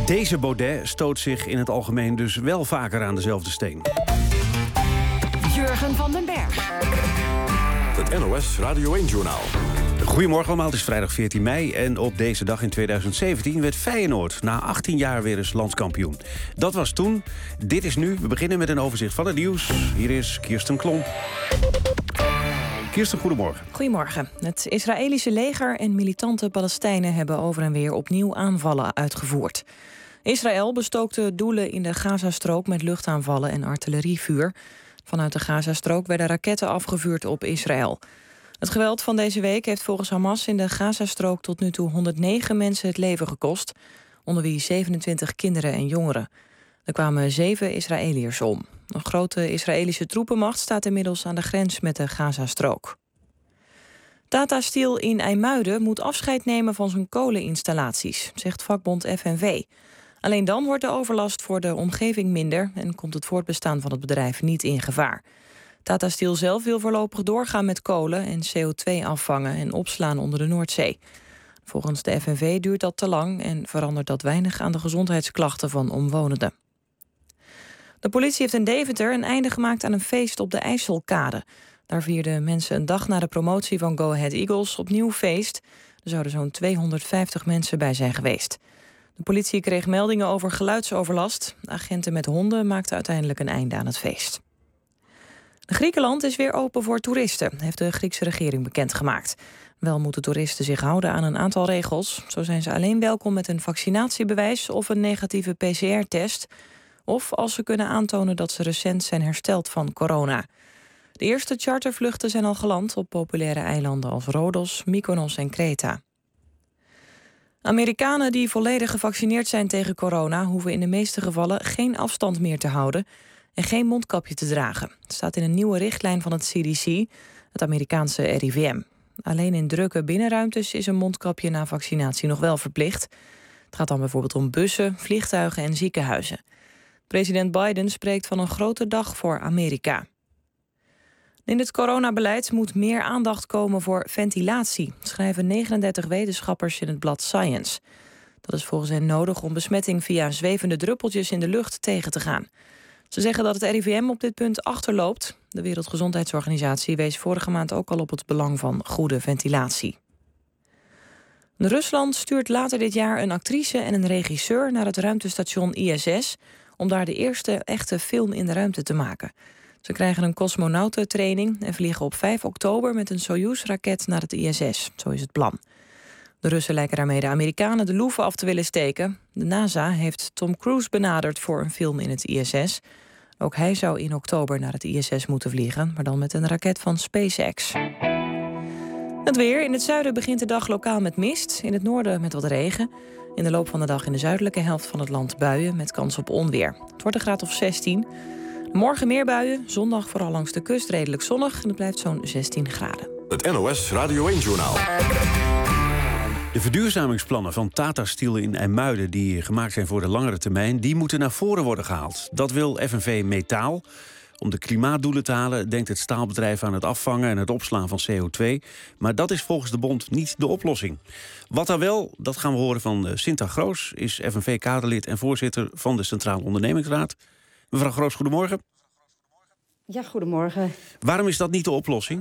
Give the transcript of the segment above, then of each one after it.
Deze Baudet stoot zich in het algemeen dus wel vaker aan dezelfde steen. Jurgen van den Berg. Het NOS Radio 1-journaal. Goedemorgen allemaal, het is vrijdag 14 mei... en op deze dag in 2017 werd Feyenoord na 18 jaar weer eens landskampioen. Dat was toen, dit is nu. We beginnen met een overzicht van het nieuws. Hier is Kirsten Klomp. Kirsten, goedemorgen. Goedemorgen. Het Israëlische leger en militante Palestijnen hebben over en weer opnieuw aanvallen uitgevoerd. Israël bestookte doelen in de Gazastrook met luchtaanvallen en artillerievuur. Vanuit de Gazastrook werden raketten afgevuurd op Israël. Het geweld van deze week heeft volgens Hamas in de Gazastrook tot nu toe 109 mensen het leven gekost, onder wie 27 kinderen en jongeren. Er kwamen 7 Israëliërs om. Een grote Israëlische troepenmacht staat inmiddels aan de grens met de Gazastrook. Tata Steel in IJmuiden moet afscheid nemen van zijn koleninstallaties, zegt vakbond FNV. Alleen dan wordt de overlast voor de omgeving minder en komt het voortbestaan van het bedrijf niet in gevaar. Tata Steel zelf wil voorlopig doorgaan met kolen en CO2 afvangen en opslaan onder de Noordzee. Volgens de FNV duurt dat te lang en verandert dat weinig aan de gezondheidsklachten van omwonenden. De politie heeft in Deventer een einde gemaakt aan een feest op de IJsselkade. Daar vierden mensen een dag na de promotie van Go Ahead Eagles opnieuw feest. Er zouden zo'n 250 mensen bij zijn geweest. De politie kreeg meldingen over geluidsoverlast. Agenten met honden maakten uiteindelijk een einde aan het feest. Griekenland is weer open voor toeristen, heeft de Griekse regering bekendgemaakt. Wel moeten toeristen zich houden aan een aantal regels. Zo zijn ze alleen welkom met een vaccinatiebewijs of een negatieve PCR-test. Of als ze kunnen aantonen dat ze recent zijn hersteld van corona. De eerste chartervluchten zijn al geland op populaire eilanden als Rodos, Mykonos en Kreta. Amerikanen die volledig gevaccineerd zijn tegen corona hoeven in de meeste gevallen geen afstand meer te houden en geen mondkapje te dragen. Het staat in een nieuwe richtlijn van het CDC, het Amerikaanse RIVM. Alleen in drukke binnenruimtes is een mondkapje na vaccinatie nog wel verplicht. Het gaat dan bijvoorbeeld om bussen, vliegtuigen en ziekenhuizen. President Biden spreekt van een grote dag voor Amerika. In het coronabeleid moet meer aandacht komen voor ventilatie, schrijven 39 wetenschappers in het blad Science. Dat is volgens hen nodig om besmetting via zwevende druppeltjes in de lucht tegen te gaan. Ze zeggen dat het RIVM op dit punt achterloopt. De Wereldgezondheidsorganisatie wees vorige maand ook al op het belang van goede ventilatie. Rusland stuurt later dit jaar een actrice en een regisseur naar het ruimtestation ISS om daar de eerste echte film in de ruimte te maken. Ze krijgen een cosmonautentraining en vliegen op 5 oktober met een Soyuz-raket naar het ISS. Zo is het plan. De Russen lijken daarmee de Amerikanen de loeven af te willen steken. De NASA heeft Tom Cruise benaderd voor een film in het ISS. Ook hij zou in oktober naar het ISS moeten vliegen, maar dan met een raket van SpaceX. Het weer. In het zuiden begint de dag lokaal met mist. In het noorden met wat regen. In de loop van de dag in de zuidelijke helft van het land buien met kans op onweer. Het wordt een graad of 16. Morgen meer buien. Zondag vooral langs de kust redelijk zonnig. En het blijft zo'n 16 graden. Het NOS Radio 1-journaal. De verduurzamingsplannen van Tata Steel in IJmuiden, die gemaakt zijn voor de langere termijn, die moeten naar voren worden gehaald. Dat wil FNV Metaal. Om de klimaatdoelen te halen denkt het staalbedrijf aan het afvangen en het opslaan van CO2. Maar dat is volgens de bond niet de oplossing. Wat dan wel, dat gaan we horen van Sinta Groos, is FNV-kaderlid en voorzitter van de Centraal Ondernemingsraad. Mevrouw Groos, goedemorgen. Ja, goedemorgen. Waarom is dat niet de oplossing?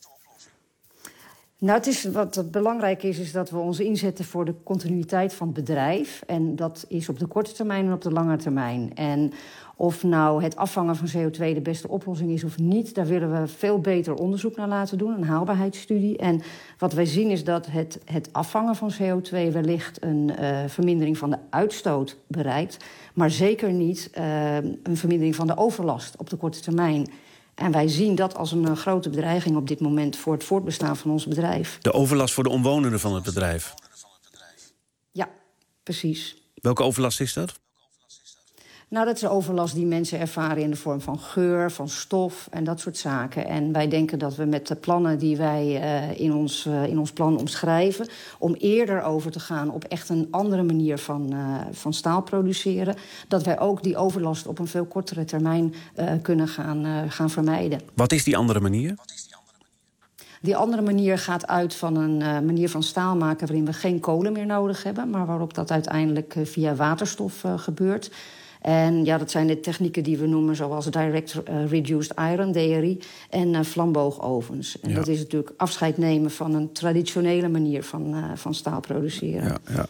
Nou, wat belangrijk is dat we ons inzetten voor de continuïteit van het bedrijf. En dat is op de korte termijn en op de lange termijn. En of nou het afvangen van CO2 de beste oplossing is of niet, daar willen we veel beter onderzoek naar laten doen, een haalbaarheidsstudie. En wat wij zien is dat het afvangen van CO2 wellicht een vermindering van de uitstoot bereikt, maar zeker niet een vermindering van de overlast op de korte termijn. En wij zien dat als een grote bedreiging op dit moment voor het voortbestaan van ons bedrijf. De overlast voor de omwonenden van het bedrijf? Ja, precies. Welke overlast is dat? Nou, dat is de overlast die mensen ervaren in de vorm van geur, van stof en dat soort zaken. En wij denken dat we met de plannen die wij in ons plan omschrijven, om eerder over te gaan op echt een andere manier van staal produceren, dat wij ook die overlast op een veel kortere termijn kunnen gaan vermijden. Wat is die andere manier? Die andere manier gaat uit van een manier van staal maken waarin we geen kolen meer nodig hebben, maar waarop dat uiteindelijk via waterstof gebeurt. En ja, dat zijn de technieken die we noemen zoals Direct Reduced Iron, DRI, en flamboogovens. En dat is natuurlijk afscheid nemen van een traditionele manier van staal produceren. Ja.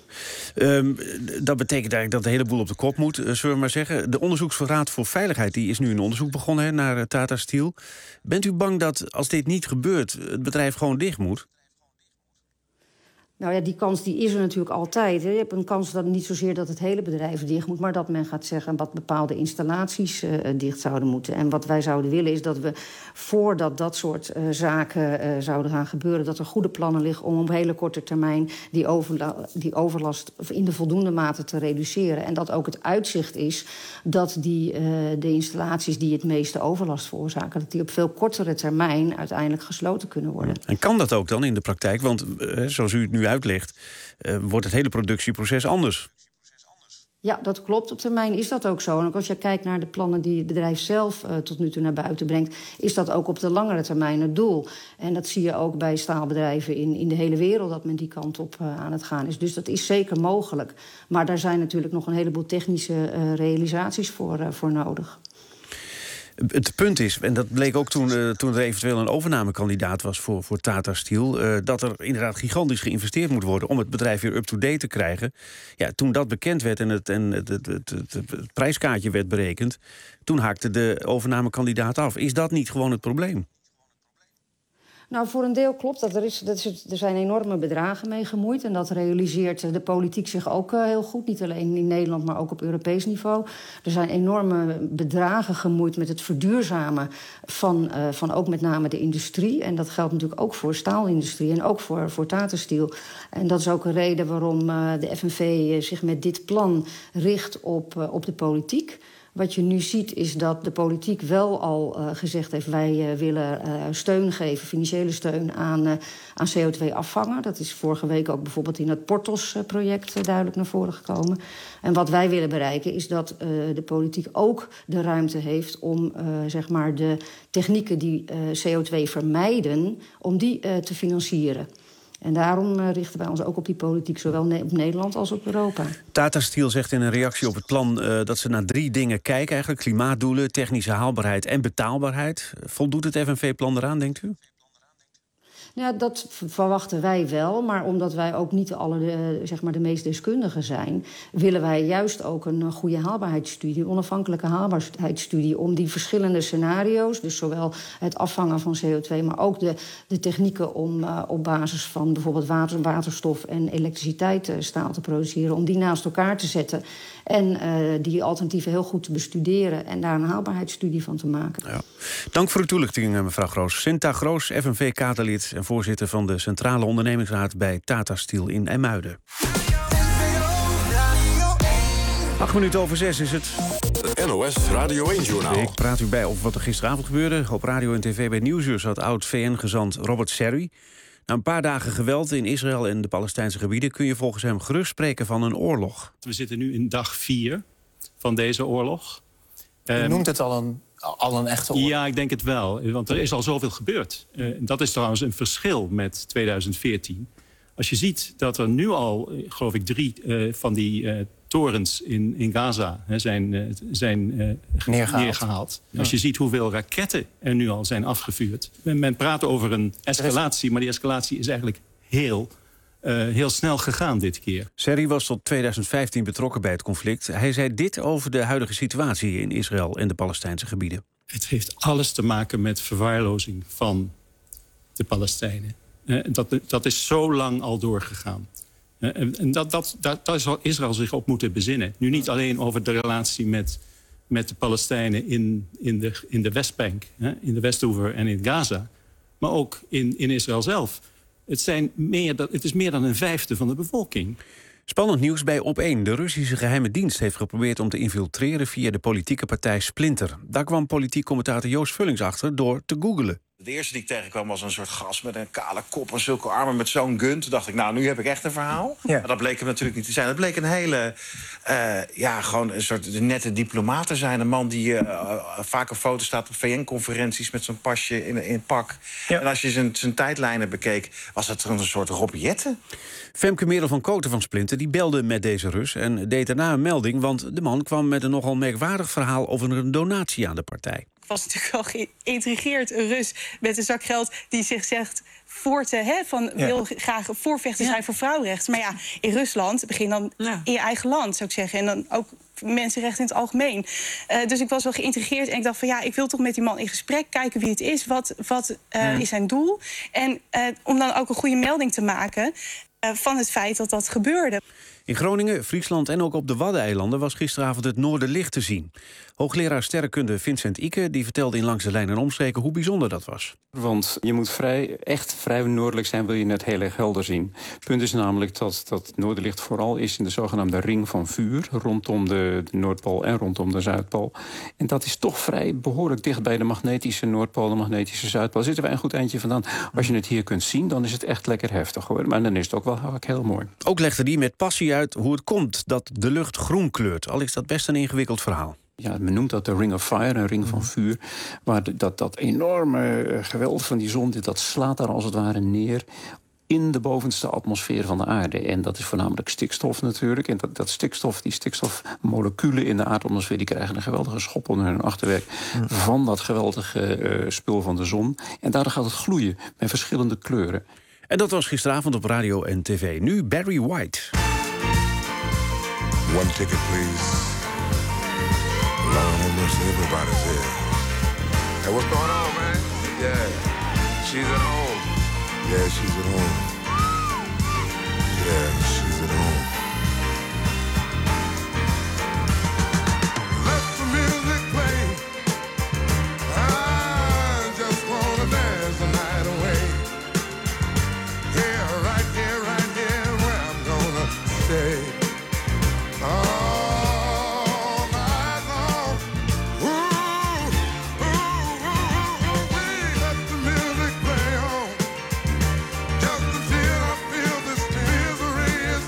Dat betekent eigenlijk dat de hele boel op de kop moet, zullen we maar zeggen. De Onderzoeksraad voor Veiligheid die is nu een onderzoek begonnen naar Tata Steel. Bent u bang dat als dit niet gebeurt, het bedrijf gewoon dicht moet? Nou ja, die kans die is er natuurlijk altijd. Hè. Je hebt een kans dat niet zozeer dat het hele bedrijf dicht moet, maar dat men gaat zeggen wat bepaalde installaties dicht zouden moeten. En wat wij zouden willen is dat we, voordat dat soort zaken zouden gaan gebeuren, dat er goede plannen liggen om op hele korte termijn die overlast in de voldoende mate te reduceren. En dat ook het uitzicht is dat de installaties die het meeste overlast veroorzaken, dat die op veel kortere termijn uiteindelijk gesloten kunnen worden. En kan dat ook dan in de praktijk? Want zoals u het nu uitlegt, wordt het hele productieproces anders. Ja, dat klopt. Op termijn is dat ook zo. En ook als je kijkt naar de plannen die het bedrijf zelf tot nu toe naar buiten brengt, is dat ook op de langere termijn het doel. En dat zie je ook bij staalbedrijven in de hele wereld, dat men die kant op aan het gaan is. Dus dat is zeker mogelijk. Maar daar zijn natuurlijk nog een heleboel technische realisaties voor nodig. Het punt is, en dat bleek ook toen er eventueel een overnamekandidaat was voor Tata Steel, dat er inderdaad gigantisch geïnvesteerd moet worden om het bedrijf weer up-to-date te krijgen. Ja, toen dat bekend werd en het prijskaartje werd berekend, toen haakte de overnamekandidaat af. Is dat niet gewoon het probleem? Nou, voor een deel klopt dat. Er zijn enorme bedragen mee gemoeid. En dat realiseert de politiek zich ook heel goed. Niet alleen in Nederland, maar ook op Europees niveau. Er zijn enorme bedragen gemoeid met het verduurzamen van ook met name de industrie. En dat geldt natuurlijk ook voor staalindustrie en ook voor Tata Steel. En dat is ook een reden waarom de FNV zich met dit plan richt op de politiek. Wat je nu ziet is dat de politiek wel al gezegd heeft, wij willen steun geven, financiële steun aan CO2-afvanger. Dat is vorige week ook bijvoorbeeld in het Portos-project duidelijk naar voren gekomen. En wat wij willen bereiken is dat de politiek ook de ruimte heeft om zeg maar de technieken die CO2 vermijden, om die te financieren. En daarom richten wij ons ook op die politiek, zowel op Nederland als op Europa. Tata Steel zegt in een reactie op het plan dat ze naar 3 dingen kijken. Eigenlijk klimaatdoelen, technische haalbaarheid en betaalbaarheid. Voldoet het FNV-plan eraan, denkt u? Ja, dat verwachten wij wel. Maar omdat wij ook niet de meest deskundigen zijn, willen wij juist ook een goede haalbaarheidsstudie, een onafhankelijke haalbaarheidsstudie, om die verschillende scenario's, dus zowel het afvangen van CO2, maar ook de technieken om op basis van bijvoorbeeld waterstof en elektriciteit staal te produceren, om die naast elkaar te zetten en die alternatieven heel goed te bestuderen en daar een haalbaarheidsstudie van te maken. Ja. Dank voor uw toelichting, mevrouw Groos. Sinta Groos, FNV-kaderlid en voorzitter van de Centrale Ondernemingsraad bij Tata Steel in IJmuiden. 5:08 is het. Het NOS Radio 1-journaal. Ik praat u bij over wat er gisteravond gebeurde. Op radio en tv bij Nieuwsuur zat oud-VN-gezant Robert Serry. Na een paar dagen geweld in Israël en de Palestijnse gebieden kun je volgens hem gerust spreken van een oorlog. We zitten nu in dag 4 van deze oorlog. U noemt het al een echte oorlog. Ja, ik denk het wel. Want er is al zoveel gebeurd. Dat is trouwens een verschil met 2014. Als je ziet dat er nu al, geloof ik, 3 van die torens in Gaza zijn neergehaald. Ja. Als je ziet hoeveel raketten er nu al zijn afgevuurd. Men praat over een escalatie, maar die escalatie is eigenlijk heel snel gegaan dit keer. Serry was tot 2015 betrokken bij het conflict. Hij zei dit over de huidige situatie in Israël en de Palestijnse gebieden. Het heeft alles te maken met verwaarlozing van de Palestijnen. Dat is zo lang al doorgegaan. En daar zal Israël zich op moeten bezinnen. Nu niet alleen over de relatie met de Palestijnen in de Westbank, in de Westhoever en in Gaza, maar ook in Israël zelf. Het is meer dan een vijfde van de bevolking. Spannend nieuws bij Op1. De Russische geheime dienst heeft geprobeerd om te infiltreren via de politieke partij Splinter. Daar kwam politiek commentator Joost Vullings achter door te googlen. De eerste die ik tegenkwam was een soort gast met een kale kop en zulke armen met zo'n gun. Toen dacht ik, nou, nu heb ik echt een verhaal. Ja. Maar dat bleek hem natuurlijk niet te zijn. Dat bleek een hele, gewoon een soort nette diplomaat te zijn. Een man die vaak op foto staat op VN-conferenties met zo'n pasje in pak. Ja. En als je zijn tijdlijnen bekeek, was het een soort Rob Jetten. Femke Merel van Koten van Splinter die belde met deze Rus en deed daarna een melding, want de man kwam met een nogal merkwaardig verhaal over een donatie aan de partij. Ik was natuurlijk wel geïntrigeerd, een Rus met een zak geld die zich zegt wil graag voorvechter zijn voor vrouwenrechten. Maar ja, in Rusland begin dan in je eigen land, zou ik zeggen. En dan ook mensenrechten in het algemeen. Dus ik was wel geïntrigeerd en ik dacht van ik wil toch met die man in gesprek, kijken wie het is, wat is zijn doel. En om dan ook een goede melding te maken van het feit dat dat gebeurde. In Groningen, Friesland en ook op de Waddeneilanden was gisteravond het Noorderlicht te zien. Hoogleraar sterrenkunde Vincent Ike die vertelde in Langs de Lijn en Omstreken hoe bijzonder dat was. Want je moet vrij noordelijk zijn, wil je het heel erg helder zien. Het punt is namelijk dat Noorderlicht vooral is in de zogenaamde ring van vuur, rondom de Noordpool en rondom de Zuidpool. En dat is toch vrij behoorlijk dicht bij de magnetische Noordpool, de magnetische Zuidpool. Daar zitten wij een goed eindje vandaan. Als je het hier kunt zien, dan is het echt lekker heftig hoor. Maar dan is het ook wel heel mooi. Ook legde hij met passie uit hoe het komt dat de lucht groen kleurt. Al is dat best een ingewikkeld verhaal. Ja, men noemt dat de ring of fire, een ring van vuur. Maar dat enorme geweld van die zon, dat slaat daar als het ware neer in de bovenste atmosfeer van de aarde. En dat is voornamelijk stikstof natuurlijk. En die stikstofmoleculen in de aardatmosfeer, die krijgen een geweldige schop onder hun achterwerk van dat geweldige spul van de zon. En daardoor gaat het gloeien met verschillende kleuren. En dat was gisteravond op radio en tv. Nu Barry White. One ticket, please. Lord have mercy, everybody's here. Hey, what's going on, man? Yeah, she's at home. Yeah, she's at home. Yeah, she's at home. Let the music play. I just wanna dance the night away. Yeah, right here, where I'm gonna stay. Is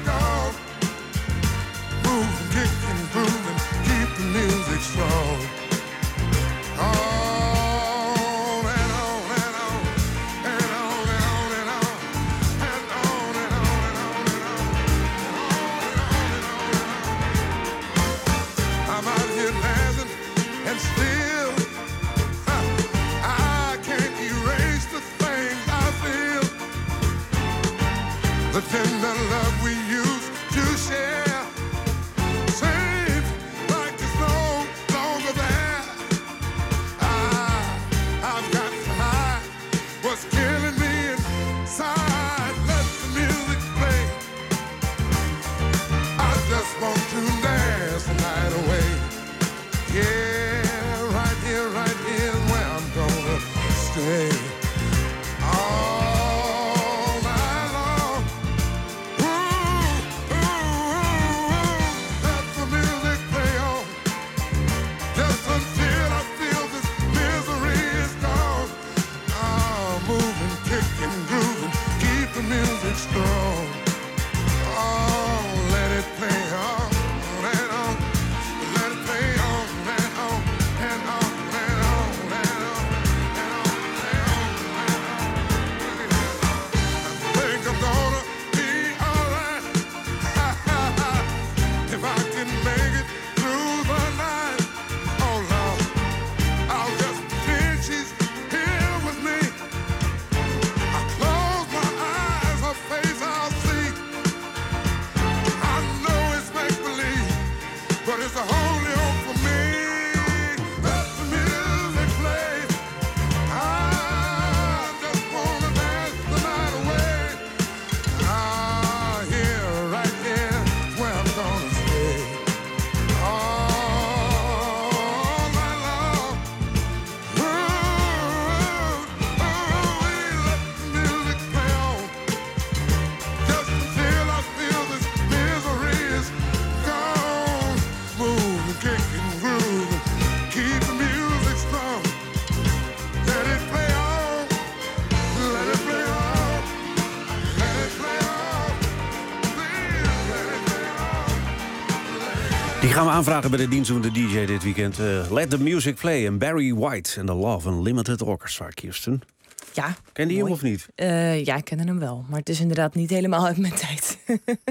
Die gaan we aanvragen bij de dienstdoende DJ dit weekend. Let the Music Play en Barry White en The Love Unlimited Orchestra, Kirsten. Ja. Ken je hem of niet? Ja, ik ken hem wel. Maar het is inderdaad niet helemaal uit mijn tijd.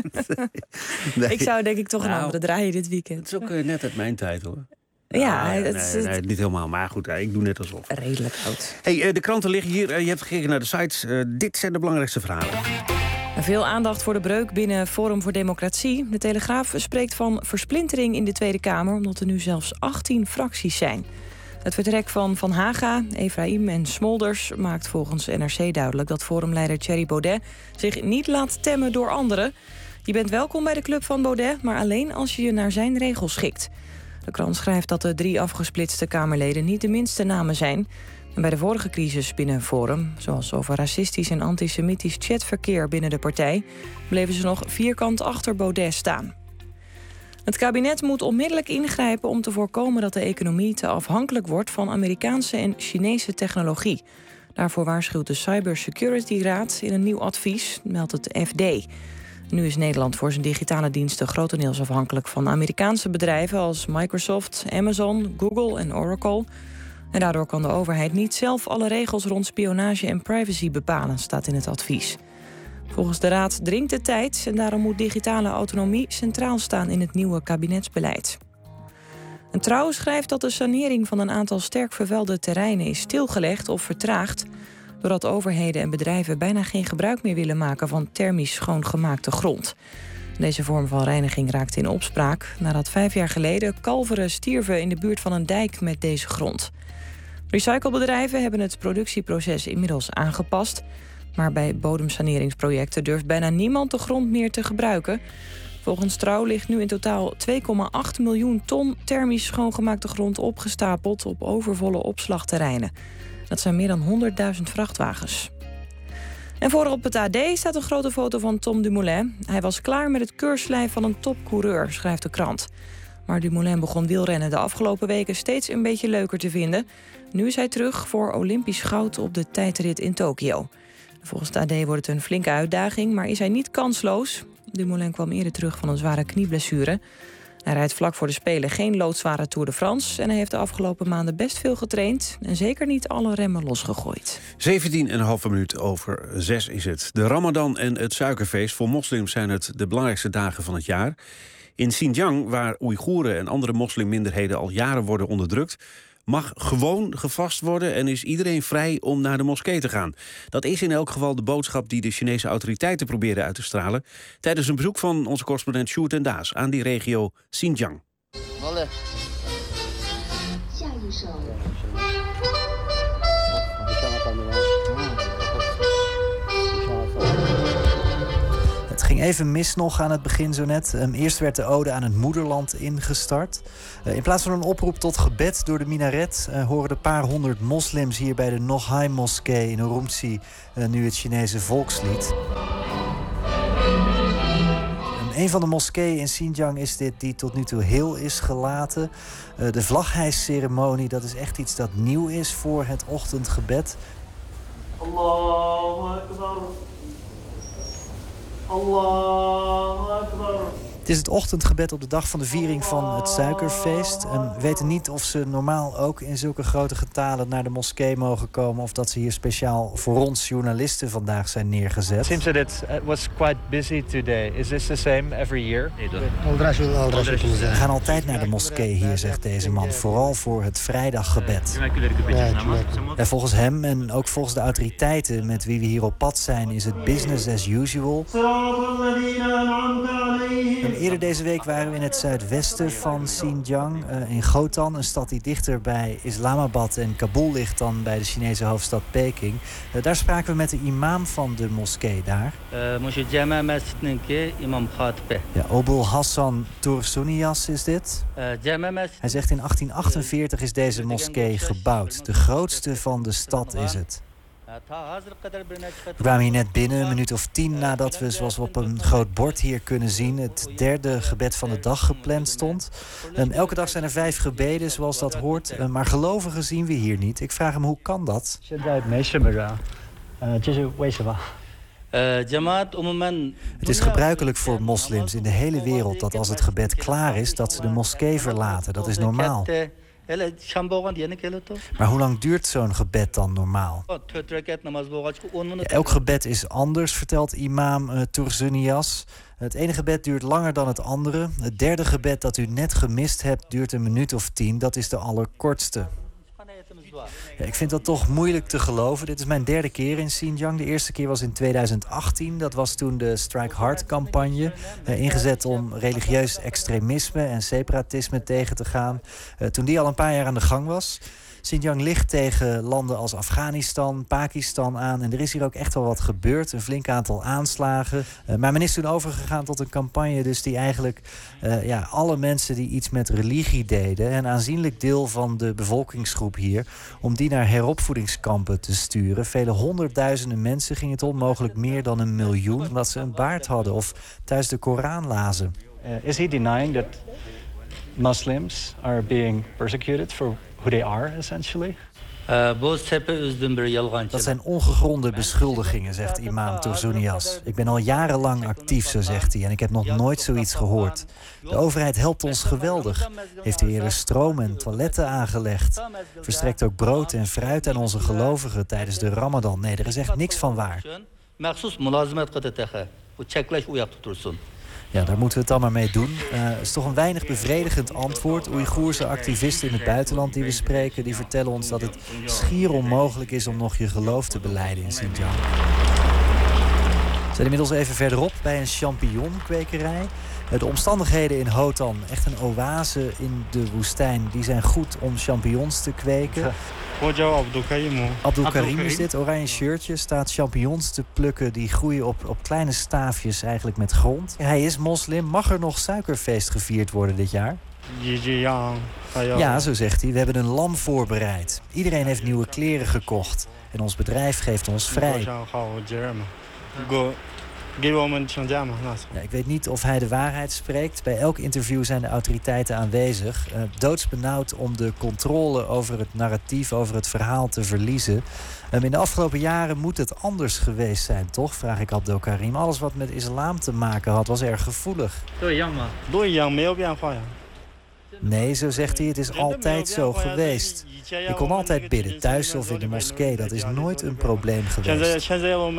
Nee. Ik zou denk ik toch een andere draaien dit weekend. Het is ook net uit mijn tijd, hoor. Ja, nee, niet helemaal. Maar goed, ik doe net alsof. Redelijk oud. Hey, de kranten liggen hier. Je hebt gekeken naar de sites. Dit zijn de belangrijkste verhalen. Veel aandacht voor de breuk binnen Forum voor Democratie. De Telegraaf spreekt van versplintering in de Tweede Kamer, omdat er nu zelfs 18 fracties zijn. Het vertrek van Haga, Efraïm en Smolders maakt volgens NRC duidelijk dat forumleider Thierry Baudet zich niet laat temmen door anderen. Je bent welkom bij de club van Baudet, maar alleen als je je naar zijn regels schikt. De krant schrijft dat de 3 afgesplitste Kamerleden niet de minste namen zijn. En bij de vorige crisis binnen Forum, zoals over racistisch en antisemitisch chatverkeer binnen de partij, bleven ze nog vierkant achter Baudet staan. Het kabinet moet onmiddellijk ingrijpen om te voorkomen dat de economie te afhankelijk wordt van Amerikaanse en Chinese technologie. Daarvoor waarschuwt de Cybersecurity Raad in een nieuw advies, meldt het FD. Nu is Nederland voor zijn digitale diensten grotendeels afhankelijk van Amerikaanse bedrijven als Microsoft, Amazon, Google en Oracle. En daardoor kan de overheid niet zelf alle regels rond spionage en privacy bepalen, staat in het advies. Volgens de Raad dringt de tijd en daarom moet digitale autonomie centraal staan in het nieuwe kabinetsbeleid. En Trouw schrijft dat de sanering van een aantal sterk vervuilde terreinen is stilgelegd of vertraagd, doordat overheden en bedrijven bijna geen gebruik meer willen maken van thermisch schoongemaakte grond. Deze vorm van reiniging raakte in opspraak nadat 5 jaar geleden kalveren stierven in de buurt van een dijk met deze grond. Recyclebedrijven hebben het productieproces inmiddels aangepast, maar bij bodemsaneringsprojecten durft bijna niemand de grond meer te gebruiken. Volgens Trouw ligt nu in totaal 2,8 miljoen ton thermisch schoongemaakte grond opgestapeld op overvolle opslagterreinen. Dat zijn meer dan 100.000 vrachtwagens. En voorop op het AD staat een grote foto van Tom Dumoulin. Hij was klaar met het keurslijf van een topcoureur, schrijft de krant. Maar Dumoulin begon wielrennen de afgelopen weken steeds een beetje leuker te vinden. Nu is hij terug voor Olympisch goud op de tijdrit in Tokio. Volgens het AD wordt het een flinke uitdaging, maar is hij niet kansloos. Dumoulin kwam eerder terug van een zware knieblessure. Hij rijdt vlak voor de Spelen geen loodzware Tour de France en hij heeft de afgelopen maanden best veel getraind en zeker niet alle remmen losgegooid. 17,5 minuut over 6 is het. De Ramadan en het suikerfeest voor moslims zijn het de belangrijkste dagen van het jaar. In Xinjiang, waar Oeigoeren en andere moslimminderheden al jaren worden onderdrukt, mag gewoon gevast worden en is iedereen vrij om naar de moskee te gaan. Dat is in elk geval de boodschap die de Chinese autoriteiten proberen uit te stralen tijdens een bezoek van onze correspondent Sjoerd en Daas aan die regio Xinjiang. Het ging even mis nog aan het begin zo net. Eerst werd de ode aan het moederland ingestart. In plaats van een oproep tot gebed door de minaret horen de paar honderd moslims hier bij de Noghai moskee in Urumqi nu het Chinese volkslied. Een van de moskeeën in Xinjiang is dit die tot nu toe heel is gelaten. De vlaghijsceremonie, dat is echt iets dat nieuw is voor het ochtendgebed. Allahu Akbar. Allahu Akbar. Het is het ochtendgebed op de dag van de viering van het suikerfeest. We weten niet of ze normaal ook in zulke grote getalen naar de moskee mogen komen, of dat ze hier speciaal voor ons journalisten vandaag zijn neergezet. It seems that it was quite busy today. Is this the same every year? We gaan altijd naar de moskee hier, zegt deze man, vooral voor het vrijdaggebed. En volgens hem en ook volgens de autoriteiten met wie we hier op pad zijn, is het business as usual. Eerder deze week waren we in het zuidwesten van Xinjiang, in Khotan, een stad die dichter bij Islamabad en Kabul ligt dan bij de Chinese hoofdstad Peking. Daar spraken we met de imam van de moskee daar. Ja, Obul Hassan Tursuniyas is dit. Hij zegt in 1848 is deze moskee gebouwd. De grootste van de stad is het. We kwamen hier net binnen, een minuut of 10 nadat we, zoals we op een groot bord hier kunnen zien, het derde gebed van de dag gepland stond. Elke dag zijn er 5 gebeden, zoals dat hoort, maar gelovigen zien we hier niet. Ik vraag hem, hoe kan dat? Het is gebruikelijk voor moslims in de hele wereld dat als het gebed klaar is, dat ze de moskee verlaten. Dat is normaal. Maar hoe lang duurt zo'n gebed dan normaal? Ja, elk gebed is anders, vertelt imam Toursunias. Het ene gebed duurt langer dan het andere. Het derde gebed dat u net gemist hebt duurt 1 minuut of 10. Dat is de allerkortste. Ja, ik vind dat toch moeilijk te geloven. Dit is mijn 3e keer in Xinjiang. De eerste keer was in 2018. Dat was toen de Strike Hard-campagne. Ingezet om religieus extremisme en separatisme tegen te gaan. Toen die al een paar jaar aan de gang was. Xinjiang ligt tegen landen als Afghanistan, Pakistan aan. En er is hier ook echt wel wat gebeurd. Een flink aantal aanslagen. Maar men is toen overgegaan tot een campagne dus die eigenlijk alle mensen die iets met religie deden, een aanzienlijk deel van de bevolkingsgroep hier, om die naar heropvoedingskampen te sturen. Vele honderdduizenden mensen, ging het om, mogelijk meer dan 1 miljoen, omdat ze een baard hadden of thuis de Koran lazen. Is he denying that Muslims are being persecuted for who they are, essentially? Dat zijn ongegronde beschuldigingen, zegt imam Toursunias. Ik ben al jarenlang actief, zo zegt hij, en ik heb nog nooit zoiets gehoord. De overheid helpt ons geweldig. Heeft hier eerder stroom en toiletten aangelegd. Verstrekt ook brood en fruit aan onze gelovigen tijdens de Ramadan. Nee, er is echt niks van waar. Ja, daar moeten we het dan maar mee doen. Het is toch een weinig bevredigend antwoord. Oeigoerse activisten in het buitenland die we spreken, die vertellen ons dat het schier onmogelijk is om nog je geloof te belijden in Xinjiang. We zijn inmiddels even verderop bij een champignonkwekerij. De omstandigheden in Hotan, echt een oase in de woestijn, die zijn goed om champignons te kweken. Abdul Karim is dit, oranje shirtje, staat champignons te plukken die groeien op kleine staafjes eigenlijk met grond. Hij is moslim, mag er nog suikerfeest gevierd worden dit jaar? Ja, zo zegt hij, we hebben een lam voorbereid. Iedereen heeft nieuwe kleren gekocht en ons bedrijf geeft ons vrij. Ja, ik weet niet of hij de waarheid spreekt. Bij elk interview zijn de autoriteiten aanwezig. Doodsbenauwd om de controle over het narratief, over het verhaal te verliezen. In de afgelopen jaren moet het anders geweest zijn, toch? Vraag ik Abdul Karim. Alles wat met islam te maken had, was erg gevoelig. Nee, zo zegt hij, het is altijd zo geweest. Ik kon altijd bidden, thuis of in de moskee. Dat is nooit een probleem geweest.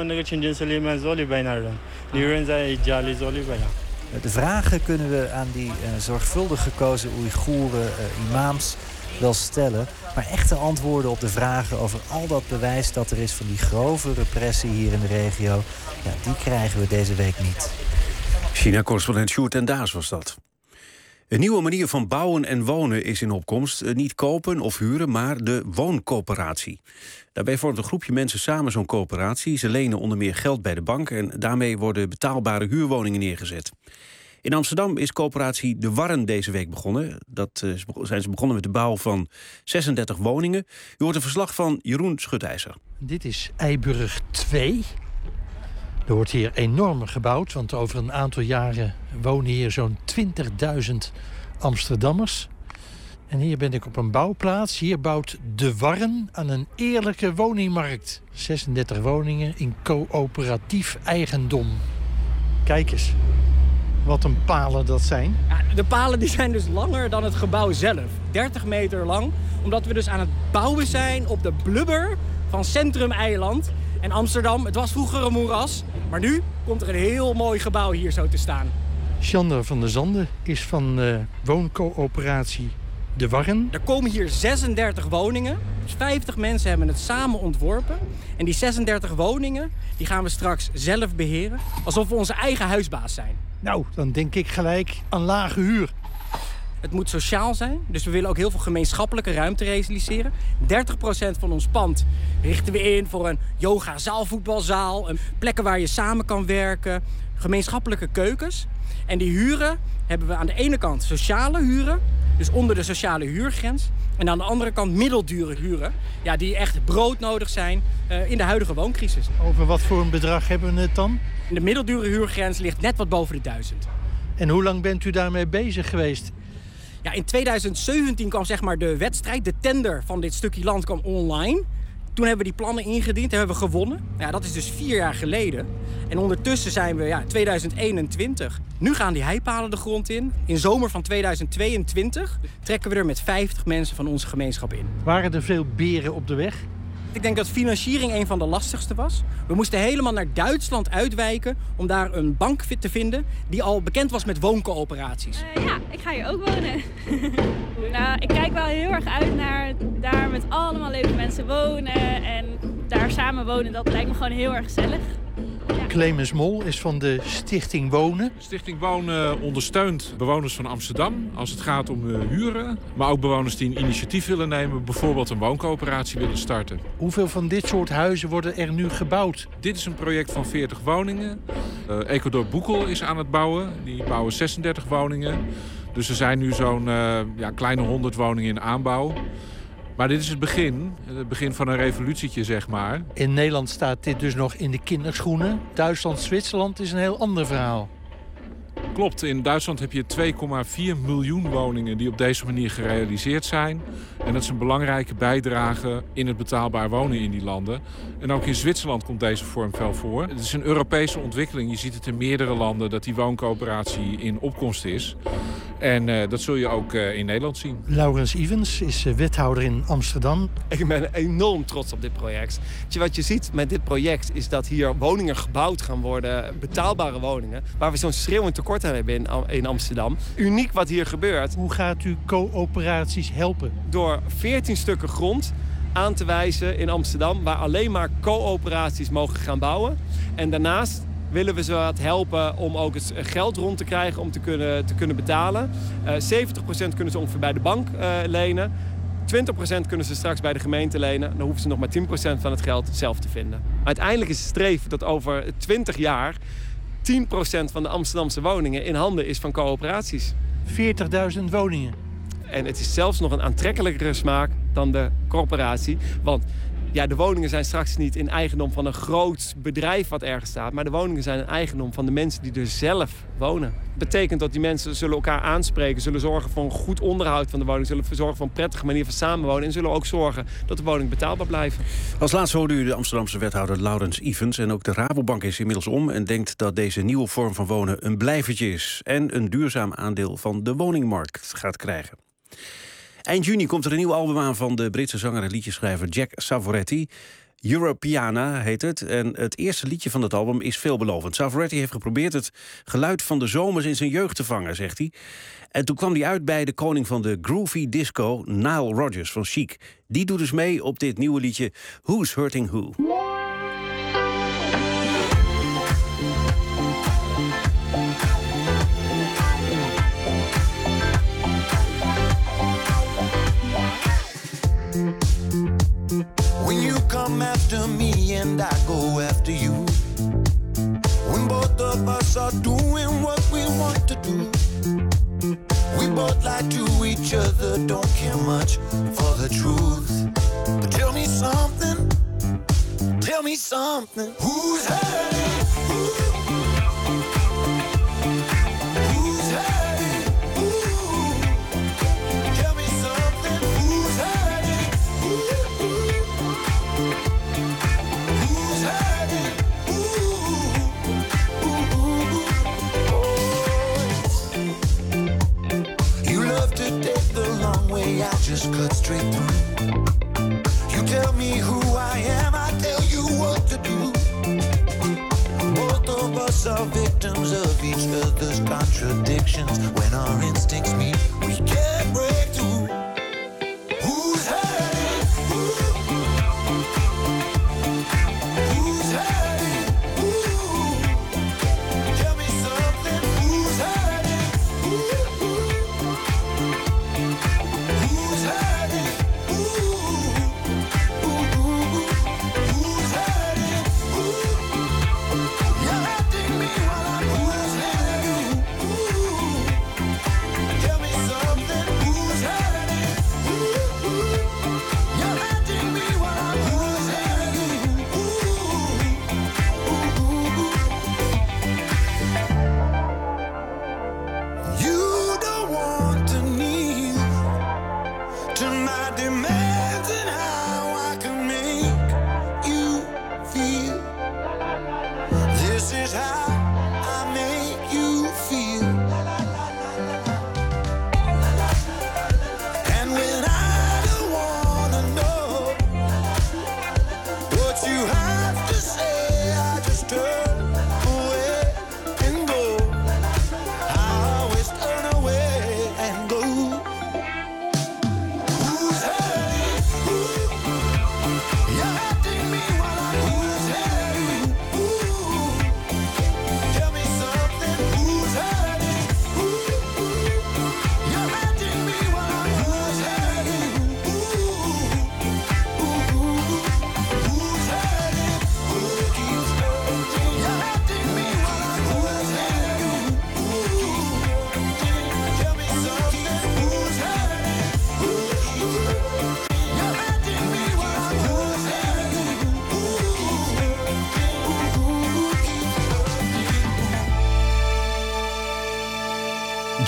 De vragen kunnen we aan die zorgvuldig gekozen Oeigoeren, imams, wel stellen. Maar echte antwoorden op de vragen over al dat bewijs dat er is van die grove repressie hier in de regio, ja, die krijgen we deze week niet. China-correspondent Sjoerd en Daas was dat. Een nieuwe manier van bouwen en wonen is in opkomst. Niet kopen of huren, maar de wooncoöperatie. Daarbij vormt een groepje mensen samen zo'n coöperatie. Ze lenen onder meer geld bij de bank en daarmee worden betaalbare huurwoningen neergezet. In Amsterdam is coöperatie De Warren deze week begonnen. Dat zijn ze begonnen met de bouw van 36 woningen. U hoort een verslag van Jeroen Schutijzer. Dit is Eiburg 2. Er wordt hier enorm gebouwd, want over een aantal jaren wonen hier zo'n 20.000 Amsterdammers. En hier ben ik op een bouwplaats. Hier bouwt De Warren aan een eerlijke woningmarkt. 36 woningen in coöperatief eigendom. Kijk eens, wat een palen dat zijn. Ja, de palen die zijn dus langer dan het gebouw zelf. 30 meter lang, omdat we dus aan het bouwen zijn op de blubber van Centrum Eiland. En Amsterdam, het was vroeger een moeras, maar nu komt er een heel mooi gebouw hier zo te staan. Sander van der Zanden is van wooncoöperatie De Warren. Er komen hier 36 woningen. Dus 50 mensen hebben het samen ontworpen. En die 36 woningen die gaan we straks zelf beheren, alsof we onze eigen huisbaas zijn. Nou, dan denk ik gelijk aan lage huur. Het moet sociaal zijn, dus we willen ook heel veel gemeenschappelijke ruimte realiseren. 30% van ons pand richten we in voor een yoga, zaalvoetbalzaal, plekken waar je samen kan werken, gemeenschappelijke keukens. En die huren hebben we aan de ene kant sociale huren, dus onder de sociale huurgrens. En aan de andere kant middeldure huren, ja, die echt broodnodig zijn in de huidige wooncrisis. Over wat voor een bedrag hebben we het dan? De middeldure huurgrens ligt net wat boven de 1000. En hoe lang bent u daarmee bezig geweest? Ja, in 2017 kwam zeg maar de wedstrijd, de tender van dit stukje land kwam online. Toen hebben we die plannen ingediend en hebben we gewonnen. Ja, dat is dus 4 jaar geleden. En ondertussen zijn we 2021. Nu gaan die heipalen de grond in. In zomer van 2022 trekken we er met 50 mensen van onze gemeenschap in. Waren er veel beren op de weg? Ik denk dat financiering een van de lastigste was. We moesten helemaal naar Duitsland uitwijken om daar een bank te vinden die al bekend was met wooncoöperaties. Ja, ik ga hier ook wonen. Nou, ik kijk wel heel erg uit naar daar met allemaal leuke mensen wonen en daar samen wonen. Dat lijkt me gewoon heel erg gezellig. Ja. Clemens Mol is van de Stichting Wonen. Stichting Wonen ondersteunt bewoners van Amsterdam als het gaat om huren. Maar ook bewoners die een initiatief willen nemen, bijvoorbeeld een wooncoöperatie willen starten. Hoeveel van dit soort huizen worden er nu gebouwd? Dit is een project van 40 woningen. Ecodorp Boekel is aan het bouwen. Die bouwen 36 woningen. Dus er zijn nu zo'n kleine 100 woningen in aanbouw. Maar dit is het begin van een revolutietje, zeg maar. In Nederland staat dit dus nog in de kinderschoenen. Duitsland, Zwitserland is een heel ander verhaal. Klopt, in Duitsland heb je 2,4 miljoen woningen die op deze manier gerealiseerd zijn. En dat is een belangrijke bijdrage in het betaalbaar wonen in die landen. En ook in Zwitserland komt deze vorm veel voor. Het is een Europese ontwikkeling. Je ziet het in meerdere landen dat die wooncoöperatie in opkomst is. En dat zul je ook in Nederland zien. Laurens Ivens is wethouder in Amsterdam. Ik ben enorm trots op dit project. Wat je ziet met dit project is dat hier woningen gebouwd gaan worden. Betaalbare woningen. Waar we zo'n schreeuwend tekort aan hebben in Amsterdam. Uniek wat hier gebeurt. Hoe gaat u coöperaties helpen? Door 14 stukken grond aan te wijzen in Amsterdam. Waar alleen maar coöperaties mogen gaan bouwen. En daarnaast willen we ze wat helpen om ook het geld rond te krijgen om te kunnen betalen. 70% kunnen ze ongeveer bij de bank lenen. 20% kunnen ze straks bij de gemeente lenen. Dan hoeven ze nog maar 10% van het geld zelf te vinden. Uiteindelijk is het streven dat over 20 jaar 10% van de Amsterdamse woningen in handen is van coöperaties. 40.000 woningen. En het is zelfs nog een aantrekkelijkere smaak dan de corporatie. Want de woningen zijn straks niet in eigendom van een groot bedrijf wat ergens staat. Maar de woningen zijn in eigendom van de mensen die er zelf wonen. Dat betekent dat die mensen zullen elkaar aanspreken. Zullen zorgen voor een goed onderhoud van de woning. Zullen zorgen voor een prettige manier van samenwonen. En zullen ook zorgen dat de woningen betaalbaar blijven. Als laatste hoorde u de Amsterdamse wethouder Laurens Ivens. En ook de Rabobank is inmiddels om en denkt dat deze nieuwe vorm van wonen een blijvertje is. En een duurzaam aandeel van de woningmarkt gaat krijgen. Eind juni komt er een nieuw album aan van de Britse zanger en liedjeschrijver Jack Savoretti. Europeana heet het. En het eerste liedje van het album is veelbelovend. Savoretti heeft geprobeerd het geluid van de zomers in zijn jeugd te vangen, zegt hij. En toen kwam hij uit bij de koning van de groovy disco, Nile Rodgers van Chic. Die doet dus mee op dit nieuwe liedje Who's Hurting Who. When you come after me and I go after you. When both of us are doing what we want to do. We both lie to each other, don't care much for the truth. But tell me something, who's hurting? Who's hurting? Tell me something, who's hurting? Who's hurting? You love to take the long way, I just cut straight through. You tell me who I am, I tell you what to do. Both of us are victims of each other's contradictions. When our instincts meet, we can't break through. Who's hurting? Who's hurting? Tell me something. Who's hurting? Who's hurting? Who's hurting? You're hurting me while I'm hurting you. Tell me something.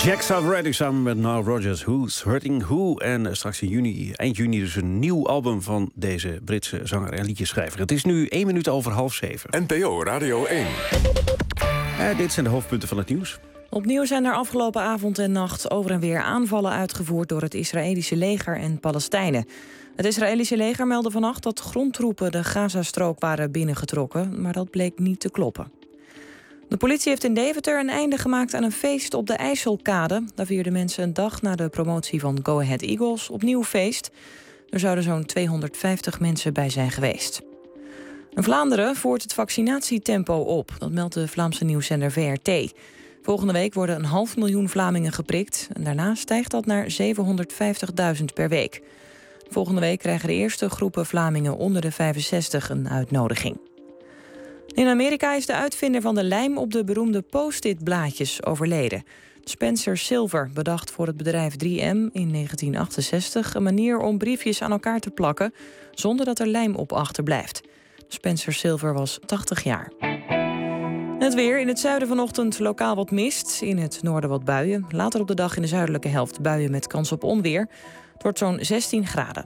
Jack Savretti samen met Nile Rodgers, Who's Hurting Who. En straks eind juni dus een nieuw album van deze Britse zanger en liedjeschrijver. Het is nu 1 minuut over 6:30. NPO Radio 1. Dit zijn de hoofdpunten van het nieuws. Opnieuw zijn er afgelopen avond en nacht over en weer aanvallen uitgevoerd door het Israëlische leger en Palestijnen. Het Israëlische leger meldde vannacht dat grondtroepen de Gazastrook waren binnengetrokken, maar dat bleek niet te kloppen. De politie heeft in Deventer een einde gemaakt aan een feest op de IJsselkade. Daar vierden mensen een dag na de promotie van Go Ahead Eagles opnieuw feest. Er zouden zo'n 250 mensen bij zijn geweest. In Vlaanderen voert het vaccinatietempo op. Dat meldt de Vlaamse nieuwszender VRT. Volgende week worden 500.000 Vlamingen geprikt. En daarna stijgt dat naar 750.000 per week. Volgende week krijgen de eerste groepen Vlamingen onder de 65 een uitnodiging. In Amerika is de uitvinder van de lijm op de beroemde Post-it-blaadjes overleden. Spencer Silver bedacht voor het bedrijf 3M in 1968... een manier om briefjes aan elkaar te plakken zonder dat er lijm op achterblijft. Spencer Silver was 80 jaar. Het weer. In het zuiden vanochtend lokaal wat mist. In het noorden wat buien. Later op de dag in de zuidelijke helft buien met kans op onweer. Het wordt zo'n 16 graden.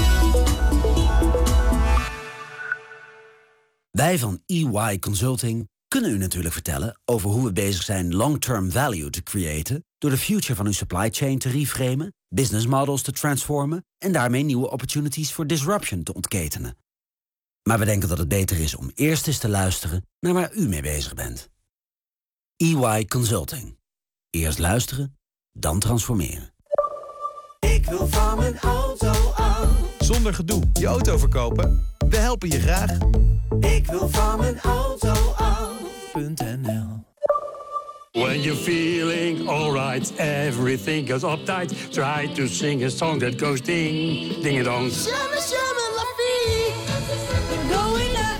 Wij van EY Consulting kunnen u natuurlijk vertellen over hoe we bezig zijn long-term value te creëren door de future van uw supply chain te reframen, business models te transformen en daarmee nieuwe opportunities voor disruption te ontketenen. Maar we denken dat het beter is om eerst eens te luisteren naar waar u mee bezig bent. EY Consulting. Eerst luisteren, dan transformeren. Ik wil van mijn auto af. Zonder gedoe je auto verkopen? We helpen je graag. Ik wil van mijn auto af.nl. When you're feeling alright, everything goes uptight. Try to sing a song that goes ding, ding a dong. Shama, shama, la vie. Going up.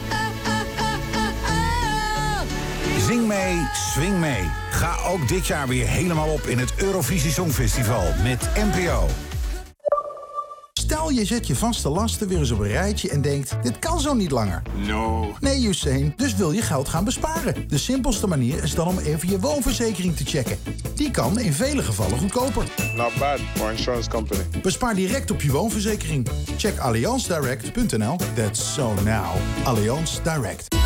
Zing mee, swing mee. Ga ook dit jaar weer helemaal op in het Eurovisie Songfestival met NPO. Stel, je zet je vaste lasten weer eens op een rijtje en denkt, dit kan zo niet langer. No. Nee, Usain, dus wil je geld gaan besparen. De simpelste manier is dan om even je woonverzekering te checken. Die kan in vele gevallen goedkoper. Not bad for insurance company. Bespaar direct op je woonverzekering. Check allianzdirect.nl. That's so now. Allianz Direct.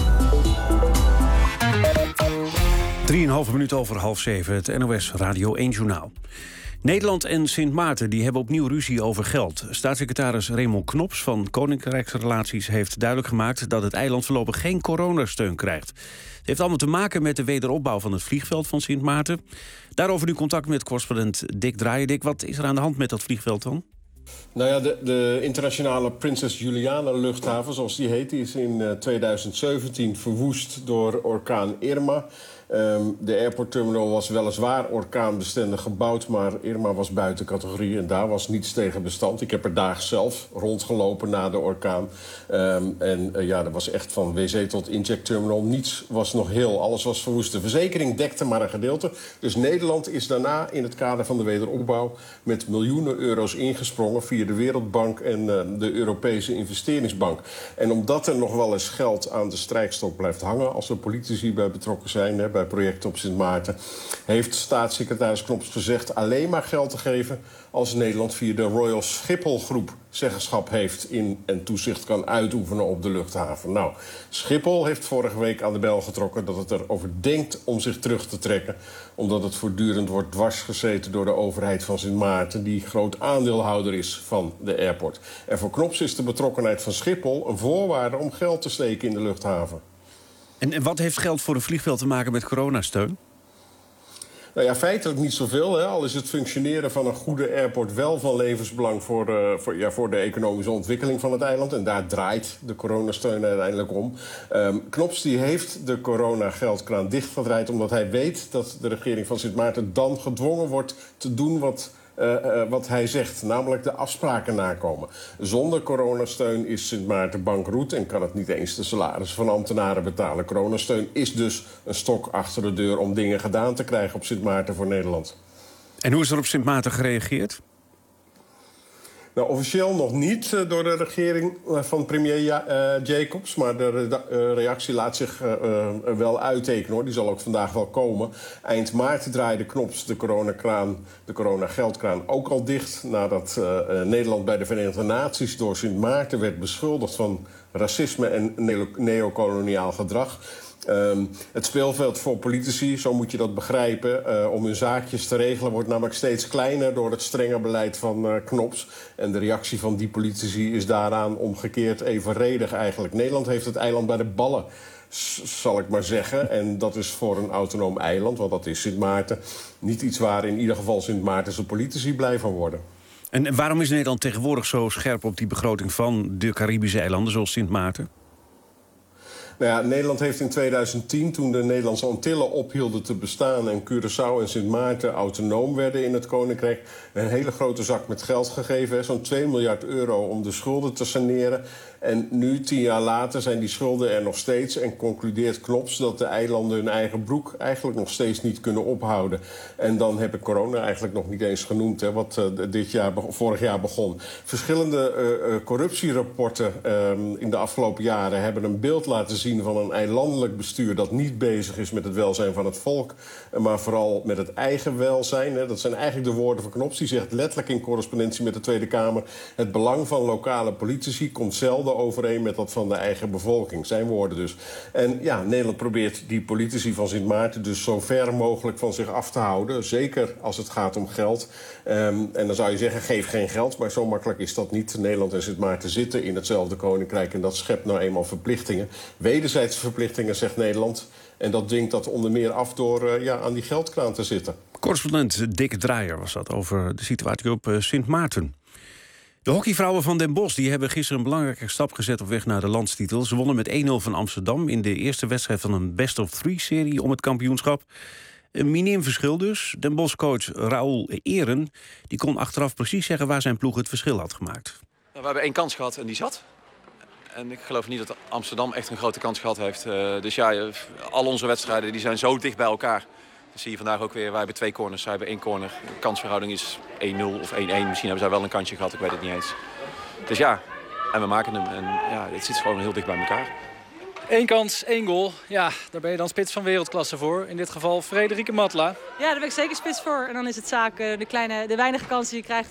3,5 minuten over 6:30, het NOS Radio 1 Journaal. Nederland en Sint Maarten die hebben opnieuw ruzie over geld. Staatssecretaris Raymond Knops van Koninkrijksrelaties heeft duidelijk gemaakt dat het eiland voorlopig geen coronasteun krijgt. Het heeft allemaal te maken met de wederopbouw van het vliegveld van Sint Maarten. Daarover nu contact met correspondent Dick Draaien. Dick, wat is er aan de hand met dat vliegveld dan? Nou ja, de internationale Prinses Juliana luchthaven, zoals die heet, die is in 2017 verwoest door orkaan Irma. De airportterminal was weliswaar orkaanbestendig gebouwd, maar Irma was buiten categorie en daar was niets tegen bestand. Ik heb er daags zelf rondgelopen na de orkaan. Er was echt van wc tot incheckterminal. Niets was nog heel, alles was verwoest. De verzekering dekte maar een gedeelte. Dus Nederland is daarna in het kader van de wederopbouw met miljoenen euro's ingesprongen via de Wereldbank en de Europese Investeringsbank. En omdat er nog wel eens geld aan de strijkstok blijft hangen, als er politici bij betrokken zijn, bij projecten op Sint Maarten, heeft staatssecretaris Knops gezegd alleen maar geld te geven als Nederland via de Royal Schiphol Groep zeggenschap heeft in en toezicht kan uitoefenen op de luchthaven. Nou, Schiphol heeft vorige week aan de bel getrokken dat het erover denkt om zich terug te trekken, omdat het voortdurend wordt dwarsgezeten door de overheid van Sint Maarten, die groot aandeelhouder is van de airport. En voor Knops is de betrokkenheid van Schiphol een voorwaarde om geld te steken in de luchthaven. En wat heeft geld voor een vliegveld te maken met coronasteun? Nou ja, feitelijk niet zoveel. Hè. Al is het functioneren van een goede airport wel van levensbelang voor de economische ontwikkeling van het eiland. En daar draait de coronasteun uiteindelijk om. Knops die heeft de coronageldkraan dichtgedraaid omdat hij weet dat de regering van Sint Maarten dan gedwongen wordt te doen wat hij zegt, namelijk de afspraken nakomen. Zonder coronasteun is Sint Maarten bankroet en kan het niet eens de salarissen van ambtenaren betalen. Coronasteun is dus een stok achter de deur om dingen gedaan te krijgen op Sint Maarten voor Nederland. En hoe is er op Sint Maarten gereageerd? Nou, officieel nog niet door de regering van premier Jacobs. Maar de reactie laat zich wel uittekenen, hoor. Die zal ook vandaag wel komen. Eind maart draaide Knops de coronageldkraan ook al dicht. Nadat Nederland bij de Verenigde Naties door Sint Maarten werd beschuldigd van racisme en neocoloniaal gedrag. Het speelveld voor politici, zo moet je dat begrijpen, om hun zaakjes te regelen, wordt namelijk steeds kleiner door het strenge beleid van Knops. En de reactie van die politici is daaraan omgekeerd evenredig eigenlijk. Nederland heeft het eiland bij de ballen, zal ik maar zeggen. En dat is voor een autonoom eiland, want dat is Sint Maarten, niet iets waar in ieder geval Sint Maartense politici blij van worden. En waarom is Nederland tegenwoordig zo scherp op die begroting van de Caribische eilanden, zoals Sint Maarten? Nou ja, Nederland heeft in 2010, toen de Nederlandse Antillen ophielden te bestaan en Curaçao en Sint Maarten autonoom werden in het Koninkrijk, een hele grote zak met geld gegeven, zo'n 2 miljard euro om de schulden te saneren. En nu, 10 jaar later, zijn die schulden er nog steeds en concludeert Knops dat de eilanden hun eigen broek eigenlijk nog steeds niet kunnen ophouden. En dan heb ik corona eigenlijk nog niet eens genoemd, hè, wat vorig jaar begon. Verschillende corruptierapporten in de afgelopen jaren hebben een beeld laten zien van een eilandelijk bestuur dat niet bezig is met het welzijn van het volk, maar vooral met het eigen welzijn. Hè. Dat zijn eigenlijk de woorden van Knops. Die zegt letterlijk in correspondentie met de Tweede Kamer: het belang van lokale politici komt zelden overeen met dat van de eigen bevolking. Zijn woorden dus. En ja, Nederland probeert die politici van Sint Maarten dus zo ver mogelijk van zich af te houden. Zeker als het gaat om geld. En dan zou je zeggen, geef geen geld. Maar zo makkelijk is dat niet. Nederland en Sint Maarten zitten in hetzelfde koninkrijk en dat schept nou eenmaal verplichtingen. Wederzijdse verplichtingen, zegt Nederland. En dat dwingt dat onder meer af door aan die geldkraan te zitten. Correspondent Dick Draaier was dat over de situatie op Sint Maarten. De hockeyvrouwen van Den Bosch die hebben gisteren een belangrijke stap gezet op weg naar de landstitel. Ze wonnen met 1-0 van Amsterdam in de eerste wedstrijd van een best-of-3-serie om het kampioenschap. Een miniem verschil dus. Den Bosch-coach Raoul Eren die kon achteraf precies zeggen waar zijn ploeg het verschil had gemaakt. We hebben 1 kans gehad en die zat. En ik geloof niet dat Amsterdam echt een grote kans gehad heeft. Dus ja, al onze wedstrijden die zijn zo dicht bij elkaar. Dat zie je vandaag ook weer. Wij hebben 2 corners, zij hebben 1 corner. De kansverhouding is 1-0 of 1-1. Misschien hebben zij wel een kansje gehad, ik weet het niet eens. Dus ja, en we maken hem. En ja, het zit gewoon heel dicht bij elkaar. 1 kans, 1 goal. Ja, daar ben je dan spits van wereldklasse voor. In dit geval Frederike Matla. Ja, daar ben ik zeker spits voor. En dan is het zaak de weinige kansen die je krijgt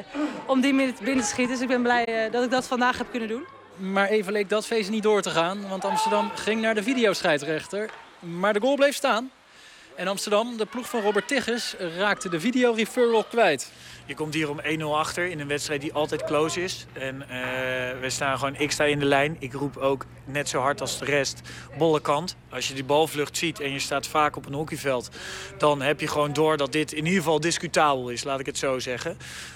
om die binnen te schieten. Dus ik ben blij dat ik dat vandaag heb kunnen doen. Maar even leek dat feest niet door te gaan. Want Amsterdam ging naar de videoscheidsrechter. Maar de goal bleef staan. En Amsterdam, de ploeg van Robert Tigges, raakte de videoreferral kwijt. Je komt hier om 1-0 achter in een wedstrijd die altijd close is. En we staan gewoon, ik sta in de lijn. Ik roep ook net zo hard als de rest, bolle kant. Als je die balvlucht ziet en je staat vaak op een hockeyveld, dan heb je gewoon door dat dit in ieder geval discutabel is, laat ik het zo zeggen.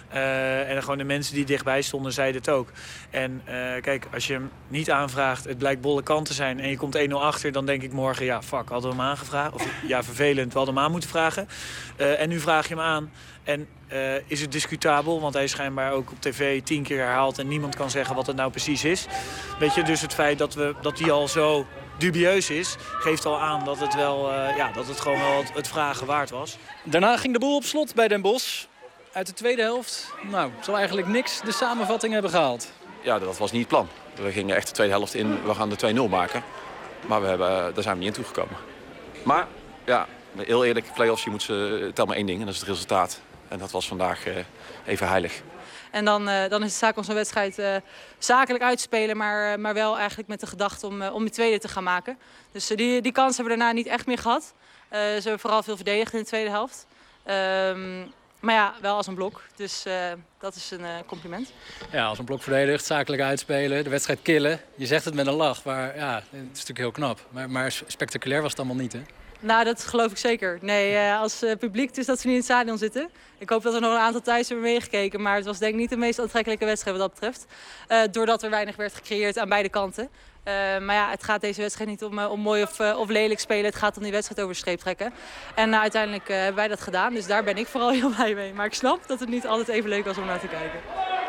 En gewoon de mensen die dichtbij stonden zeiden het ook. En kijk, als je hem niet aanvraagt, het blijkt bolle kant te zijn en je komt 1-0 achter, dan denk ik morgen, ja fuck, hadden we hem aangevraagd? Of ja, vervelend, we hadden hem aan moeten vragen. En nu vraag je hem aan. En is het discutabel, want hij is schijnbaar ook op tv 10 keer herhaald en niemand kan zeggen wat het nou precies is. Weet je, dus het feit dat die al zo dubieus is, geeft al aan dat het wel, dat het gewoon wel het vragen waard was. Daarna ging de boel op slot bij Den Bosch. Uit de tweede helft, zal eigenlijk niks de samenvatting hebben gehaald. Ja, dat was niet het plan. We gingen echt de tweede helft in, we gaan de 2-0 maken. Maar daar zijn we niet in toegekomen. Maar ja, heel eerlijk, play-offs, je moet tel maar 1 ding en dat is het resultaat. En dat was vandaag even heilig. En dan is het zaak om zo'n wedstrijd zakelijk uit te spelen, maar wel eigenlijk met de gedachte om de tweede te gaan maken. Dus die kans hebben we daarna niet echt meer gehad. Ze hebben vooral veel verdedigd in de tweede helft. Maar ja, wel als een blok. Dus dat is een compliment. Ja, als een blok verdedigd, zakelijk uitspelen, de wedstrijd killen. Je zegt het met een lach, maar ja, het is natuurlijk heel knap. Maar spectaculair was het allemaal niet, hè? Nou, dat geloof ik zeker. Nee, als publiek dus dat ze niet in het stadion zitten. Ik hoop dat er nog een aantal thuis hebben meegekeken. Maar het was denk ik niet de meest aantrekkelijke wedstrijd wat dat betreft. Doordat er weinig werd gecreëerd aan beide kanten. Maar ja, het gaat deze wedstrijd niet om mooi of lelijk spelen. Het gaat om die wedstrijd over de streep trekken. En uiteindelijk hebben wij dat gedaan. Dus daar ben ik vooral heel blij mee. Maar ik snap dat het niet altijd even leuk was om naar te kijken.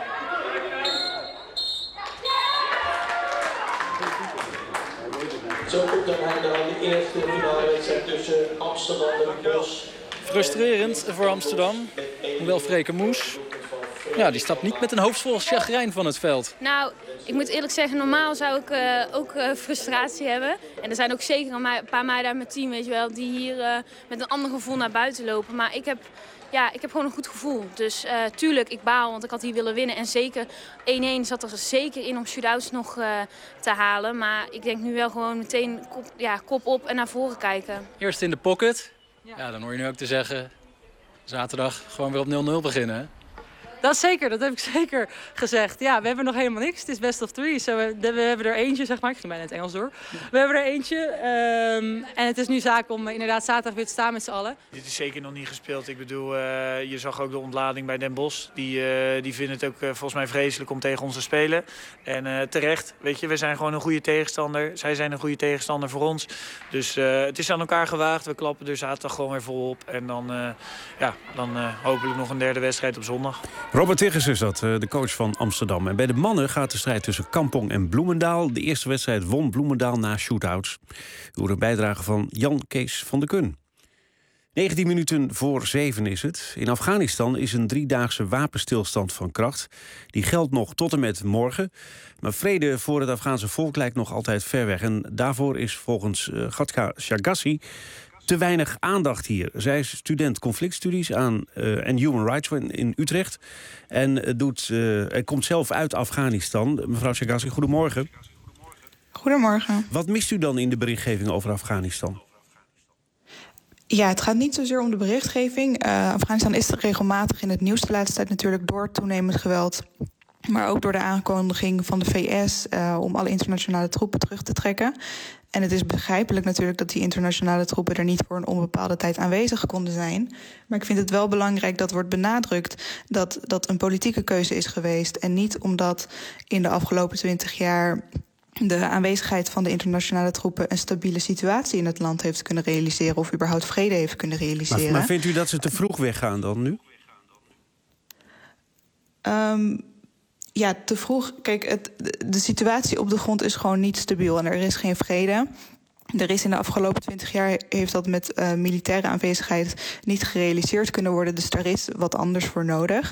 Zo komt dan de eerste finale wedstrijd tussen Amsterdam en Den Bosch. Frustrerend voor Amsterdam. Hoewel Freke Moes Ja, die stapt niet met een hoofd vol chagrijn van het veld. Nou, ik moet eerlijk zeggen, normaal zou ik ook frustratie hebben. En er zijn ook zeker een paar meiden uit mijn team, weet je wel, die hier met een ander gevoel naar buiten lopen. Maar ik heb gewoon een goed gevoel. Dus tuurlijk, ik baal, want ik had hier willen winnen. En zeker 1-1 zat er zeker in om shootouts nog te halen. Maar ik denk nu wel gewoon meteen kop op en naar voren kijken. Eerst in de pocket. Ja, dan hoor je nu ook te zeggen, zaterdag gewoon weer op 0-0 beginnen, hè? Dat is zeker, dat heb ik zeker gezegd. Ja, we hebben nog helemaal niks. Het is best of three. We hebben er eentje, zeg maar. Ik ging bijna in het Engels door. We hebben er eentje. En het is nu zaak om inderdaad zaterdag weer te staan met z'n allen. Dit is zeker nog niet gespeeld. Ik bedoel, je zag ook de ontlading bij Den Bosch. Die vinden het ook volgens mij vreselijk om tegen ons te spelen. En terecht, weet je, we zijn gewoon een goede tegenstander. Zij zijn een goede tegenstander voor ons. Dus het is aan elkaar gewaagd. We klappen er zaterdag gewoon weer volop. En dan hopelijk nog een derde wedstrijd op zondag. Robert Tigges is dat, de coach van Amsterdam. En bij de mannen gaat de strijd tussen Kampong en Bloemendaal. De eerste wedstrijd won Bloemendaal na shootouts. U hoort een bijdrage van Jan Kees van der Kun. 19 minuten voor 7 is het. In Afghanistan is een 3-daagse wapenstilstand van kracht. Die geldt nog tot en met morgen. Maar vrede voor het Afghaanse volk lijkt nog altijd ver weg. En daarvoor is volgens Gatka Shagassi te weinig aandacht hier. Zij is student conflictstudies en Human Rights in Utrecht. En komt zelf uit Afghanistan. Mevrouw Shagassi, goedemorgen. Goedemorgen. Wat mist u dan in de berichtgeving over Afghanistan? Ja, het gaat niet zozeer om de berichtgeving. Afghanistan is regelmatig in het nieuws de laatste tijd natuurlijk door toenemend geweld. Maar ook door de aankondiging van de VS om alle internationale troepen terug te trekken. En het is begrijpelijk natuurlijk dat die internationale troepen er niet voor een onbepaalde tijd aanwezig konden zijn. Maar ik vind het wel belangrijk dat wordt benadrukt dat een politieke keuze is geweest. En niet omdat in de afgelopen 20 jaar de aanwezigheid van de internationale troepen een stabiele situatie in het land heeft kunnen realiseren of überhaupt vrede heeft kunnen realiseren. Maar vindt u dat ze te vroeg weggaan dan nu? Ja, te vroeg. Kijk, de situatie op de grond is gewoon niet stabiel en er is geen vrede. Er is in de afgelopen 20 jaar heeft dat met militaire aanwezigheid niet gerealiseerd kunnen worden. Dus daar is wat anders voor nodig.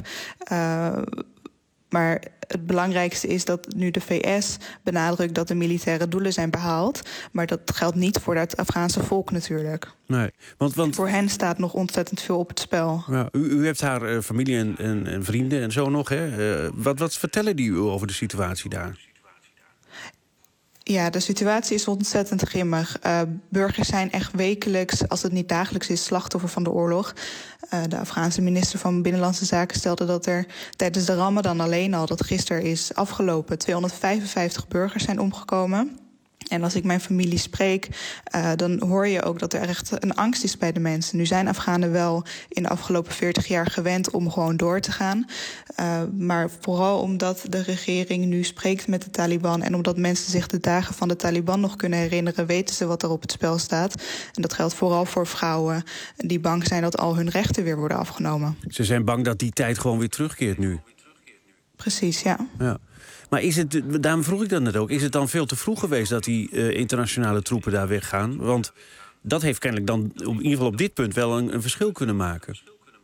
Maar het belangrijkste is dat nu de VS benadrukt dat de militaire doelen zijn behaald. Maar dat geldt niet voor het Afghaanse volk natuurlijk. Nee, want voor hen staat nog ontzettend veel op het spel. Ja, u hebt haar familie en vrienden en zo nog, hè? Wat vertellen die u over de situatie daar? Ja, de situatie is ontzettend grimmig. Burgers zijn echt wekelijks, als het niet dagelijks is, slachtoffer van de oorlog. De Afghaanse minister van Binnenlandse Zaken stelde dat er tijdens de Ramadan alleen al, dat gisteren is afgelopen, 255 burgers zijn omgekomen. En als ik mijn familie spreek, dan hoor je ook dat er echt een angst is bij de mensen. Nu zijn Afghanen wel in de afgelopen 40 jaar gewend om gewoon door te gaan. Maar vooral omdat de regering nu spreekt met de Taliban en omdat mensen zich de dagen van de Taliban nog kunnen herinneren, weten ze wat er op het spel staat. En dat geldt vooral voor vrouwen die bang zijn dat al hun rechten weer worden afgenomen. Ze zijn bang dat die tijd gewoon weer terugkeert nu. Precies, ja. Maar daarom vroeg ik dat net ook, is het dan veel te vroeg geweest dat die internationale troepen daar weggaan? Want dat heeft kennelijk dan in ieder geval op dit punt wel een verschil kunnen maken.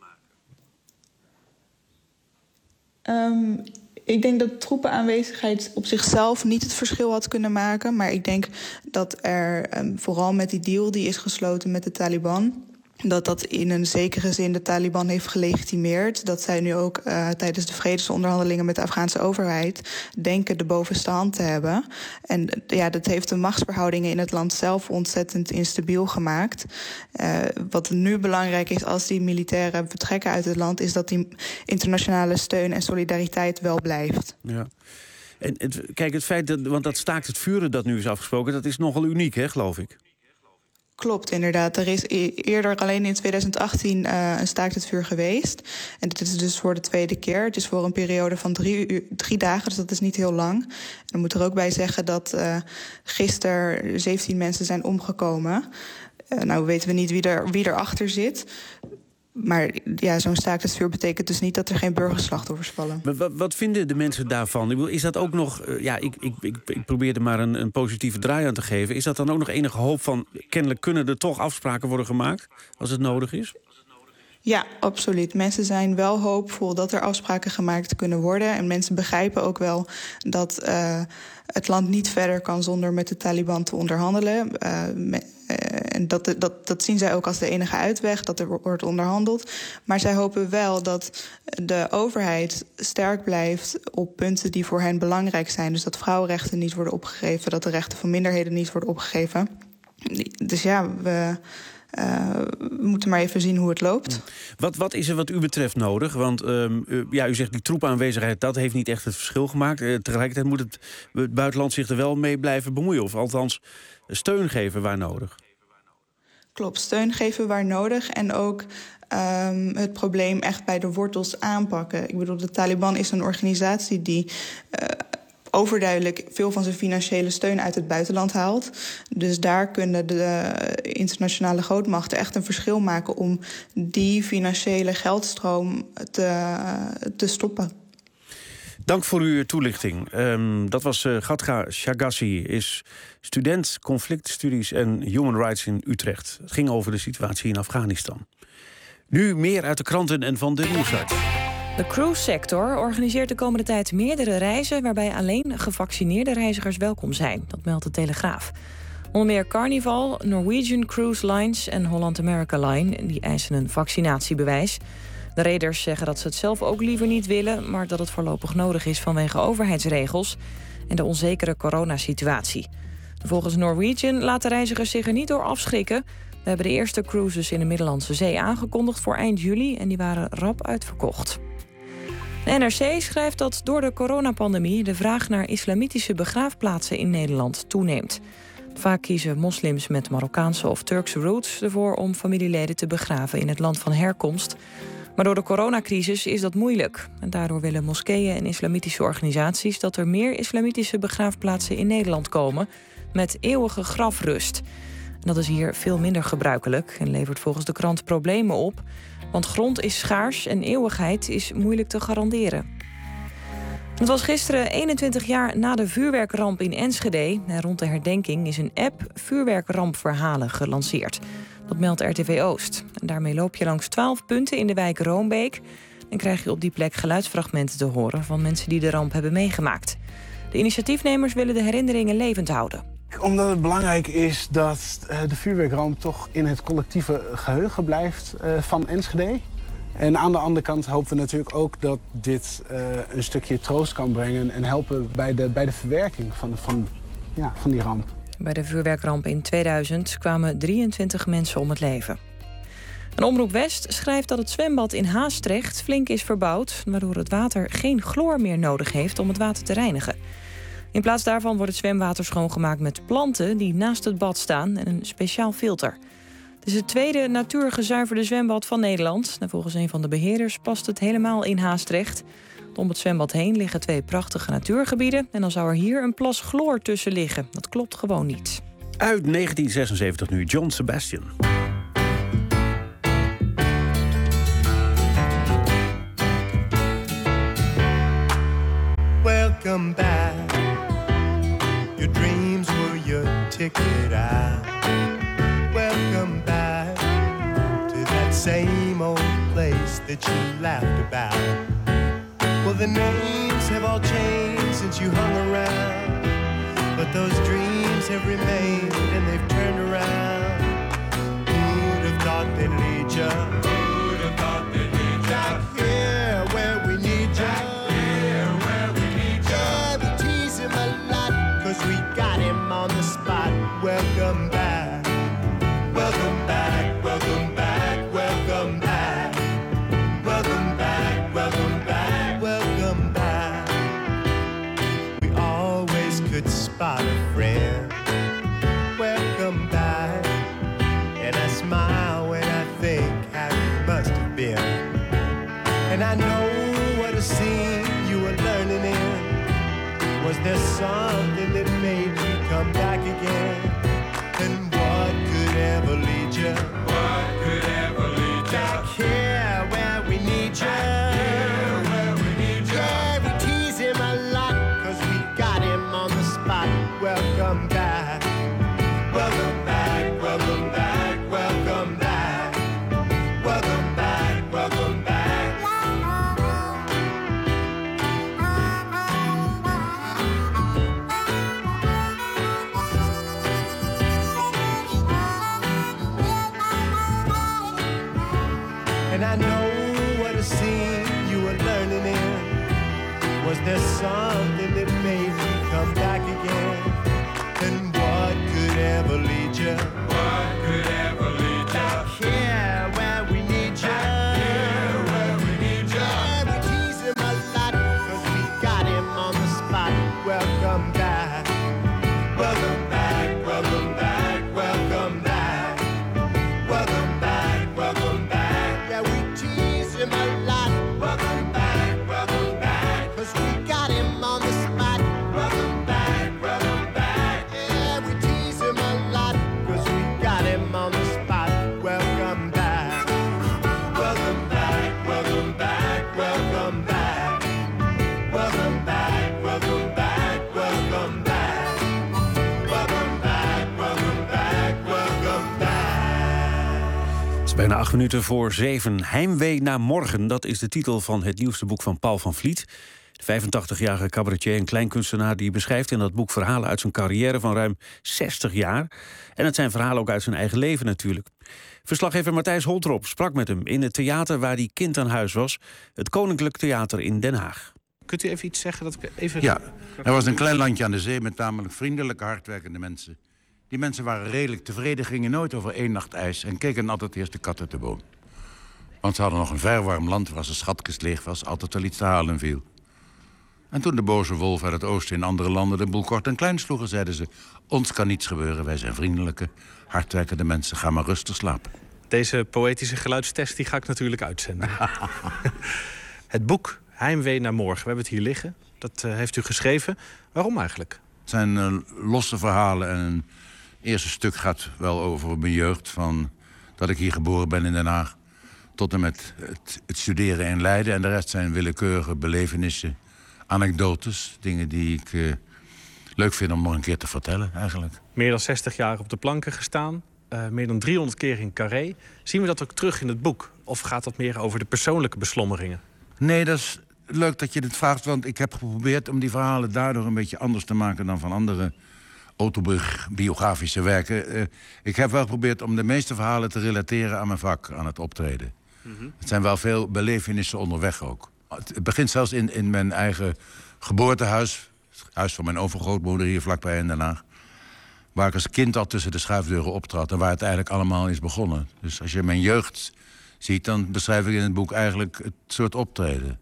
Ik denk dat troepenaanwezigheid op zichzelf niet het verschil had kunnen maken. Maar ik denk dat er vooral met die deal die is gesloten met de Taliban, dat in een zekere zin de Taliban heeft gelegitimeerd. Dat zij nu ook tijdens de vredesonderhandelingen met de Afghaanse overheid denken de bovenste hand te hebben. En ja, dat heeft de machtsverhoudingen in het land zelf ontzettend instabiel gemaakt. Wat nu belangrijk is als die militairen vertrekken uit het land, is dat die internationale steun en solidariteit wel blijft. Ja. En kijk, het feit want dat staakt het vuren dat nu is afgesproken, dat is nogal uniek, hè, geloof ik. Klopt, inderdaad. Er is eerder alleen in 2018 een staakt het vuur geweest. En dit is dus voor de tweede keer. Het is voor een periode van 3 dagen, dus dat is niet heel lang. En dan moet er ook bij zeggen dat gisteren 17 mensen zijn omgekomen. Nou weten we niet wie erachter zit. Maar ja, zo'n staakt het vuur betekent dus niet dat er geen burgerslachtoffers vallen. Wat vinden de mensen daarvan? Is dat ook nog, ik probeer er maar een positieve draai aan te geven. Is dat dan ook nog enige hoop van, kennelijk kunnen er toch afspraken worden gemaakt als het nodig is? Ja, absoluut. Mensen zijn wel hoopvol dat er afspraken gemaakt kunnen worden. En mensen begrijpen ook wel dat het land niet verder kan zonder met de Taliban te onderhandelen. En dat zien zij ook als de enige uitweg, dat er wordt onderhandeld. Maar zij hopen wel dat de overheid sterk blijft op punten die voor hen belangrijk zijn. Dus dat vrouwenrechten niet worden opgegeven, dat de rechten van minderheden niet worden opgegeven. Dus ja, we moeten maar even zien hoe het loopt. Wat is er wat u betreft nodig? Want u zegt die troepaanwezigheid, dat heeft niet echt het verschil gemaakt. Tegelijkertijd moet het buitenland zich er wel mee blijven bemoeien. Of althans steun geven waar nodig. Klopt, steun geven waar nodig. En ook het probleem echt bij de wortels aanpakken. Ik bedoel, de Taliban is een organisatie die overduidelijk veel van zijn financiële steun uit het buitenland haalt. Dus daar kunnen de internationale grootmachten echt een verschil maken om die financiële geldstroom te stoppen. Dank voor uw toelichting. Dat was Ghadga Shagassi, is student conflictstudies en human rights in Utrecht. Het ging over de situatie in Afghanistan. Nu meer uit de kranten en van de nieuwsarts. De cruise-sector organiseert de komende tijd meerdere reizen waarbij alleen gevaccineerde reizigers welkom zijn. Dat meldt de Telegraaf. Onder meer Carnival, Norwegian Cruise Lines en Holland America Line die eisen een vaccinatiebewijs. De reders zeggen dat ze het zelf ook liever niet willen, maar dat het voorlopig nodig is vanwege overheidsregels en de onzekere coronasituatie. Volgens Norwegian laten reizigers zich er niet door afschrikken. We hebben de eerste cruises in de Middellandse Zee aangekondigd voor eind juli en die waren rap uitverkocht. De NRC schrijft dat door de coronapandemie de vraag naar islamitische begraafplaatsen in Nederland toeneemt. Vaak kiezen moslims met Marokkaanse of Turkse roots ervoor om familieleden te begraven in het land van herkomst. Maar door de coronacrisis is dat moeilijk. En daardoor willen moskeeën en islamitische organisaties dat er meer islamitische begraafplaatsen in Nederland komen met eeuwige grafrust. En dat is hier veel minder gebruikelijk en levert volgens de krant problemen op. Want grond is schaars en eeuwigheid is moeilijk te garanderen. Het was gisteren 21 jaar na de vuurwerkramp in Enschede. En rond de herdenking is een app vuurwerkrampverhalen gelanceerd. Dat meldt RTV Oost. En daarmee loop je langs 12 punten in de wijk Roombeek en krijg je op die plek geluidsfragmenten te horen van mensen die de ramp hebben meegemaakt. De initiatiefnemers willen de herinneringen levend houden. Omdat het belangrijk is dat de vuurwerkramp toch in het collectieve geheugen blijft van Enschede. En aan de andere kant hopen we natuurlijk ook dat dit een stukje troost kan brengen en helpen bij de verwerking van die ramp. Bij de vuurwerkramp in 2000 kwamen 23 mensen om het leven. Een Omroep West schrijft dat het zwembad in Haastrecht flink is verbouwd, waardoor het water geen chloor meer nodig heeft om het water te reinigen. In plaats daarvan wordt het zwemwater schoongemaakt met planten die naast het bad staan en een speciaal filter. Het is het tweede natuurgezuiverde zwembad van Nederland. En volgens een van de beheerders past het helemaal in Haastrecht. Om het zwembad heen liggen 2 prachtige natuurgebieden en dan zou er hier een plas chloor tussen liggen. Dat klopt gewoon niet. Uit 1976 nu, John Sebastian. Welcome back. Your dreams were your ticket out. Welcome back to that same old place that you laughed about. Well, the names have all changed since you hung around, but those dreams have remained and they've turned around. Who'd have thought they'd lead you? Who'd have thought they'd lead you? Back here where we need you. We got him on the spot. Welcome back. Welcome back. Welcome back. Welcome back. Welcome back. Welcome back. Welcome back. We always could spot a friend. Welcome back. And I smile when I think how you must have been. And I know what a scene you were learning in. Was there something that made you come back again? And what could ever lead you? What could ever lead you? Back here where we need you. Back here where we need you. Yeah, we tease him a lot, 'cause we got him on the spot. Welcome back. Welcome back. Welcome back. Welcome back. Welcome back. there's something that made me come back again. And what could ever lead you? What could ever lead you? Back here where we need you. Back here where we need you. Yeah, we tease him a lot, 'cause we got him on the spot. Welcome back. Welcome back, welcome back, welcome back. Welcome back, welcome back. Yeah, we tease him a lot. Welcome back, 'cause we got him on the spot. Welcome back, yeah, we tease him a lot. 'Cause we got him on the spot. Welcome back. Welcome back, welcome back, welcome back. Welcome back, welcome back, welcome back. Welcome back, welcome back, welcome back. Het is bijna 8 minuten voor 7. Heimwee naar morgen, dat is de titel van het nieuwste boek van Paul van Vliet. De 85-jarige cabaretier en kleinkunstenaar die beschrijft in dat boek verhalen uit zijn carrière van ruim 60 jaar. En het zijn verhalen ook uit zijn eigen leven natuurlijk. Verslaggever Matthijs Holtrop sprak met hem in het theater waar hij kind aan huis was. Het Koninklijk Theater in Den Haag. Kunt u even iets zeggen? Dat ik even... Ja, er was een klein landje aan de zee met namelijk vriendelijke, hardwerkende mensen. Die mensen waren redelijk tevreden, gingen nooit over 1 nacht ijs en keken altijd eerst de kat uit de boom. Want ze hadden nog een verwarm land waar ze schatkist leeg was, altijd wel iets te halen viel. En toen de boze wolf uit het oosten in andere landen de boel kort en klein sloegen, zeiden ze: ons kan niets gebeuren, wij zijn vriendelijke, hardwerkende mensen, ga maar rustig slapen. Deze poëtische geluidstest die ga ik natuurlijk uitzenden. Het boek Heimwee naar morgen, we hebben het hier liggen. Dat heeft u geschreven. Waarom eigenlijk? Het zijn losse verhalen en een eerste stuk gaat wel over mijn jeugd, van dat ik hier geboren ben in Den Haag, tot en met het studeren in Leiden. En de rest zijn willekeurige belevenissen, anekdotes, dingen die ik leuk vind om nog een keer te vertellen eigenlijk. Meer dan 60 jaar op de planken gestaan, meer dan 300 keer in Carré. Zien we dat ook terug in het boek? Of gaat dat meer over de persoonlijke beslommeringen? Nee, dat is leuk dat je dit vraagt, want ik heb geprobeerd om die verhalen daardoor een beetje anders te maken dan van andere autobiografische werken. Ik heb wel geprobeerd om de meeste verhalen te relateren aan mijn vak, aan het optreden. Het zijn wel veel belevenissen onderweg ook. Het begint zelfs in mijn eigen geboortehuis, het huis van mijn overgrootmoeder hier vlakbij in Den Haag, waar ik als kind al tussen de schuifdeuren optrad en waar het eigenlijk allemaal is begonnen. Dus als je mijn jeugd ziet, dan beschrijf ik in het boek eigenlijk het soort optreden.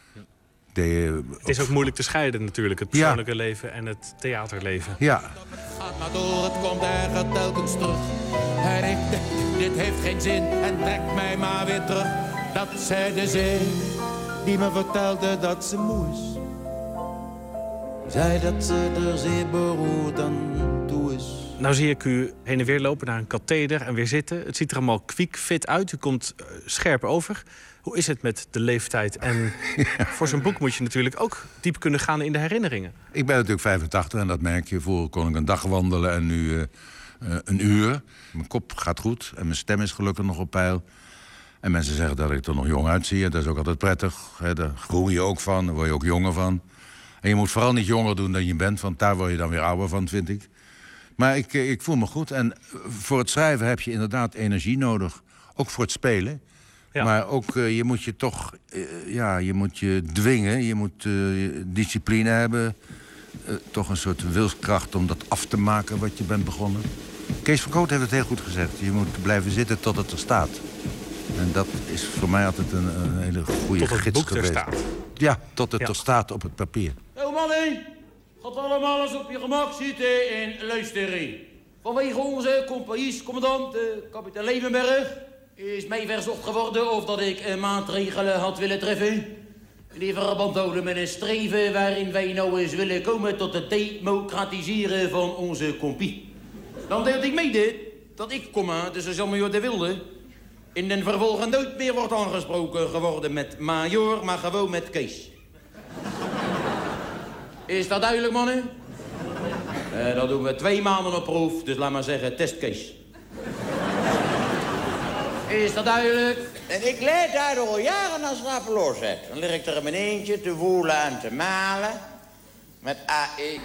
Het is ook moeilijk te scheiden natuurlijk, het persoonlijke leven en het theaterleven. Ja. Gaat maar door, het komt erger telkens terug. En ik denk, dit heeft geen zin en trekt mij maar weer terug. Dat zei de zee, die me vertelde dat ze moe is. Zei dat ze er zeer beroerd aan toe is. Nou zie ik u heen en weer lopen naar een katheder en weer zitten. Het ziet er allemaal kwiekfit uit, u komt scherp over. Hoe is het met de leeftijd? En voor zo'n boek moet je natuurlijk ook diep kunnen gaan in de herinneringen. Ik ben natuurlijk 85 en dat merk je. Vroeger kon ik een dag wandelen en nu een uur. Mijn kop gaat goed en mijn stem is gelukkig nog op peil. En mensen zeggen dat ik er nog jong uitzie. Dat is ook altijd prettig. Daar groei je ook van, daar word je ook jonger van. En je moet vooral niet jonger doen dan je bent, want daar word je dan weer ouder van, vind ik. Maar ik voel me goed. En voor het schrijven heb je inderdaad energie nodig. Ook voor het spelen. Ja. Maar ook, je moet je toch je moet je dwingen. Je moet discipline hebben. Toch een soort wilskracht om dat af te maken wat je bent begonnen. Kees van Koot heeft het heel goed gezegd. Je moet blijven zitten tot het er staat. En dat is voor mij altijd een hele goede gids geweest. Tot het boek er staat. Ja, tot het er staat op het papier. Hé mannen, gaat allemaal eens op je gemak zitten en luisteren. Vanwege onze compagniescommandant, kapitein Levenberg, is mij verzocht geworden of dat ik maatregelen had willen treffen. Die verband houden met een streven waarin wij nou eens willen komen tot het democratiseren van onze compie. Dan deed ik mede dat ik, de sergeant-majoor de Wilde, in den vervolgen nooit meer wordt aangesproken geworden met majoor, maar gewoon met Kees. Is dat duidelijk, mannen? Dat doen we 2 maanden op proef, dus laat maar zeggen testcase. Is dat duidelijk? En ik leid daar al jaren als slapeloos heb. Dan lig ik er in mijn eentje te woelen en te malen. Met AE.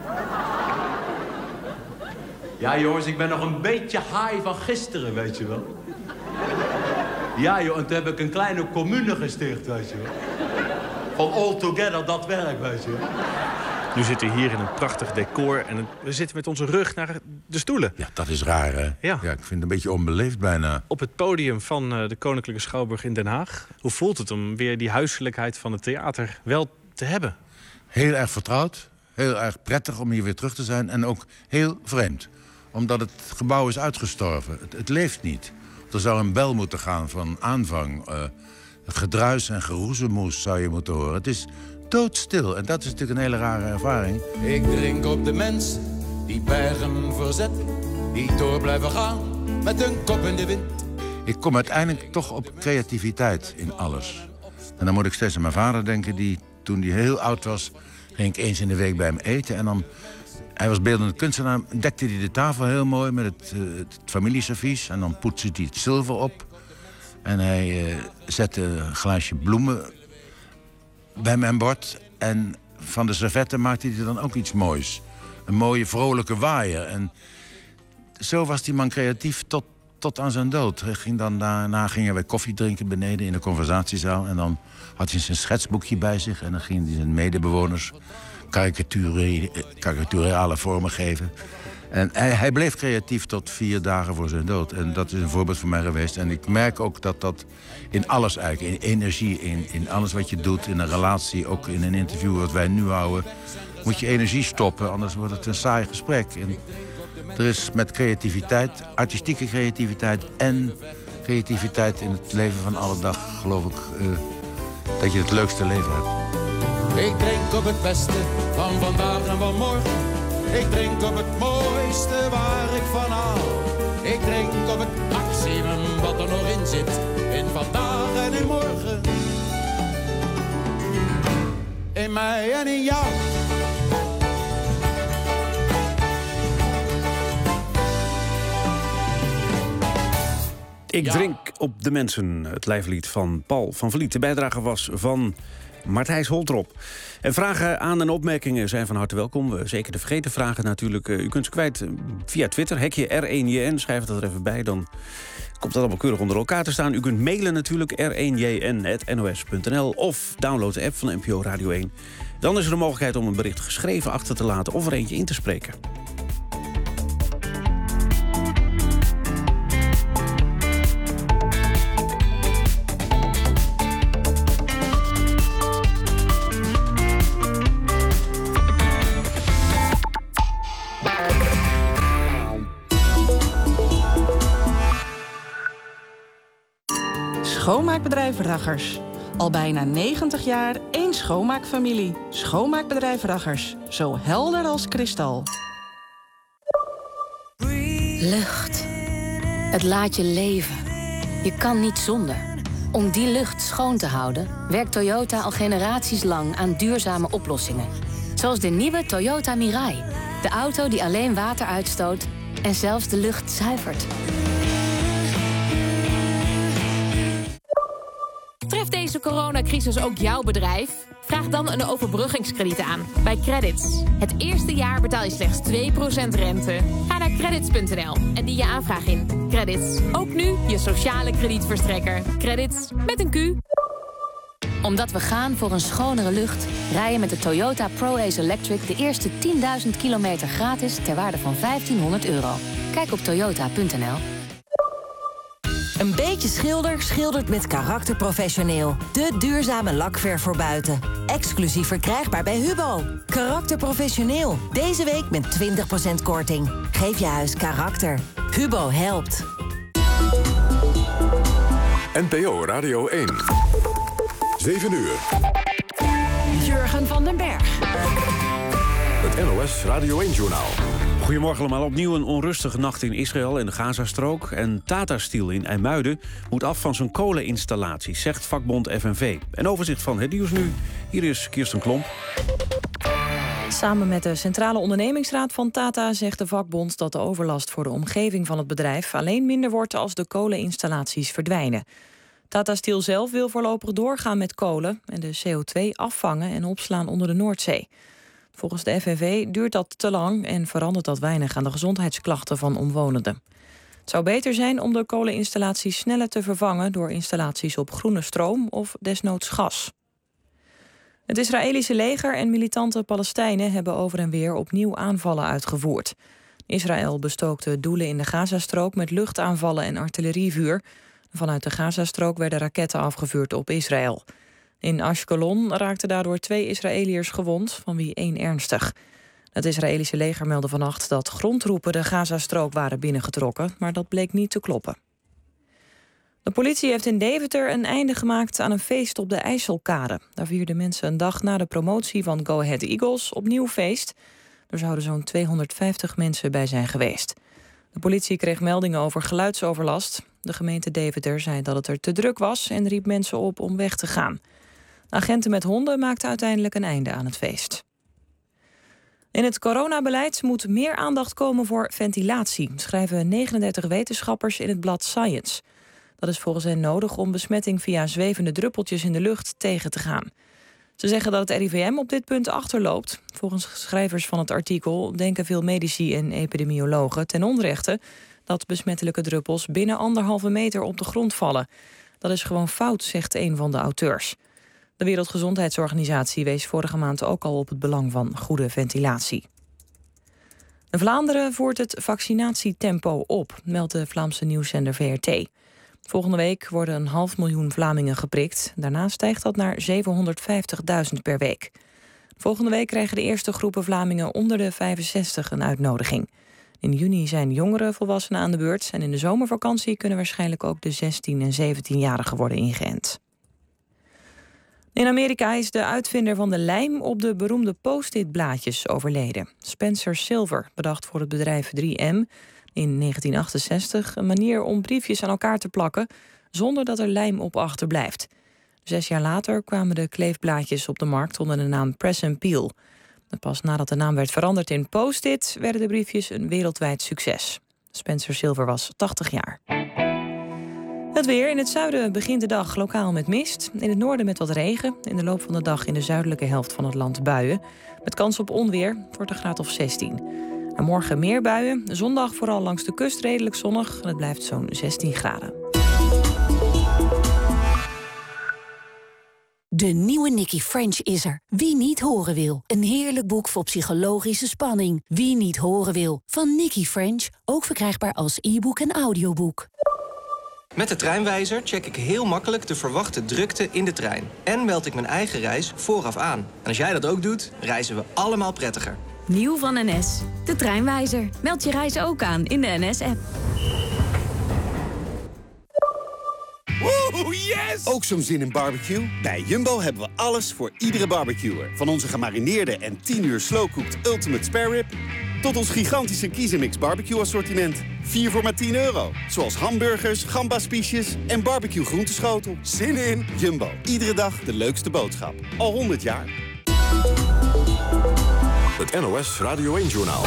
Ja, jongens, ik ben nog een beetje high van gisteren, weet je wel. Ja, joh, en toen heb ik een kleine commune gesticht, weet je wel. Van all together, dat werk, weet je. Nu zitten we hier in een prachtig decor en we zitten met onze rug naar de stoelen. Ja, dat is raar, hè? Ja. Ik vind het een beetje onbeleefd bijna. Op het podium van de Koninklijke Schouwburg in Den Haag. Hoe voelt het om weer die huiselijkheid van het theater wel te hebben? Heel erg vertrouwd. Heel erg prettig om hier weer terug te zijn. En ook heel vreemd. Omdat het gebouw is uitgestorven. Het leeft niet. Er zou een bel moeten gaan van aanvang. Gedruis en geroezemoes zou je moeten horen. Het is doodstil. En dat is natuurlijk een hele rare ervaring. Ik drink op de mensen die bergen verzetten, die door blijven gaan met hun kop in de wind. Ik kom uiteindelijk toch op creativiteit in alles. En dan moet ik steeds aan mijn vader denken, die toen hij heel oud was, ging ik eens in de week bij hem eten. En dan, hij was beeldende kunstenaar, dekte hij de tafel heel mooi met het familieservies. En dan poetste hij het zilver op. En hij zette een glaasje bloemen bij mijn bord. En van de servetten maakte hij er dan ook iets moois. Een mooie, vrolijke waaier. En zo was die man creatief tot aan zijn dood. Daarna gingen wij koffie drinken beneden in de conversatiezaal. En dan had hij zijn schetsboekje bij zich. En dan ging hij zijn medebewoners karikaturale vormen geven. En hij bleef creatief tot 4 dagen voor zijn dood. En dat is een voorbeeld voor mij geweest. En ik merk ook dat in alles eigenlijk, in energie, in alles wat je doet, in een relatie, ook in een interview wat wij nu houden, moet je energie stoppen, anders wordt het een saai gesprek. En er is met creativiteit, artistieke creativiteit en creativiteit in het leven van alle dag, geloof ik, dat je het leukste leven hebt. Ik drink op het beste van vandaag en van morgen. Ik drink op het mooiste waar ik van hou. Ik drink op het maximum wat er nog in zit. In vandaag en in morgen. In mij en in jou. Ik drink op de mensen, het lijflied van Paul van Vliet. De bijdrage was van Martijs Holtrop. En vragen aan en opmerkingen zijn van harte welkom. Zeker de vergeten vragen natuurlijk. U kunt ze kwijt via Twitter, hekje R1JN. Schrijf dat er even bij, dan komt dat allemaal keurig onder elkaar te staan. U kunt mailen natuurlijk, r1jn@nos.nl. Of download de app van NPO Radio 1. Dan is er de mogelijkheid om een bericht geschreven achter te laten of er eentje in te spreken. Schoonmaakbedrijf Raggers. Al bijna 90 jaar één schoonmaakfamilie. Schoonmaakbedrijf Raggers. Zo helder als kristal. Lucht. Het laat je leven. Je kan niet zonder. Om die lucht schoon te houden, werkt Toyota al generaties lang aan duurzame oplossingen. Zoals de nieuwe Toyota Mirai. De auto die alleen water uitstoot en zelfs de lucht zuivert. Treft deze coronacrisis ook jouw bedrijf? Vraag dan een overbruggingskrediet aan bij Credits. Het eerste jaar betaal je slechts 2% rente. Ga naar credits.nl en dien je aanvraag in. Credits. Ook nu je sociale kredietverstrekker. Credits met een Q. Omdat we gaan voor een schonere lucht, rij je met de Toyota ProAce Electric de eerste 10.000 kilometer gratis ter waarde van €1.500. Kijk op toyota.nl. Een beetje schilder schildert met karakter professioneel. De duurzame lakverf voor buiten. Exclusief verkrijgbaar bij Hubo. Karakter professioneel. Deze week met 20% korting. Geef je huis karakter. Hubo helpt. NPO Radio 1. 7 uur. Jurgen van den Berg. Het NOS Radio 1-journaal. Goedemorgen allemaal. Opnieuw een onrustige nacht in Israël en de Gazastrook. En Tata Steel in IJmuiden moet af van zijn koleninstallaties, zegt vakbond FNV. Een overzicht van het nieuws nu. Hier is Kirsten Klomp. Samen met de Centrale Ondernemingsraad van Tata zegt de vakbond dat de overlast voor de omgeving van het bedrijf alleen minder wordt als de koleninstallaties verdwijnen. Tata Steel zelf wil voorlopig doorgaan met kolen en de CO2 afvangen en opslaan onder de Noordzee. Volgens de FNV duurt dat te lang en verandert dat weinig aan de gezondheidsklachten van omwonenden. Het zou beter zijn om de koleninstallaties sneller te vervangen door installaties op groene stroom of desnoods gas. Het Israëlische leger en militante Palestijnen hebben over en weer opnieuw aanvallen uitgevoerd. Israël bestookte doelen in de Gazastrook met luchtaanvallen en artillerievuur. Vanuit de Gazastrook werden raketten afgevuurd op Israël. In Ashkelon raakten daardoor 2 Israëliërs gewond, van wie 1 ernstig. Het Israëlische leger meldde vannacht dat grondtroepen de Gazastrook waren binnengetrokken, maar dat bleek niet te kloppen. De politie heeft in Deventer een einde gemaakt aan een feest op de IJsselkade. Daar vierden mensen een dag na de promotie van Go Ahead Eagles opnieuw feest. Er zouden zo'n 250 mensen bij zijn geweest. De politie kreeg meldingen over geluidsoverlast. De gemeente Deventer zei dat het er te druk was en riep mensen op om weg te gaan. Agenten met honden maakten uiteindelijk een einde aan het feest. In het coronabeleid moet meer aandacht komen voor ventilatie, schrijven 39 wetenschappers in het blad Science. Dat is volgens hen nodig om besmetting via zwevende druppeltjes in de lucht tegen te gaan. Ze zeggen dat het RIVM op dit punt achterloopt. Volgens schrijvers van het artikel denken veel medici en epidemiologen ten onrechte dat besmettelijke druppels binnen 1,5 meter op de grond vallen. Dat is gewoon fout, zegt een van de auteurs. De Wereldgezondheidsorganisatie wees vorige maand ook al op het belang van goede ventilatie. Vlaanderen voert het vaccinatietempo op, meldt de Vlaamse nieuwszender VRT. Volgende week worden 500.000 Vlamingen geprikt. Daarna stijgt dat naar 750.000 per week. Volgende week krijgen de eerste groepen Vlamingen onder de 65 een uitnodiging. In juni zijn jongere volwassenen aan de beurt en in de zomervakantie kunnen waarschijnlijk ook de 16- en 17-jarigen worden ingeënt. In Amerika is de uitvinder van de lijm op de beroemde post-it blaadjes overleden. Spencer Silver bedacht voor het bedrijf 3M in 1968 een manier om briefjes aan elkaar te plakken zonder dat er lijm op achterblijft. 6 jaar later kwamen de kleefblaadjes op de markt onder de naam Press & Peel. En pas nadat de naam werd veranderd in Post-it werden de briefjes een wereldwijd succes. Spencer Silver was 80 jaar. Het weer. In het zuiden begint de dag lokaal met mist. In het noorden met wat regen. In de loop van de dag in de zuidelijke helft van het land buien. Met kans op onweer. Het wordt een graad of 16. En morgen meer buien. Zondag vooral langs de kust redelijk zonnig. En het blijft zo'n 16 graden. De nieuwe Nicky French is er. Wie niet horen wil. Een heerlijk boek vol psychologische spanning. Wie niet horen wil. Van Nicky French. Ook verkrijgbaar als e-book en audioboek. Met de Treinwijzer check ik heel makkelijk de verwachte drukte in de trein. En meld ik mijn eigen reis vooraf aan. En als jij dat ook doet, reizen we allemaal prettiger. Nieuw van NS. De Treinwijzer. Meld je reis ook aan in de NS-app. Woehoe, yes! Ook zo'n zin in barbecue? Bij Jumbo hebben we alles voor iedere barbecuer. Van onze gemarineerde en 10 uur slowcooked Ultimate Spare Rib tot ons gigantische Kiezenmix barbecue assortiment. 4 voor maar €10. Zoals hamburgers, gambaspiesjes en barbecue groenteschotel. Zin in Jumbo. Iedere dag de leukste boodschap. Al 100 jaar. Het NOS Radio 1-journaal.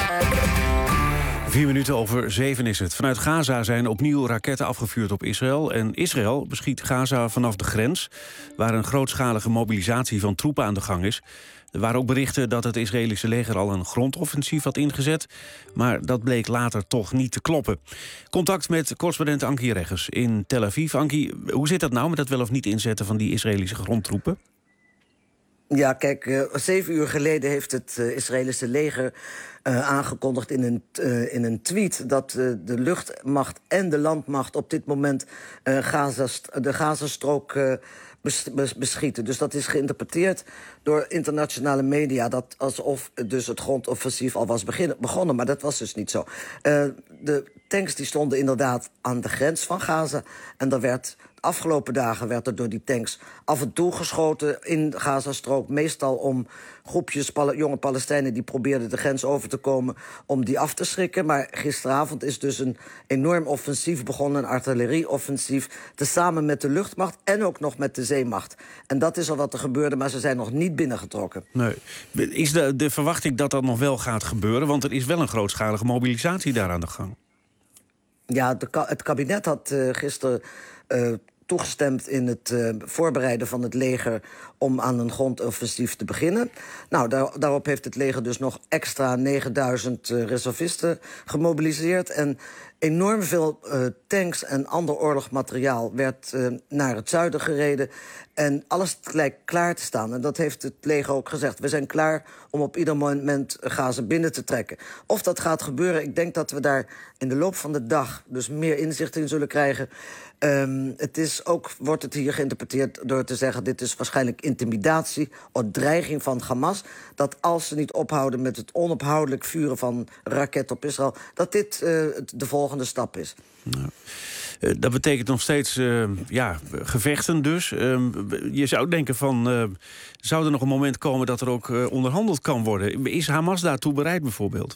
7:04 is het. Vanuit Gaza zijn opnieuw raketten afgevuurd op Israël. En Israël beschiet Gaza vanaf de grens, waar een grootschalige mobilisatie van troepen aan de gang is. Er waren ook berichten dat het Israëlische leger al een grondoffensief had ingezet. Maar dat bleek later toch niet te kloppen. Contact met correspondent Ankie Reggers in Tel Aviv. Ankie, hoe zit dat nou met dat wel of niet inzetten van die Israëlische grondtroepen? Ja, kijk, 7 uur geleden heeft het Israëlische leger aangekondigd in een tweet dat de luchtmacht en de landmacht op dit moment de Gazastrook beschieten. Dus dat is geïnterpreteerd door internationale media dat alsof dus het grondoffensief al was begonnen. Maar dat was dus niet zo. De tanks die stonden inderdaad aan de grens van Gaza. En de afgelopen dagen werd er door die tanks af en toe geschoten in de Gazastrook. Meestal om groepjes jonge Palestijnen die probeerden de grens over te komen om die af te schrikken. Maar gisteravond is dus een enorm offensief begonnen, een artillerieoffensief, tezamen met de luchtmacht en ook nog met de zeemacht. En dat is al wat er gebeurde, maar ze zijn nog niet binnengetrokken. Nee. Is de verwachting dat dat nog wel gaat gebeuren? Want er is wel een grootschalige mobilisatie daar aan de gang. Ja, het kabinet had gisteren toegestemd in het voorbereiden van het leger om aan een grondoffensief te beginnen. Nou, daarop heeft het leger dus nog extra 9000 reservisten gemobiliseerd. En Enorm veel tanks en ander oorlogsmateriaal werd naar het zuiden gereden. En alles lijkt klaar te staan. En dat heeft het leger ook gezegd. We zijn klaar om op ieder moment Gaza binnen te trekken. Of dat gaat gebeuren, ik denk dat we daar in de loop van de dag dus meer inzicht in zullen krijgen. Wordt het hier geïnterpreteerd door te zeggen... dit is waarschijnlijk intimidatie of dreiging van Hamas. Dat als ze niet ophouden met het onophoudelijk vuren van raketten op Israël... dat dit de volgende stap is. Nou, dat betekent nog steeds gevechten dus. Je zou denken van... zou er nog een moment komen dat er ook onderhandeld kan worden? Is Hamas daartoe bereid bijvoorbeeld?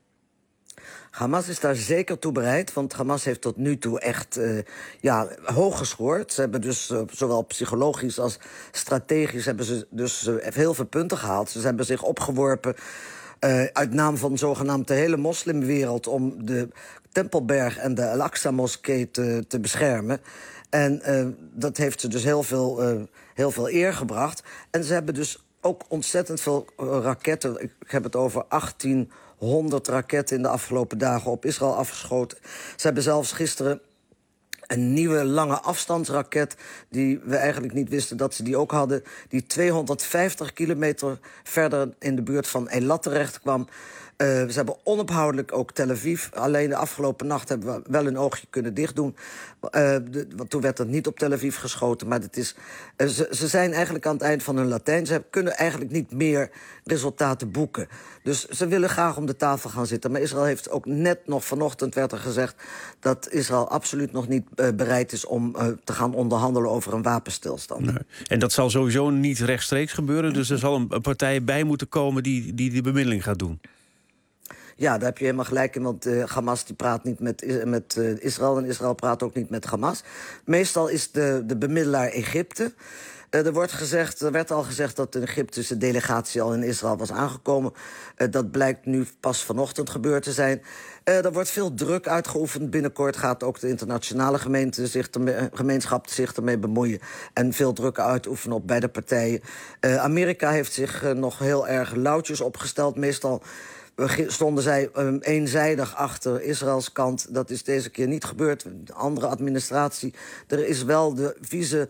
Hamas is daar zeker toe bereid, want Hamas heeft tot nu toe echt hoog gescoord. Ze hebben dus zowel psychologisch als strategisch hebben ze dus heel veel punten gehaald. Ze hebben zich opgeworpen uit naam van zogenaamd de hele moslimwereld om de Tempelberg en de Al-Aqsa-moskee te beschermen. En dat heeft ze dus heel veel eer gebracht. En ze hebben dus ook ontzettend veel raketten. Ik heb het over 1800 raketten in de afgelopen dagen op Israël afgeschoten. Ze hebben zelfs gisteren een nieuwe lange afstandsraket... die we eigenlijk niet wisten dat ze die ook hadden... die 250 kilometer verder in de buurt van Eilat terecht kwam. Ze hebben onophoudelijk ook Tel Aviv. Alleen de afgelopen nacht hebben we wel een oogje kunnen dichtdoen. Want toen werd het niet op Tel Aviv geschoten. Maar ze zijn eigenlijk aan het eind van hun Latijn. Ze kunnen eigenlijk niet meer resultaten boeken. Dus ze willen graag om de tafel gaan zitten. Maar Israël heeft ook net nog vanochtend werd er gezegd... dat Israël absoluut nog niet bereid is om te gaan onderhandelen over een wapenstilstand. Nee. En dat zal sowieso niet rechtstreeks gebeuren. Dus er zal een partij bij moeten komen die bemiddeling gaat doen. Ja, daar heb je helemaal gelijk in, want Hamas die praat niet met Israël... en Israël praat ook niet met Hamas. Meestal is de bemiddelaar Egypte. Er werd al gezegd dat de Egyptische delegatie al in Israël was aangekomen. Dat blijkt nu pas vanochtend gebeurd te zijn. Er wordt veel druk uitgeoefend. Binnenkort gaat ook de internationale gemeenschap zich ermee bemoeien... en veel druk uitoefenen op beide partijen. Amerika heeft zich nog heel erg lauwtjes opgesteld. Meestal stonden zij eenzijdig achter Israëls kant. Dat is deze keer niet gebeurd. De andere administratie. Er is wel de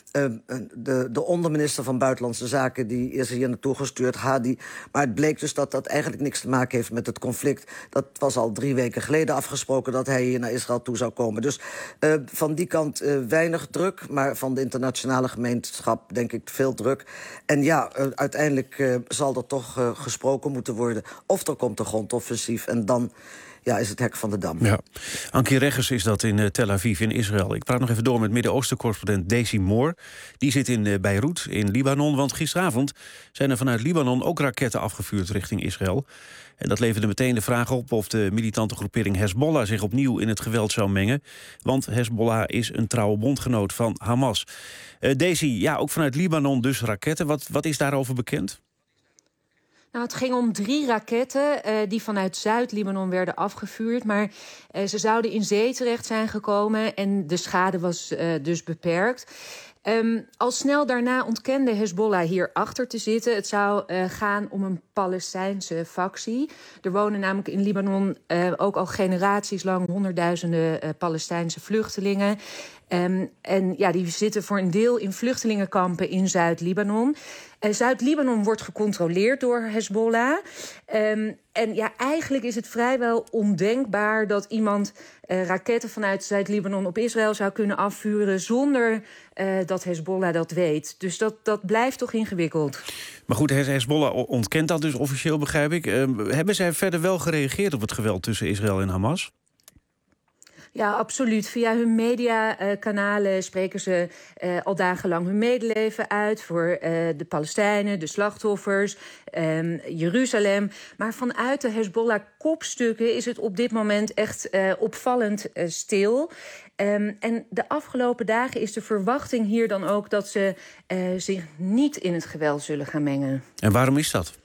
de onderminister van Buitenlandse Zaken... die is hier naartoe gestuurd, Hadi. Maar het bleek dus dat dat eigenlijk niks te maken heeft met het conflict. Dat was al 3 weken geleden afgesproken dat hij hier naar Israël toe zou komen. Dus van die kant weinig druk, maar van de internationale gemeenschap denk ik veel druk. En ja, uiteindelijk zal er toch gesproken moeten worden. Of er komt een grondoffensief en dan... ja, is het hek van de dam. Ja. Ankie Reggers is dat in Tel Aviv in Israël. Ik praat nog even door met Midden-Oosten-correspondent Daisy Moore. Die zit in Beirut in Libanon, want gisteravond zijn er vanuit Libanon ook raketten afgevuurd richting Israël. En dat leverde meteen de vraag op of de militante groepering Hezbollah zich opnieuw in het geweld zou mengen. Want Hezbollah is een trouwe bondgenoot van Hamas. Daisy, ja, ook vanuit Libanon dus raketten. Wat is daarover bekend? Nou, het ging om 3 raketten die vanuit Zuid-Libanon werden afgevuurd. Maar ze zouden in zee terecht zijn gekomen en de schade was dus beperkt. Al snel daarna ontkende Hezbollah hier achter te zitten. Het zou gaan om een Palestijnse factie. Er wonen namelijk in Libanon ook al generaties lang honderdduizenden Palestijnse vluchtelingen. En ja, die zitten voor een deel in vluchtelingenkampen in Zuid-Libanon. Zuid-Libanon wordt gecontroleerd door Hezbollah. En ja, eigenlijk is het vrijwel ondenkbaar dat iemand raketten vanuit Zuid-Libanon op Israël zou kunnen afvuren zonder dat Hezbollah dat weet. Dus dat blijft toch ingewikkeld. Maar goed, Hezbollah ontkent dat dus officieel, begrijp ik. Hebben zij verder wel gereageerd op het geweld tussen Israël en Hamas? Ja, absoluut. Via hun mediakanalen spreken ze al dagenlang hun medeleven uit voor de Palestijnen, de slachtoffers, Jeruzalem. Maar vanuit de Hezbollah-kopstukken is het op dit moment echt opvallend stil. En de afgelopen dagen is de verwachting hier dan ook dat ze zich niet in het geweld zullen gaan mengen. En waarom is dat?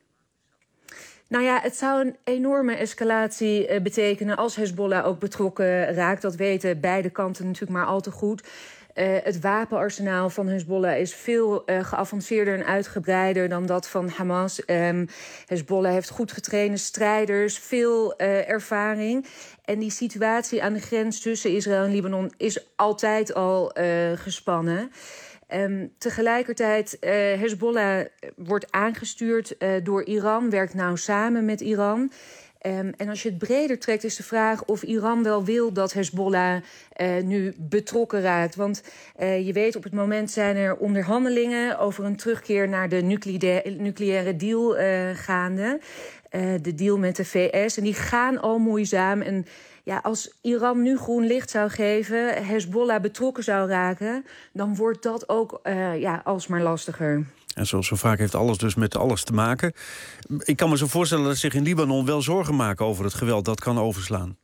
Nou ja, het zou een enorme escalatie betekenen als Hezbollah ook betrokken raakt. Dat weten beide kanten natuurlijk maar al te goed. het wapenarsenaal van Hezbollah is veel geavanceerder en uitgebreider dan dat van Hamas. Hezbollah heeft goed getrainde strijders, veel ervaring. En die situatie aan de grens tussen Israël en Libanon is altijd al gespannen. Tegelijkertijd, Hezbollah wordt aangestuurd door Iran, werkt nauw samen met Iran. En als je het breder trekt, is de vraag of Iran wel wil dat Hezbollah nu betrokken raakt. Want je weet, op het moment zijn er onderhandelingen over een terugkeer naar de nucleaire deal gaande. De deal met de VS. En die gaan al moeizaam. En ja, als Iran nu groen licht zou geven, Hezbollah betrokken zou raken, dan wordt dat ook alsmaar lastiger. En zoals zo vaak heeft alles dus met alles te maken. Ik kan me zo voorstellen dat zich in Libanon wel zorgen maken over het geweld dat kan overslaan.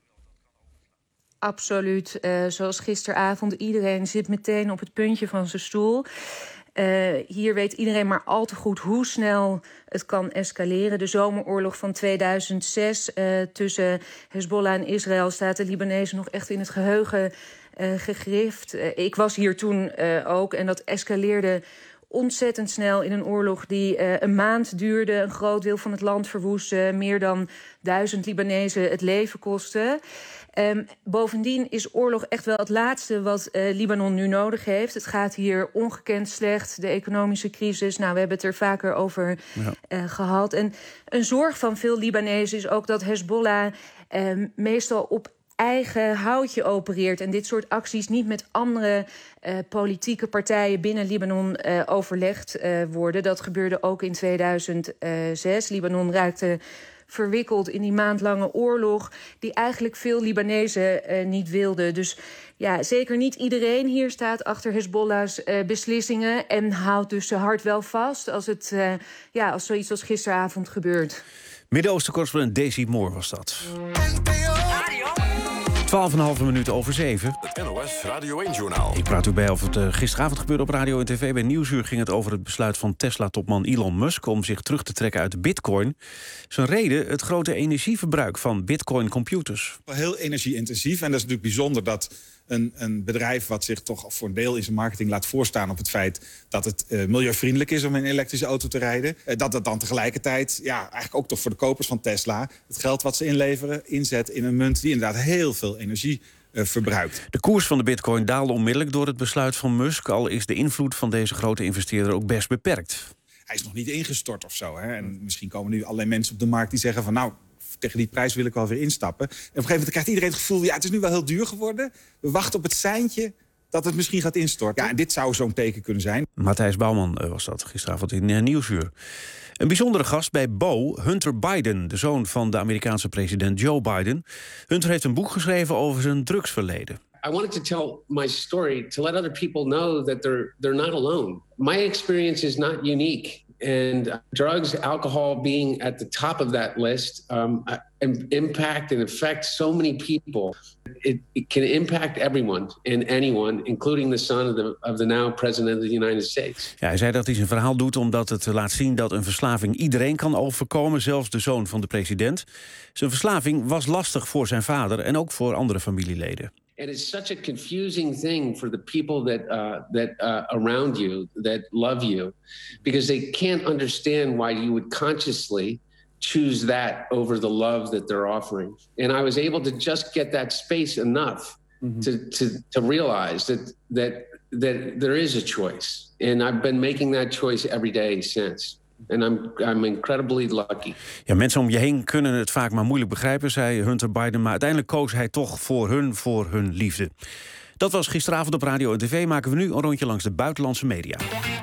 Absoluut. Zoals gisteravond, iedereen zit meteen op het puntje van zijn stoel. Hier weet iedereen maar al te goed hoe snel het kan escaleren. De zomeroorlog van 2006 tussen Hezbollah en Israël staat de Libanezen nog echt in het geheugen gegrift. Ik was hier toen ook en dat escaleerde ontzettend snel in een oorlog die een maand duurde, een groot deel van het land verwoestte, meer dan 1000 Libanezen het leven kostte. Bovendien is oorlog echt wel het laatste wat Libanon nu nodig heeft. Het gaat hier ongekend slecht, de economische crisis. Nou, we hebben het er vaker over gehad. En een zorg van veel Libanezen is ook dat Hezbollah meestal op eigen houtje opereert en dit soort acties niet met andere politieke partijen binnen Libanon overlegd worden. Dat gebeurde ook in 2006. Libanon raakte verwikkeld in die maandlange oorlog die eigenlijk veel Libanezen niet wilden. Dus ja, zeker niet iedereen hier staat achter Hezbollah's beslissingen en houdt dus zijn hart wel vast als als zoiets als gisteravond gebeurt. Midden-Oosten-correspondent Daisy Moore was dat. 12,5 minuten over 7. Het NOS Radio 1-journaal. Ik praat u bij of het gisteravond gebeurde op radio en tv. Bij Nieuwsuur ging het over het besluit van Tesla-topman Elon Musk om zich terug te trekken uit de bitcoin. Zijn reden het grote energieverbruik van bitcoin-computers. Heel energie-intensief en dat is natuurlijk bijzonder dat een bedrijf wat zich toch voor een deel in zijn marketing laat voorstaan op het feit dat het milieuvriendelijk is om in een elektrische auto te rijden. Dat het dan tegelijkertijd, eigenlijk ook toch voor de kopers van Tesla, het geld wat ze inleveren, inzet in een munt die inderdaad heel veel energie verbruikt. De koers van de bitcoin daalde onmiddellijk door het besluit van Musk, al is de invloed van deze grote investeerder ook best beperkt. Hij is nog niet ingestort of zo. Hè? En misschien komen nu allerlei mensen op de markt die zeggen van nou, tegen die prijs wil ik wel weer instappen. En op een gegeven moment krijgt iedereen het gevoel, het is nu wel heel duur geworden. We wachten op het seintje dat het misschien gaat instorten. Ja, en dit zou zo'n teken kunnen zijn. Matthijs Bouwman was dat gisteravond in Nieuwsuur. Een bijzondere gast bij Bo, Hunter Biden, de zoon van de Amerikaanse president Joe Biden. Hunter heeft een boek geschreven over zijn drugsverleden. I wanted to tell my story to let other people know that they're not alone. My experience is not unique. And drugs, alcohol being at the top of that list, impact and affect so many people. It can impact everyone and anyone, including the son of the now president of the United States. Ja, hij zei dat hij zijn verhaal doet omdat het laat zien dat een verslaving iedereen kan overkomen, zelfs de zoon van de president. Zijn verslaving was lastig voor zijn vader en ook voor andere familieleden. And it's such a confusing thing for the people that around you, that love you, because they can't understand why you would consciously choose that over the love that they're offering. And I was able to just get that space enough to realize that there is a choice. And I've been making that choice every day since. And I'm incredibly lucky. Ja, mensen om je heen kunnen het vaak maar moeilijk begrijpen, zei Hunter Biden, maar uiteindelijk koos hij toch voor hun liefde. Dat was gisteravond op radio en tv. Maken we nu een rondje langs de buitenlandse media.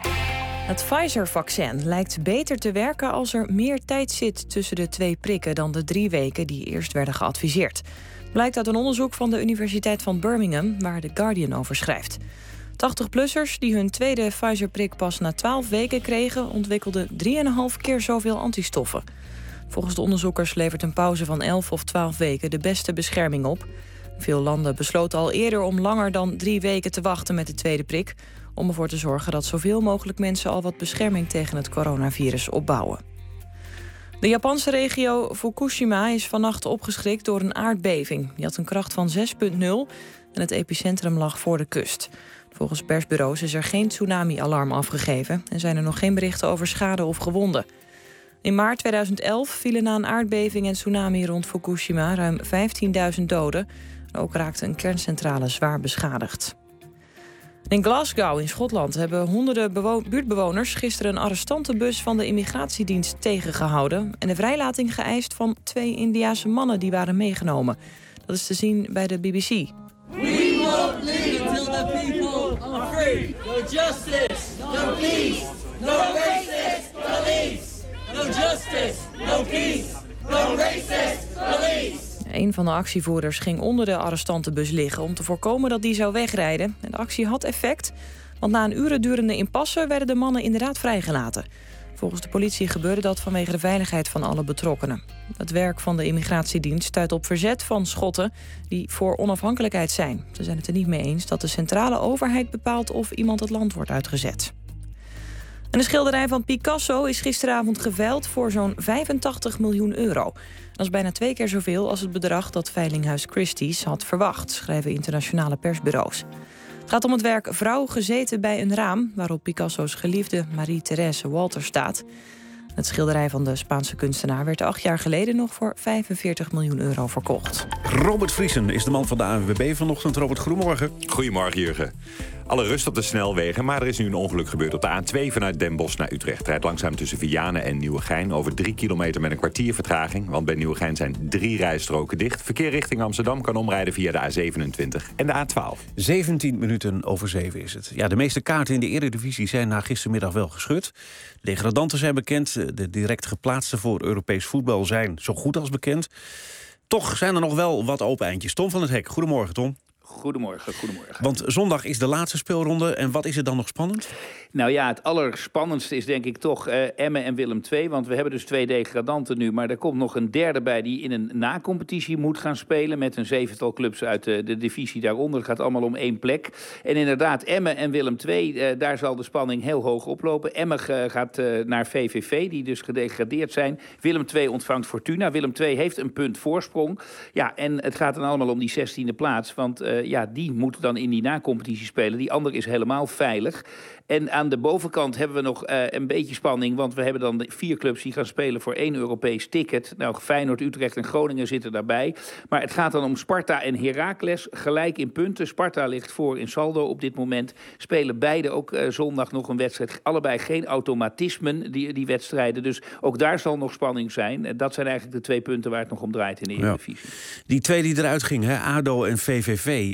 Het Pfizer-vaccin lijkt beter te werken als er meer tijd zit tussen de 2 prikken dan de 3 weken die eerst werden geadviseerd. Blijkt uit een onderzoek van de Universiteit van Birmingham, waar The Guardian over schrijft. 80-plussers die hun tweede Pfizer-prik pas na 12 weken kregen, ontwikkelden 3,5 keer zoveel antistoffen. Volgens de onderzoekers levert een pauze van 11 of 12 weken de beste bescherming op. Veel landen besloten al eerder om langer dan 3 weken te wachten met de tweede prik, om ervoor te zorgen dat zoveel mogelijk mensen al wat bescherming tegen het coronavirus opbouwen. De Japanse regio Fukushima is vannacht opgeschrikt door een aardbeving. Die had een kracht van 6,0 en het epicentrum lag voor de kust. Volgens persbureaus is er geen tsunami-alarm afgegeven en zijn er nog geen berichten over schade of gewonden. In maart 2011 vielen na een aardbeving en tsunami rond Fukushima ruim 15.000 doden. Ook raakte een kerncentrale zwaar beschadigd. In Glasgow in Schotland hebben honderden buurtbewoners gisteren een arrestantenbus van de immigratiedienst tegengehouden en de vrijlating geëist van 2 Indiase mannen die waren meegenomen. Dat is te zien bij de BBC. We won't leave until the people are free. No justice, no peace, no racist police. No justice, no peace, no racist police. Een van de actievoerders ging onder de arrestantenbus liggen om te voorkomen dat die zou wegrijden. En de actie had effect, want na een uren durende impasse werden de mannen inderdaad vrijgelaten. Volgens de politie gebeurde dat vanwege de veiligheid van alle betrokkenen. Het werk van de immigratiedienst stuit op verzet van Schotten die voor onafhankelijkheid zijn. Ze zijn het er niet mee eens dat de centrale overheid bepaalt of iemand het land wordt uitgezet. En de schilderij van Picasso is gisteravond geveild voor zo'n 85 miljoen euro. Dat is bijna 2 keer zoveel als het bedrag dat veilinghuis Christie's had verwacht, schrijven internationale persbureaus. Het gaat om het werk Vrouw gezeten bij een raam, waarop Picasso's geliefde Marie-Thérèse Walter staat. Het schilderij van de Spaanse kunstenaar werd 8 jaar geleden nog voor 45 miljoen euro verkocht. Robert Vriesen is de man van de ANWB vanochtend. Robert, goedemorgen. Goedemorgen, Jurgen. Alle rust op de snelwegen, maar er is nu een ongeluk gebeurd op de A2 vanuit Den Bosch naar Utrecht. Het rijdt langzaam tussen Vianen en Nieuwegein over 3 kilometer met een kwartier vertraging. Want bij Nieuwegein zijn 3 rijstroken dicht. Verkeer richting Amsterdam kan omrijden via de A27 en de A12. 17 minuten over 7 is het. Ja, de meeste kaarten in de Eredivisie zijn na gistermiddag wel geschud. De degradanten zijn bekend. De direct geplaatsten voor Europees voetbal zijn zo goed als bekend. Toch zijn er nog wel wat open eindjes. Tom van het Hek, goedemorgen Tom. Goedemorgen. Want zondag is de laatste speelronde. En wat is er dan nog spannend? Nou ja, het allerspannendste is denk ik toch Emmen en Willem II. Want we hebben dus 2 degradanten nu. Maar er komt nog een derde bij die in een na-competitie moet gaan spelen. Met een 7-tal clubs uit de divisie daaronder. Het gaat allemaal om 1 plek. En inderdaad, Emmen en Willem II, daar zal de spanning heel hoog oplopen. Emmen gaat naar VVV, die dus gedegradeerd zijn. Willem II ontvangt Fortuna. Willem II heeft een punt voorsprong. Ja, en het gaat dan allemaal om die 16e plaats. Want die moeten dan in die na-competitie spelen. Die andere is helemaal veilig. En aan de bovenkant hebben we nog een beetje spanning. Want we hebben dan 4 clubs die gaan spelen voor 1 Europees ticket. Nou, Feyenoord, Utrecht en Groningen zitten daarbij. Maar het gaat dan om Sparta en Heracles. Gelijk in punten. Sparta ligt voor in saldo op dit moment. Spelen beide ook zondag nog een wedstrijd. Allebei geen automatismen, die wedstrijden. Dus ook daar zal nog spanning zijn. Dat zijn eigenlijk de 2 punten waar het nog om draait in de Eredivisie. Ja. Die 2 die eruit gingen, ADO en VVV.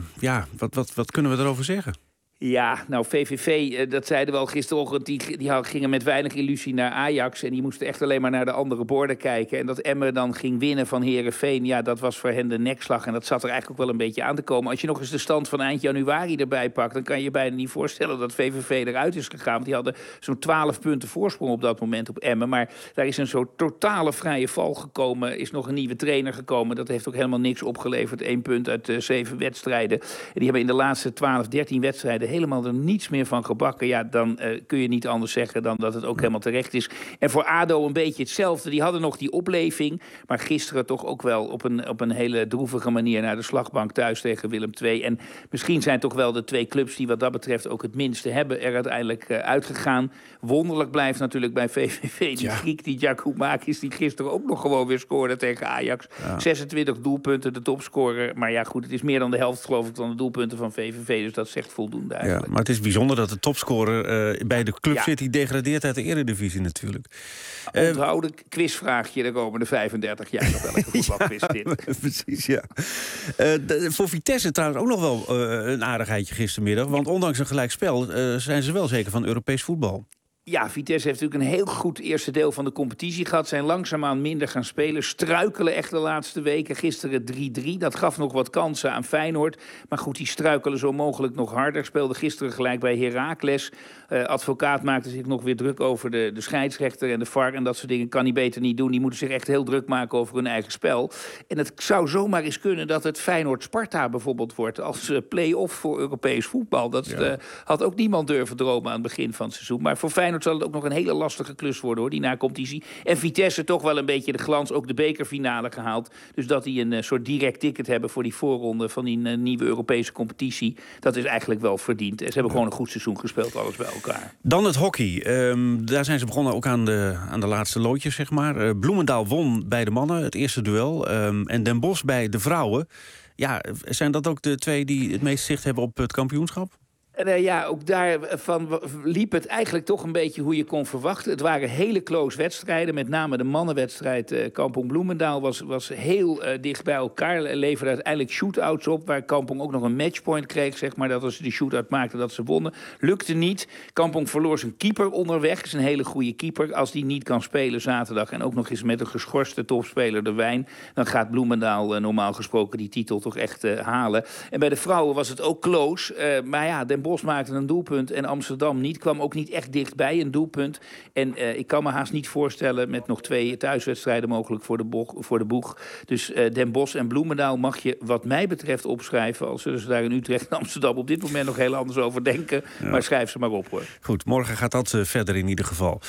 Wat kunnen we erover zeggen? Ja, nou VVV, dat zeiden we al gisterochtend, die gingen met weinig illusie naar Ajax. En die moesten echt alleen maar naar de andere borden kijken. En dat Emmen dan ging winnen van Heerenveen, ja, dat was voor hen de nekslag. En dat zat er eigenlijk ook wel een beetje aan te komen. Als je nog eens de stand van eind januari erbij pakt, dan kan je je bijna niet voorstellen dat VVV eruit is gegaan. Want die hadden zo'n 12 punten voorsprong op dat moment op Emmen. Maar daar is een zo totale vrije val gekomen. Is nog een nieuwe trainer gekomen. Dat heeft ook helemaal niks opgeleverd. 1 punt uit 7 wedstrijden. En die hebben in de laatste 12, 13 wedstrijden helemaal er niets meer van gebakken. Ja, dan kun je niet anders zeggen dan dat het ook helemaal terecht is. En voor ADO een beetje hetzelfde. Die hadden nog die opleving, maar gisteren toch ook wel op een hele droevige manier naar de slagbank thuis tegen Willem II. En misschien zijn toch wel de 2 clubs die wat dat betreft ook het minste hebben er uiteindelijk uitgegaan. Wonderlijk blijft natuurlijk bij VVV die Griek, die Giacomakis, die gisteren ook nog gewoon weer scoorde tegen Ajax. Ja. 26 doelpunten, de topscorer. Maar ja, goed, het is meer dan de helft, geloof ik, van de doelpunten van VVV. Dus dat zegt voldoende eigenlijk. Ja, maar het is bijzonder dat de topscorer bij de club zit die degradeert uit de Eredivisie natuurlijk. Onthouden quizvraagje de komende 35 jaar. Op welke voetbalquiz dit. Precies, ja. Voor Vitesse trouwens ook nog wel een aardigheidje gistermiddag. Want ondanks een gelijkspel zijn ze wel zeker van Europees voetbal. Ja, Vitesse heeft natuurlijk een heel goed eerste deel van de competitie gehad. Zijn langzaamaan minder gaan spelen. Struikelen echt de laatste weken. Gisteren 3-3. Dat gaf nog wat kansen aan Feyenoord. Maar goed, die struikelen zo mogelijk nog harder. Speelde gisteren gelijk bij Heracles. Advocaat maakte zich nog weer druk over de scheidsrechter en de VAR. En dat soort dingen kan hij beter niet doen. Die moeten zich echt heel druk maken over hun eigen spel. En het zou zomaar eens kunnen dat het Feyenoord-Sparta bijvoorbeeld wordt. Als play-off voor Europees voetbal. Dat had ook niemand durven dromen aan het begin van het seizoen. Maar voor Feyenoord Feyenoord zal het ook nog een hele lastige klus worden, hoor, die na-competitie. En Vitesse toch wel een beetje de glans, ook de bekerfinale gehaald. Dus dat die een soort direct ticket hebben voor die voorronde van die nieuwe Europese competitie. Dat is eigenlijk wel verdiend. Ze hebben gewoon een goed seizoen gespeeld, alles bij elkaar. Dan het hockey. Daar zijn ze begonnen ook aan de laatste loodjes, zeg maar. Bloemendaal won bij de mannen het eerste duel. En Den Bosch bij de vrouwen. Ja, zijn dat ook de twee die het meest zicht hebben op het kampioenschap? Ja, ook daarvan liep het eigenlijk toch een beetje hoe je kon verwachten. Het waren hele close wedstrijden. Met name de mannenwedstrijd Kampong Bloemendaal was heel dicht bij elkaar. Leverde uiteindelijk shootouts op, waar Kampong ook nog een matchpoint kreeg, zeg maar, dat als ze die shootout maakten dat ze wonnen. Lukte niet. Kampong verloor zijn keeper onderweg. Is een hele goede keeper. Als die niet kan spelen zaterdag en ook nog eens met een geschorste topspeler de Wijn, dan gaat Bloemendaal normaal gesproken die titel toch echt halen. En bij de vrouwen was het ook close. Maar ja, Den Bosch maakte een doelpunt en Amsterdam niet. Kwam ook niet echt dichtbij een doelpunt. En ik kan me haast niet voorstellen met nog 2 thuiswedstrijden mogelijk voor de boeg. Dus Den Bosch en Bloemendaal mag je wat mij betreft opschrijven. Al zullen ze daar in Utrecht en Amsterdam op dit moment nog heel anders over denken. Ja. Maar schrijf ze maar op, hoor. Goed, morgen gaat dat verder in ieder geval.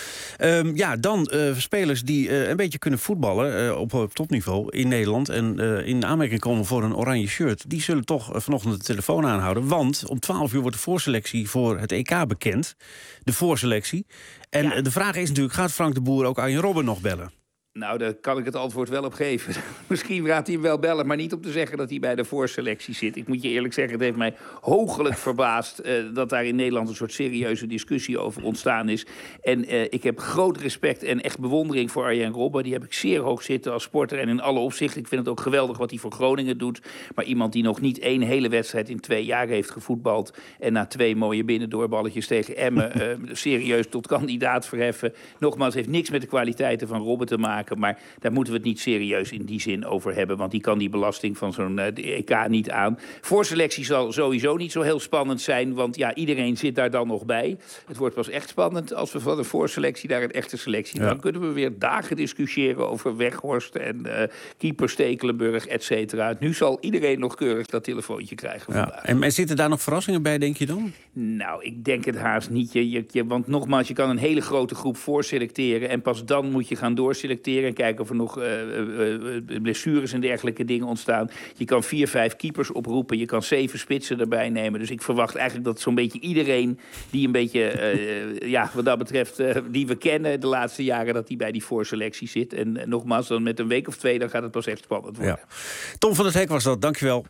Dan spelers die een beetje kunnen voetballen op topniveau in Nederland en in aanmerking komen voor een oranje shirt. Die zullen toch vanochtend de telefoon aanhouden. Want om 12 uur wordt de voorselectie voor het EK bekend. De voorselectie. En de vraag is natuurlijk, gaat Frank de Boer ook Arjen Robben nog bellen? Nou, daar kan ik het antwoord wel op geven. Misschien gaat hij hem wel bellen, maar niet om te zeggen dat hij bij de voorselectie zit. Ik moet je eerlijk zeggen, het heeft mij hoogelijk verbaasd dat daar in Nederland een soort serieuze discussie over ontstaan is. En ik heb groot respect en echt bewondering voor Arjen Robben. Die heb ik zeer hoog zitten als sporter en in alle opzichten. Ik vind het ook geweldig wat hij voor Groningen doet. Maar iemand die nog niet 1 hele wedstrijd in 2 jaar heeft gevoetbald en na 2 mooie binnendoorballetjes tegen Emmen serieus tot kandidaat verheffen. Nogmaals, heeft niks met de kwaliteiten van Robben te maken. Maar daar moeten we het niet serieus in die zin over hebben. Want die kan die belasting van zo'n EK niet aan. Voorselectie zal sowieso niet zo heel spannend zijn. Want ja, iedereen zit daar dan nog bij. Het wordt pas echt spannend als we van een voorselectie naar een echte selectie. Ja. Dan kunnen we weer dagen discussiëren over Weghorst en keeper Stekelenburg, et cetera. Nu zal iedereen nog keurig dat telefoontje krijgen vandaag. En zitten daar nog verrassingen bij, denk je dan? Nou, ik denk het haast niet. Want nogmaals, je kan een hele grote groep voorselecteren. En pas dan moet je gaan doorselecteren en kijken of er nog blessures en dergelijke dingen ontstaan. Je kan 4, 5 keepers oproepen. Je kan 7 spitsen erbij nemen. Dus ik verwacht eigenlijk dat zo'n beetje iedereen die een beetje, wat dat betreft, die we kennen de laatste jaren, dat die bij die voorselectie zit. En nogmaals, dan met een week of 2, dan gaat het pas echt spannend worden. Ja. Tom van het Hek was dat. Dankjewel.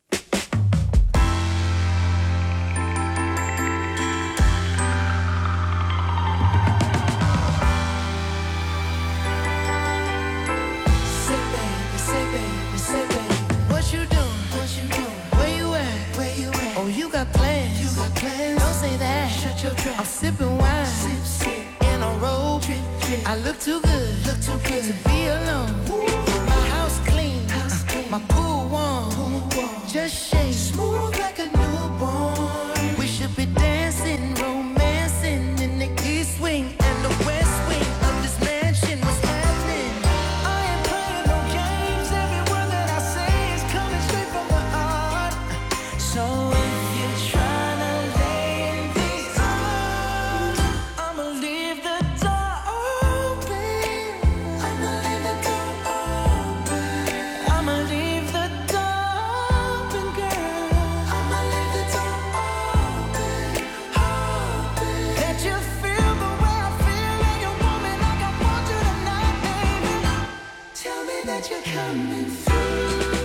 I'm sipping wine in a robe. I look too good to be alone. My house clean, my pool warm. Just shake smooth like a newborn. We should be dancing, romancing in the east wing and the west wing of this mansion. What's happening? I ain't playing no games. Every word that I say is coming straight from the heart. So if you're trying to lay in these arms, I'ma leave the door open. I'ma leave the door open. I'ma leave the door open, girl. I'ma leave the door open, open. Let you feel the way I feel, and you want me like I want you tonight, baby. Tell me that you're coming through.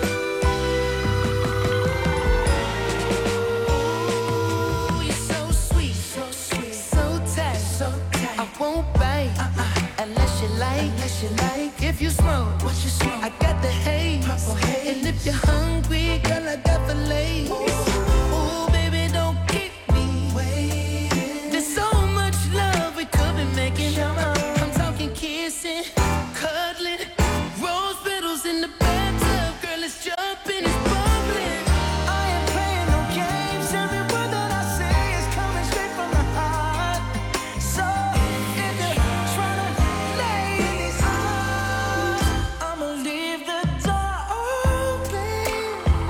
You're so sweet, so tight, I won't bite unless you like. If you smoke, I got the haze. And if you're hungry, girl, I got the lace. Ooh, baby, don't keep me waiting. There's so much love we could be making. I'm talking kissing, cuddling, rose petals in the bathtub. Girl, it's jumping, it's bubbling. I ain't playing no games. Every word that I say is coming straight from the heart. So if you're trying to lay in these arms, I'ma leave the door open.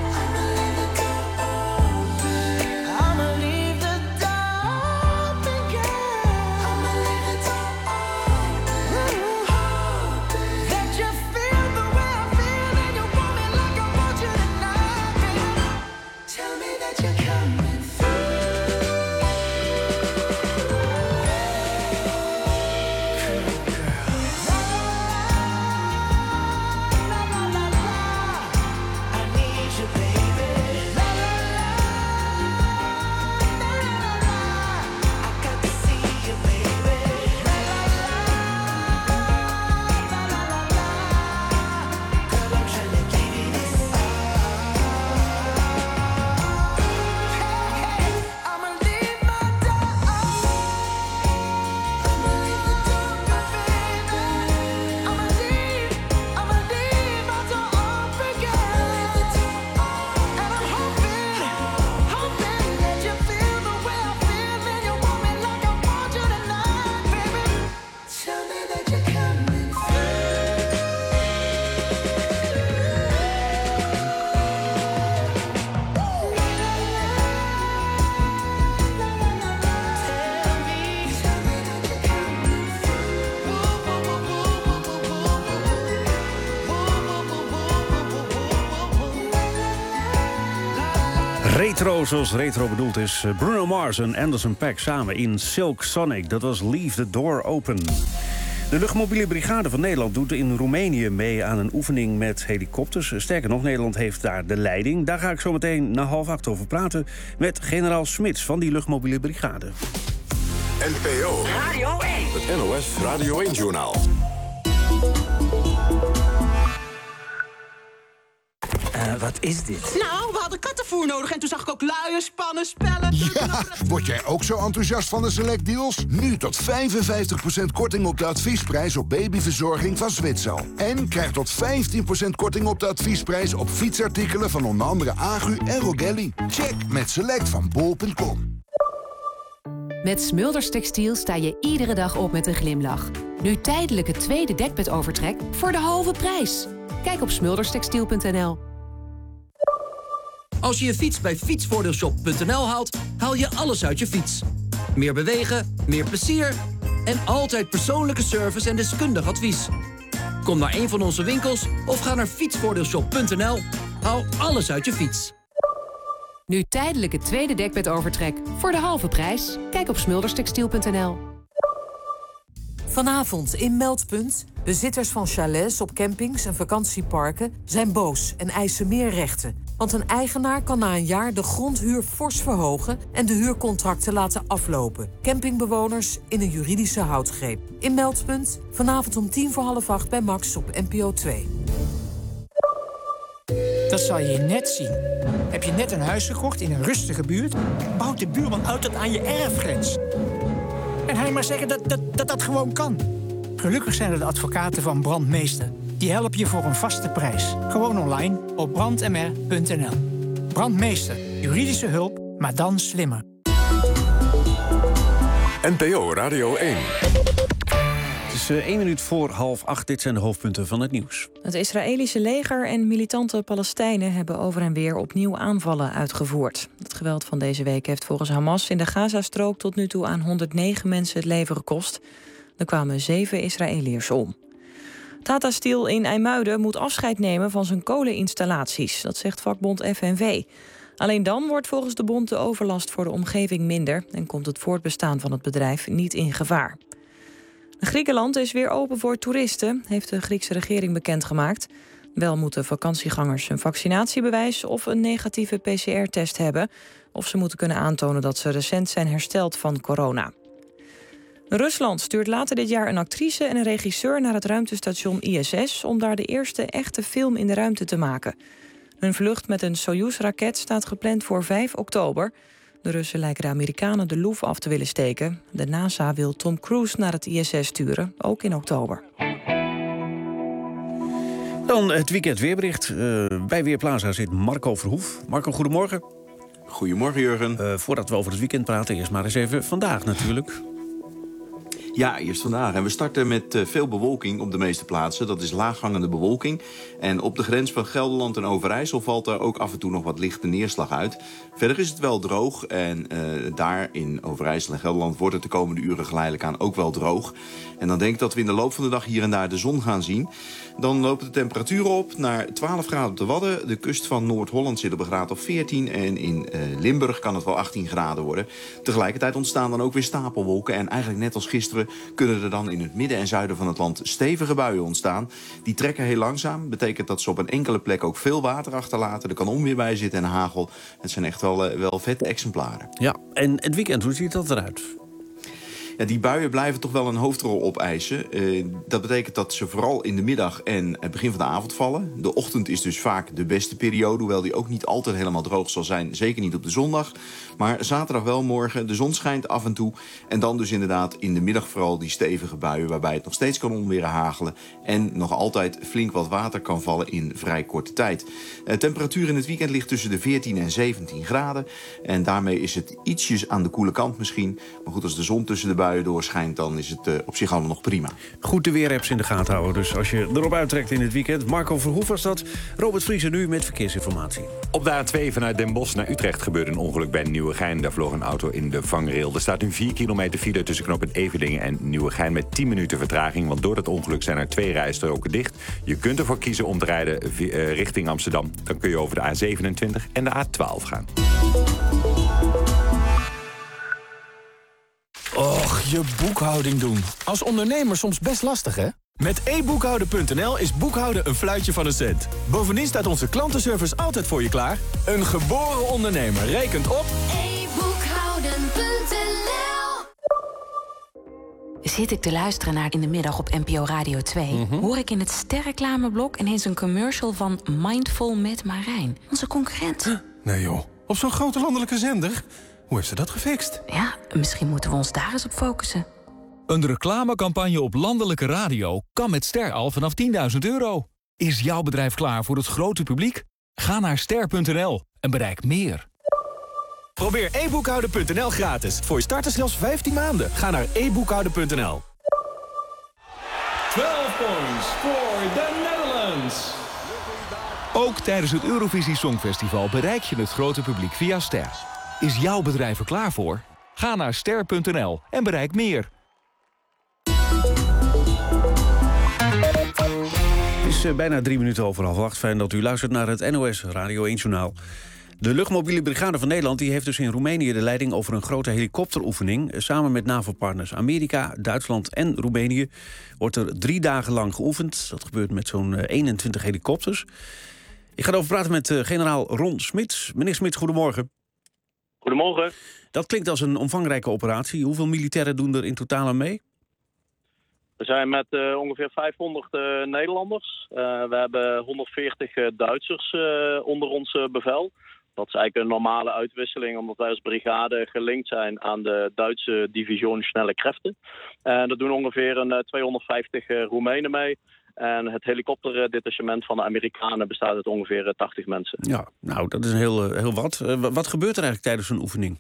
Retro, zoals retro bedoeld is. Bruno Mars en Anderson .Paak samen in Silk Sonic. Dat was Leave the Door Open. De luchtmobiele brigade van Nederland doet in Roemenië mee aan een oefening met helikopters. Sterker nog, Nederland heeft daar de leiding. Daar ga ik zo meteen na 7:30 over praten met generaal Smits van die luchtmobiele brigade. NPO Radio 1. Het NOS Radio 1-journaal. Wat is dit? Nou, we hadden kattenvoer nodig en toen zag ik ook luiers, spannen, spellen... Ja, word jij ook zo enthousiast van de Select Deals? Nu tot 55% korting op de adviesprijs op babyverzorging van Zwitsal. En krijg tot 15% korting op de adviesprijs op fietsartikelen van onder andere Agu en Rogelli. Check met Select van bol.com. Met Smulders Textiel sta je iedere dag op met een glimlach. Nu tijdelijk het tweede dekbedovertrek voor de halve prijs. Kijk op smulderstextiel.nl. Als je je fiets bij fietsvoordeelshop.nl haalt, haal je alles uit je fiets. Meer bewegen, meer plezier en altijd persoonlijke service en deskundig advies. Kom naar een van onze winkels of ga naar fietsvoordeelshop.nl. Haal alles uit je fiets. Nu tijdelijk het tweede dekbedovertrek voor de halve prijs. Kijk op smulderstextiel.nl. Vanavond in Meldpunt. Bezitters van chalets op campings en vakantieparken zijn boos en eisen meer rechten. Want een eigenaar kan na een jaar de grondhuur fors verhogen en de huurcontracten laten aflopen. Campingbewoners in een juridische houtgreep. In Meldpunt, vanavond om 7:45 bij Max op NPO 2. Dat zal je net zien. Heb je net een huis gekocht in een rustige buurt? Bouwt de buurman uit tot aan je erfgrens. En hij maar zeggen dat gewoon kan. Gelukkig zijn er de advocaten van Brandmeester. Die helpen je voor een vaste prijs. Gewoon online op brandmr.nl. Brandmeester. Juridische hulp, maar dan slimmer. NPO Radio 1. Het is 1 minuut voor 7:30. Dit zijn de hoofdpunten van het nieuws. Het Israëlische leger en militante Palestijnen hebben over en weer opnieuw aanvallen uitgevoerd. Het geweld van deze week heeft volgens Hamas in de Gazastrook tot nu toe aan 109 mensen het leven gekost. Er kwamen 7 Israëliërs om. Tata Steel in IJmuiden moet afscheid nemen van zijn koleninstallaties. Dat zegt vakbond FNV. Alleen dan wordt volgens de bond de overlast voor de omgeving minder en komt het voortbestaan van het bedrijf niet in gevaar. Griekenland is weer open voor toeristen, heeft de Griekse regering bekendgemaakt. Wel moeten vakantiegangers een vaccinatiebewijs of een negatieve PCR-test hebben, of ze moeten kunnen aantonen dat ze recent zijn hersteld van corona. Rusland stuurt later dit jaar een actrice en een regisseur naar het ruimtestation ISS om daar de eerste echte film in de ruimte te maken. Hun vlucht met een Soyuz-raket staat gepland voor 5 oktober. De Russen lijken de Amerikanen de loef af te willen steken. De NASA wil Tom Cruise naar het ISS sturen, ook in oktober. Dan het weekend weerbericht. Bij Weerplaza zit Marco Verhoef. Marco, goedemorgen. Goedemorgen, Jurgen. Voordat we over het weekend praten, eerst maar eens even vandaag natuurlijk. Ja, eerst vandaag. En we starten met veel bewolking op de meeste plaatsen. Dat is laaghangende bewolking. En op de grens van Gelderland en Overijssel valt daar ook af en toe nog wat lichte neerslag uit. Verder is het wel droog. En daar in Overijssel en Gelderland wordt het de komende uren geleidelijk aan ook wel droog. En dan denk ik dat we in de loop van de dag hier en daar de zon gaan zien. Dan loopt de temperatuur op naar 12 graden op de Wadden. De kust van Noord-Holland zit op een graad of 14. En in Limburg kan het wel 18 graden worden. Tegelijkertijd ontstaan dan ook weer stapelwolken. En eigenlijk net als gisteren kunnen er dan in het midden en zuiden van het land stevige buien ontstaan. Die trekken heel langzaam. Betekent dat ze op een enkele plek ook veel water achterlaten. Er kan onweer bij zitten en hagel. Het zijn echt wel vette exemplaren. Ja, en het weekend, hoe ziet dat eruit? Ja, die buien blijven toch wel een hoofdrol opeisen. Dat betekent dat ze vooral in de middag en het begin van de avond vallen. De ochtend is dus vaak de beste periode, hoewel die ook niet altijd helemaal droog zal zijn. Zeker niet op de zondag. Maar zaterdag wel morgen. De zon schijnt af en toe. En dan dus inderdaad in de middag vooral die stevige buien, waarbij het nog steeds kan onweren hagelen. En nog altijd flink wat water kan vallen in vrij korte tijd. Temperatuur in het weekend ligt tussen de 14 en 17 graden. En daarmee is het ietsjes aan de koele kant misschien. Maar goed, als de zon tussen de buien buien doorschijnt, dan is het op zich allemaal nog prima. Goed de weerapps in de gaten houden, dus als je erop uittrekt in het weekend. Marco Verhoef was dat. Robert Vriezer nu met verkeersinformatie. Op de A2 vanuit Den Bosch naar Utrecht gebeurde een ongeluk bij Nieuwegein. Daar vloog een auto in de vangrail. Er staat nu 4 kilometer file tussen knooppunt Everdingen en Nieuwegein met 10 minuten vertraging. Want door dat ongeluk zijn er 2 rijstroken dicht. Je kunt ervoor kiezen om te rijden richting Amsterdam. Dan kun je over de A27 en de A12 gaan. Och, je boekhouding doen. Als ondernemer soms best lastig, hè? Met eboekhouden.nl is boekhouden een fluitje van een cent. Bovendien staat onze klantenservice altijd voor je klaar. Een geboren ondernemer rekent op... eboekhouden.nl. Zit ik te luisteren naar In de Middag op NPO Radio 2... hoor ik in het sterreclameblok ineens een commercial van Mindful met Marijn. Onze concurrent. Nee joh, op zo'n grote landelijke zender? Hoe heeft ze dat gefixt? Ja, misschien moeten we ons daar eens op focussen. Een reclamecampagne op landelijke radio kan met Ster al vanaf €10.000. Is jouw bedrijf klaar voor het grote publiek? Ga naar ster.nl en bereik meer. Probeer eboekhouden.nl gratis. Voor je starters zelfs 15 maanden. Ga naar eboekhouden.nl. 12 points for the Netherlands. Ook tijdens het Eurovisie Songfestival bereik je het grote publiek via Ster. Is jouw bedrijf er klaar voor? Ga naar ster.nl en bereik meer. Het is bijna 3 minuten over 7:30. Fijn dat u luistert naar het NOS Radio 1 Journaal. De luchtmobiele brigade van Nederland die heeft dus in Roemenië de leiding over een grote helikopteroefening. Samen met NAVO-partners Amerika, Duitsland en Roemenië wordt er 3 dagen lang geoefend. Dat gebeurt met zo'n 21 helikopters. Ik ga erover praten met generaal Ron Smits. Meneer Smits, goedemorgen. Goedemorgen. Dat klinkt als een omvangrijke operatie. Hoeveel militairen doen er in totaal aan mee? We zijn met ongeveer 500 Nederlanders. We hebben 140 Duitsers onder ons bevel. Dat is eigenlijk een normale uitwisseling, omdat wij als brigade gelinkt zijn aan de Duitse division Snelle Kräfte. En dat doen ongeveer 250 Roemenen mee. En het helikopterdetachement van de Amerikanen bestaat uit ongeveer 80 mensen. Ja, nou, dat is heel wat. Wat gebeurt er eigenlijk tijdens een oefening?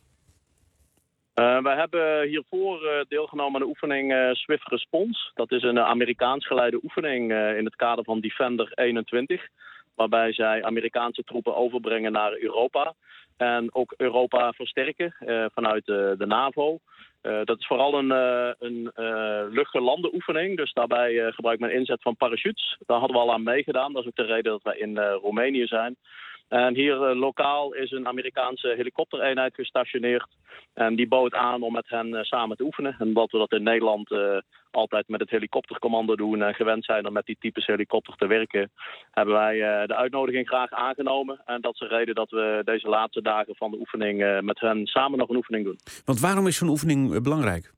Wij hebben hiervoor deelgenomen aan de oefening Swift Response. Dat is een Amerikaans geleide oefening in het kader van Defender 21. Waarbij zij Amerikaanse troepen overbrengen naar Europa. En ook Europa versterken vanuit de NAVO. Dat is vooral een luchtgelande oefening. Dus daarbij gebruikt men inzet van parachutes. Daar hadden we al aan meegedaan. Dat is ook de reden dat wij in Roemenië zijn. En hier lokaal is een Amerikaanse helikoptereenheid gestationeerd. En die bood aan om met hen samen te oefenen. En omdat we dat in Nederland altijd met het helikoptercommando doen en gewend zijn om met die types helikopter te werken, hebben wij de uitnodiging graag aangenomen. En dat is de reden dat we deze laatste dagen van de oefening met hen samen nog een oefening doen. Want waarom is zo'n oefening belangrijk?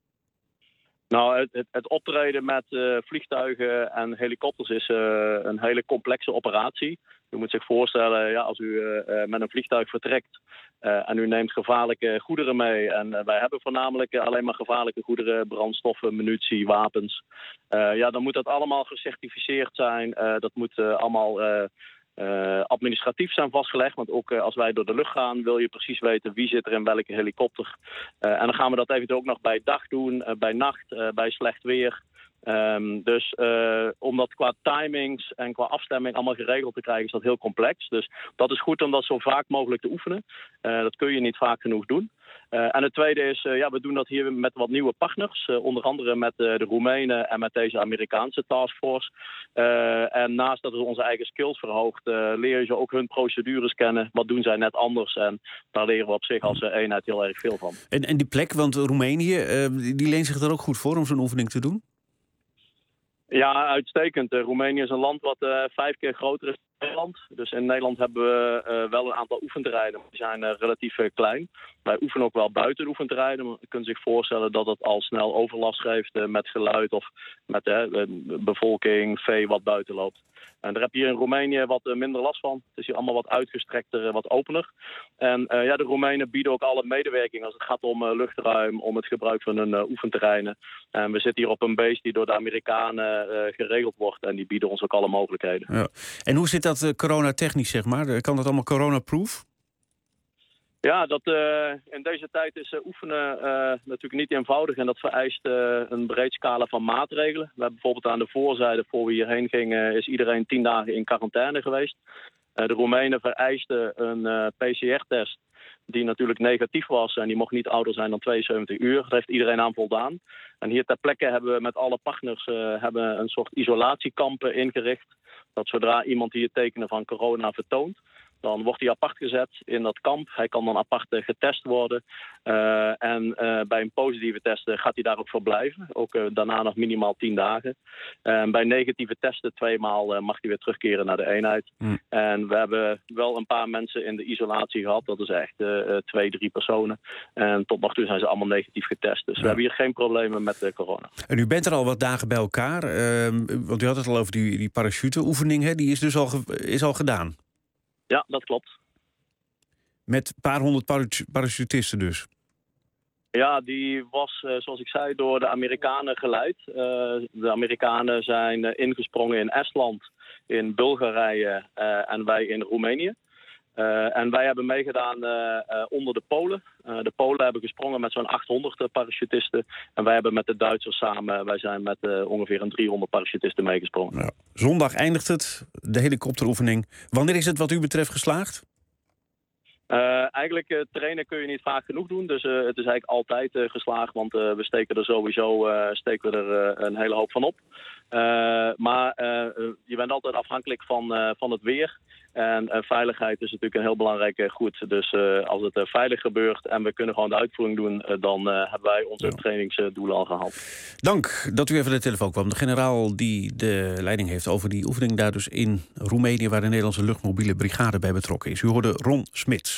Nou, het optreden met vliegtuigen en helikopters is een hele complexe operatie. U moet zich voorstellen, ja, als u met een vliegtuig vertrekt en u neemt gevaarlijke goederen mee. En wij hebben voornamelijk alleen maar gevaarlijke goederen, brandstoffen, munitie, wapens. Ja, dan moet dat allemaal gecertificeerd zijn. Dat moet allemaal administratief zijn vastgelegd. Want ook als wij door de lucht gaan, wil je precies weten wie zit er in welke helikopter. En dan gaan we dat eventueel ook nog bij dag doen, bij nacht, bij slecht weer. Dus om dat qua timings en qua afstemming allemaal geregeld te krijgen, is dat heel complex. Dus dat is goed om dat zo vaak mogelijk te oefenen. Dat kun je niet vaak genoeg doen. En het tweede is, we doen dat hier met wat nieuwe partners. Onder andere met de Roemenen en met deze Amerikaanse taskforce. En naast dat het onze eigen skills verhoogt, leer je ze ook hun procedures kennen. Wat doen zij net anders? En daar leren we op zich als eenheid heel erg veel van. En die plek, want Roemenië, die leent zich er ook goed voor om zo'n oefening te doen? Ja, uitstekend. Roemenië is een land wat 5 keer groter is dan Nederland. Dus in Nederland hebben we wel een aantal oefenterreinen. Die zijn relatief klein. Wij oefenen ook wel buiten de oefenterreinen. Maar je kunt zich voorstellen dat het al snel overlast geeft met geluid of met bevolking, vee wat buiten loopt. En daar heb je hier in Roemenië wat minder last van. Het is hier allemaal wat uitgestrekter, wat opener. En de Roemenen bieden ook alle medewerking als het gaat om luchtruim, om het gebruik van hun oefenterreinen. En we zitten hier op een base die door de Amerikanen geregeld wordt. En die bieden ons ook alle mogelijkheden. Ja. En hoe zit dat coronatechnisch, zeg maar? Kan dat allemaal coronaproof? Ja, in deze tijd is oefenen natuurlijk niet eenvoudig en dat vereist een breed scala van maatregelen. We hebben bijvoorbeeld aan de voorzijde, voor we hierheen gingen, is iedereen 10 dagen in quarantaine geweest. De Roemenen vereisten een PCR-test die natuurlijk negatief was en die mocht niet ouder zijn dan 72 uur. Daar heeft iedereen aan voldaan. En hier ter plekke hebben we met alle partners hebben een soort isolatiekampen ingericht. Dat zodra iemand hier tekenen van corona vertoont, dan wordt hij apart gezet in dat kamp. Hij kan dan apart getest worden. En bij een positieve test gaat hij daar ook verblijven. Ook daarna nog minimaal 10 dagen. Bij negatieve testen 2 maal mag hij weer terugkeren naar de eenheid. En we hebben wel een paar mensen in de isolatie gehad. Dat is echt 2-3 personen. En tot nog toe zijn ze allemaal negatief getest. Dus we hebben hier geen problemen met corona. En u bent er al wat dagen bij elkaar. Want u had het al over die parachuteoefening. Hè? Die is dus al gedaan. Ja, dat klopt. Met een paar honderd parachutisten dus? Ja, die was, zoals ik zei, door de Amerikanen geleid. De Amerikanen zijn ingesprongen in Estland, in Bulgarije en wij in Roemenië. En wij hebben meegedaan onder de Polen. De Polen hebben gesprongen met zo'n 800 parachutisten. En wij hebben met de Duitsers samen, wij zijn met ongeveer een 300 parachutisten meegesprongen. Nou, zondag eindigt het, de helikopteroefening. Wanneer is het wat u betreft geslaagd? Eigenlijk trainen kun je niet vaak genoeg doen. Dus het is eigenlijk altijd geslaagd. Want we steken er sowieso een hele hoop van op. Maar je bent altijd afhankelijk van het weer. En veiligheid is natuurlijk een heel belangrijk goed. Dus als het veilig gebeurt en we kunnen gewoon de uitvoering doen, dan hebben wij onze trainingsdoelen al gehaald. Dank dat u even naar de telefoon kwam. De generaal die de leiding heeft over die oefening daar dus in Roemenië, waar de Nederlandse luchtmobiele brigade bij betrokken is. U hoorde Ron Smits.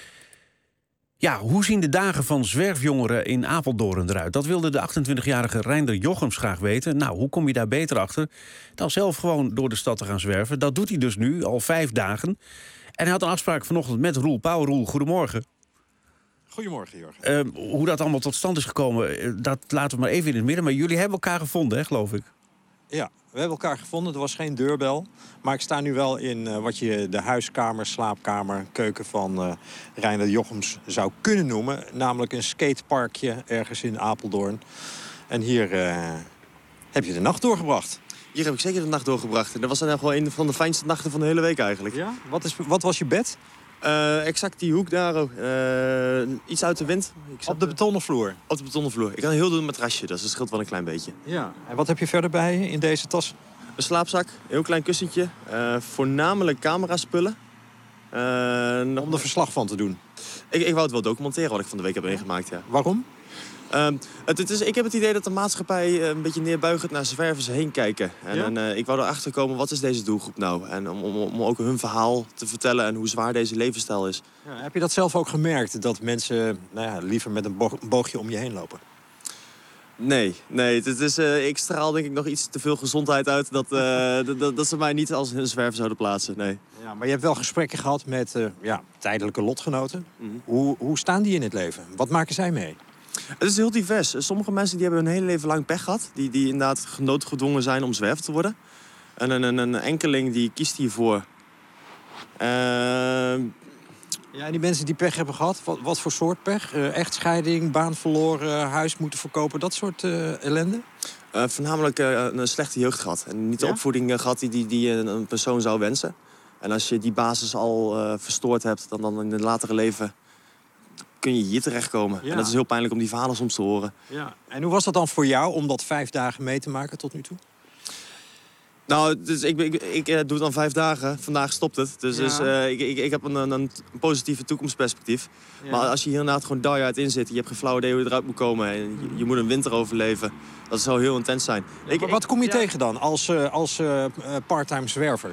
Ja, hoe zien de dagen van zwerfjongeren in Apeldoorn eruit? Dat wilde de 28-jarige Reinder Jochems graag weten. Nou, hoe kom je daar beter achter dan zelf gewoon door de stad te gaan zwerven? Dat doet hij dus nu, al 5 dagen. En hij had een afspraak vanochtend met Roel Pauw. Roel, goedemorgen. Goedemorgen, Jurgen. Hoe dat allemaal tot stand is gekomen, dat laten we maar even in het midden. Maar jullie hebben elkaar gevonden, hè, geloof ik? Ja, we hebben elkaar gevonden. Er was geen deurbel. Maar ik sta nu wel in wat je de huiskamer, slaapkamer, keuken van Reinder Jochems zou kunnen noemen. Namelijk een skateparkje ergens in Apeldoorn. En hier heb je de nacht doorgebracht. Hier heb ik zeker de nacht doorgebracht. En dat was dan echt wel een van de fijnste nachten van de hele week eigenlijk. Ja? Wat was je bed? Exact die hoek daar ook. Iets uit de wind. Op de betonnen vloer? Op de betonnen vloer. Ik had een heel dun matrasje, dus dat scheelt wel een klein beetje. Ja. En wat heb je verder bij je in deze tas? Een slaapzak, een heel klein kussentje. Voornamelijk cameraspullen. Om er verslag van te doen? Ik wou het wel documenteren wat ik van de week heb meegemaakt, ja. Waarom? Ik heb het idee dat de maatschappij een beetje neerbuigend naar zwervers heen kijken. En ik wou erachter komen, wat is deze doelgroep nou? En om ook hun verhaal te vertellen en hoe zwaar deze levensstijl is. Ja, heb je dat zelf ook gemerkt, dat mensen liever met een boogje om je heen lopen? Nee. Ik straal denk ik nog iets te veel gezondheid uit dat ze mij niet als een zwerver zouden plaatsen, nee. Ja, maar je hebt wel gesprekken gehad met tijdelijke lotgenoten. Hoe staan die in het leven? Wat maken zij mee? Het is heel divers. Sommige mensen die hebben hun hele leven lang pech gehad. Die inderdaad noodgedwongen zijn om zwerver te worden. En een enkeling die kiest hiervoor. Ja, en die mensen die pech hebben gehad, wat voor soort pech? Echtscheiding, baan verloren, huis moeten verkopen, dat soort ellende? Voornamelijk een slechte jeugd gehad. En niet de opvoeding gehad die een persoon zou wensen. En als je die basis al verstoord hebt, dan in het latere leven kun je hier terechtkomen. Ja. En dat is heel pijnlijk om die verhalen soms te horen. Ja. En hoe was dat dan voor jou om dat 5 dagen mee te maken tot nu toe? Nou, dus ik doe het dan 5 dagen. Vandaag stopt het. Dus ik heb een positieve toekomstperspectief. Ja. Maar als je hier inderdaad gewoon die-hard in zit, je hebt geen flauw idee hoe je eruit moet komen. En je moet een winter overleven. Dat zou heel intens zijn. Ja, wat kom je tegen dan als part-time zwerver?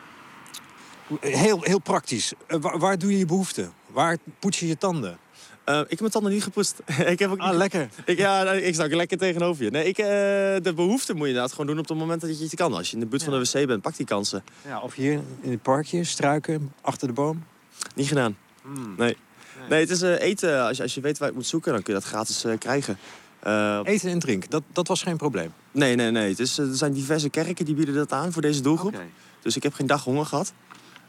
Heel praktisch. Waar doe je je behoefte? Waar poets je je tanden? Ik heb mijn tanden niet gepoetst. Lekker. Ik sta ook lekker tegenover je. Nee, de behoefte moet je inderdaad gewoon doen op het moment dat je het kan. Als je in de buurt van de wc bent, pak die kansen. Ja, of hier in het parkje, struiken, achter de boom? Niet gedaan. Nee, het is eten. Als je weet waar je het moet zoeken, dan kun je dat gratis krijgen. Eten en drinken, dat was geen probleem? Nee. Er zijn diverse kerken die bieden dat aan voor deze doelgroep. Okay. Dus ik heb geen dag honger gehad.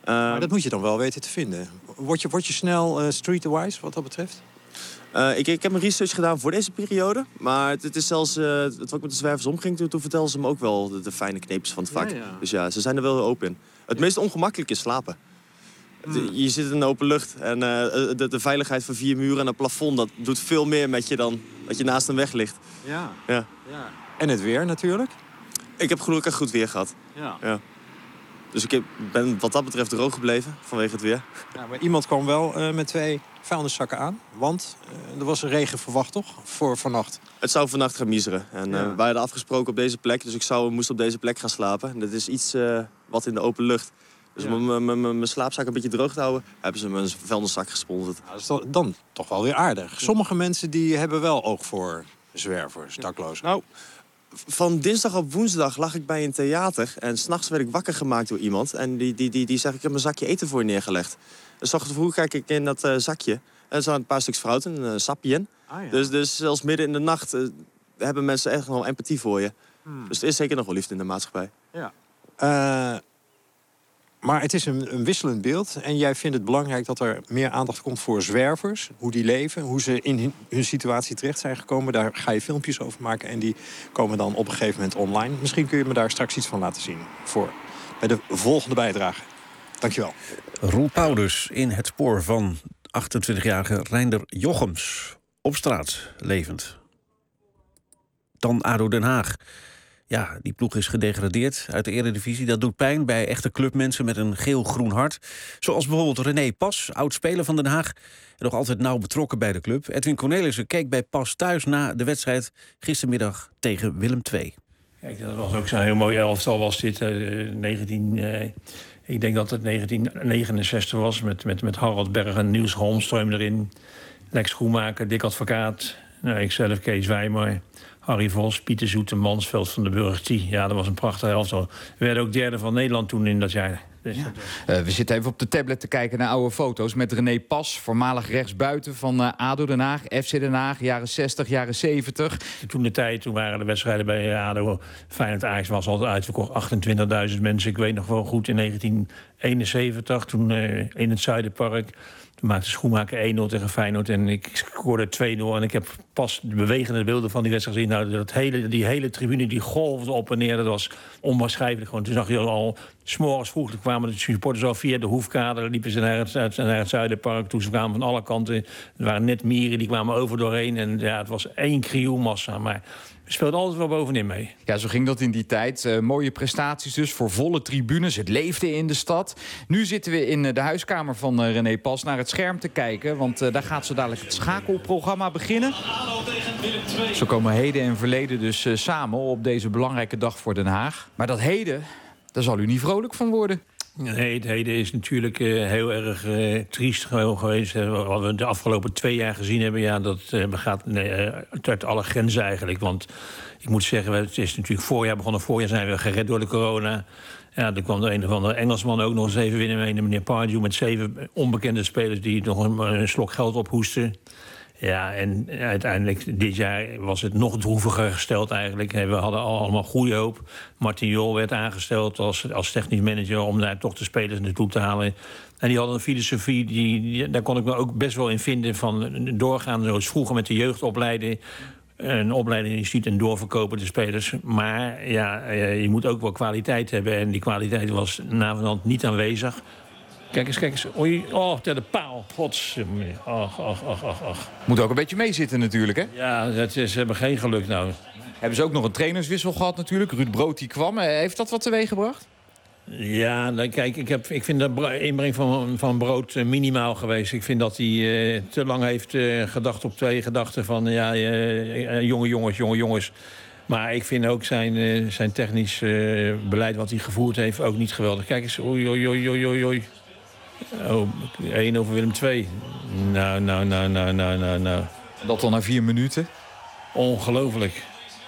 Maar dat moet je dan wel weten te vinden. Word je snel streetwise wat dat betreft? Ik heb een research gedaan voor deze periode. Maar het is zelfs, wat ik met de zwervers omging, toen vertelden ze me ook wel de fijne kneepjes van het vak. Ja. Dus ja, ze zijn er wel heel open in. Het meest ongemakkelijk is slapen. Je zit in de open lucht en de veiligheid van 4 muren en een plafond, dat doet veel meer met je dan dat je naast een weg ligt. Ja. En het weer natuurlijk? Ik heb gelukkig goed weer gehad. Ja. Dus ik ben wat dat betreft droog gebleven vanwege het weer. Ja, maar iemand kwam wel met 2 vuilniszakken aan. Want er was regen verwacht, toch? Voor vannacht. Het zou vannacht gaan miseren. En wij hadden afgesproken op deze plek. Dus ik moest op deze plek gaan slapen. En dat is iets wat in de open lucht. Dus om mijn slaapzak een beetje droog te houden, hebben ze me een vuilniszak gesponsord. Nou, dat is dan toch wel weer aardig. Sommige mensen die hebben wel oog voor zwervers, daklozen. Nou, van dinsdag op woensdag lag ik bij een theater. En 's nachts werd ik wakker gemaakt door iemand. En die zegt, ik heb een zakje eten voor je neergelegd. Dus 's ochtends vroeg kijk ik in dat zakje. En er zat een paar stukjes fruit, een sapje in. Dus zelfs midden in de nacht hebben mensen echt nog empathie voor je. Dus er is zeker nog wel liefde in de maatschappij. Ja. Maar het is een wisselend beeld. En jij vindt het belangrijk dat er meer aandacht komt voor zwervers. Hoe die leven, hoe ze in hun situatie terecht zijn gekomen. Daar ga je filmpjes over maken. En die komen dan op een gegeven moment online. Misschien kun je me daar straks iets van laten zien. Bij de volgende bijdrage. Dankjewel. Roel Pauw dus in het spoor van 28-jarige Reinder Jochems. Op straat, levend. Dan ADO Den Haag. Ja, die ploeg is gedegradeerd uit de Eredivisie. Dat doet pijn bij echte clubmensen met een geel-groen hart. Zoals bijvoorbeeld René Pas, oud-speler van Den Haag. En nog altijd nauw betrokken bij de club. Edwin Cornelissen keek bij Pas thuis na de wedstrijd gistermiddag tegen Willem II. Kijk, dat was ook zo'n heel mooi elftal was dit. Ik denk dat het 1969 was met Harald Berg en Niels Holmström erin. Lex Schoenmaker, Dick Advocaat, ikzelf, Kees Wijmer, Harry Vos, Pieter Zoete, Mansveld van de Burgertie. Ja, dat was een prachtig elftal. We werden ook derde van Nederland toen in dat jaar. Dus we zitten even op de tablet te kijken naar oude foto's met René Pas, voormalig rechtsbuiten van ADO Den Haag, FC Den Haag, jaren 60, jaren 70. Toen waren de wedstrijden bij ADO. Feyenoord Ajax was altijd uitverkocht, 28.000 mensen. Ik weet nog wel goed in 1971, toen in het Zuiderpark. Toen maakte Schoenmaker 1-0 tegen Feyenoord en ik scoorde 2-0. En ik heb pas de bewegende beelden van die wedstrijd gezien. Nou, die hele tribune die golfde op en neer. Dat was onwaarschijnlijk. Gewoon. Toen zag je al, 's morgens vroeg kwamen de supporters al via de Hoefkade. Dan liepen ze naar het Zuiderpark. Toen ze kwamen van alle kanten. Er waren net mieren, die kwamen over doorheen. En ja, het was 1 krioelmassa. Maar we speelden altijd wel bovenin mee. Ja, zo ging dat in die tijd. Mooie prestaties dus voor volle tribunes. Het leefde in de stad. Nu zitten we in de huiskamer van René Pas naar het scherm te kijken. Want daar gaat zo dadelijk het schakelprogramma beginnen. Zo komen heden en verleden dus samen op deze belangrijke dag voor Den Haag. Maar dat heden, daar zal u niet vrolijk van worden. Nee, het heden is natuurlijk heel erg triest geweest. Wat we de afgelopen 2 jaar gezien hebben, ja, dat gaat uit alle grenzen eigenlijk. Want ik moet zeggen, het is natuurlijk voorjaar zijn we gered door de corona. Ja, er kwam een of andere Engelsman ook nog eens even winnen, meneer Pardew, met 7 onbekende spelers die nog een slok geld ophoesten. Ja, en uiteindelijk dit jaar was het nog droeviger gesteld eigenlijk. We hadden allemaal goede hoop. Martin Jol werd aangesteld als technisch manager om daar toch de spelers naartoe te halen. En die hadden een filosofie, daar kon ik me ook best wel in vinden, van doorgaan zoals vroeger met de jeugd opleiden. Een opleidingsinstituut en doorverkopen de spelers. Maar ja, je moet ook wel kwaliteit hebben. En die kwaliteit was navenant niet aanwezig. Kijk eens. Oei, ter de paal. Godsdienst. Ach. Moet ook een beetje meezitten natuurlijk, hè? Ja, ze hebben geen geluk nou. Hebben ze ook nog een trainerswissel gehad natuurlijk. Ruud Brood die kwam. Heeft dat wat teweeg gebracht? Ja, kijk, ik vind de inbreng van Brood minimaal geweest. Ik vind dat hij te lang heeft gedacht op 2 gedachten van jonge jongens. Maar ik vind ook zijn technisch beleid wat hij gevoerd heeft ook niet geweldig. Kijk eens, oei. Oh, 1 over Willem II. Nou. Dat dan na 4 minuten? Ongelooflijk.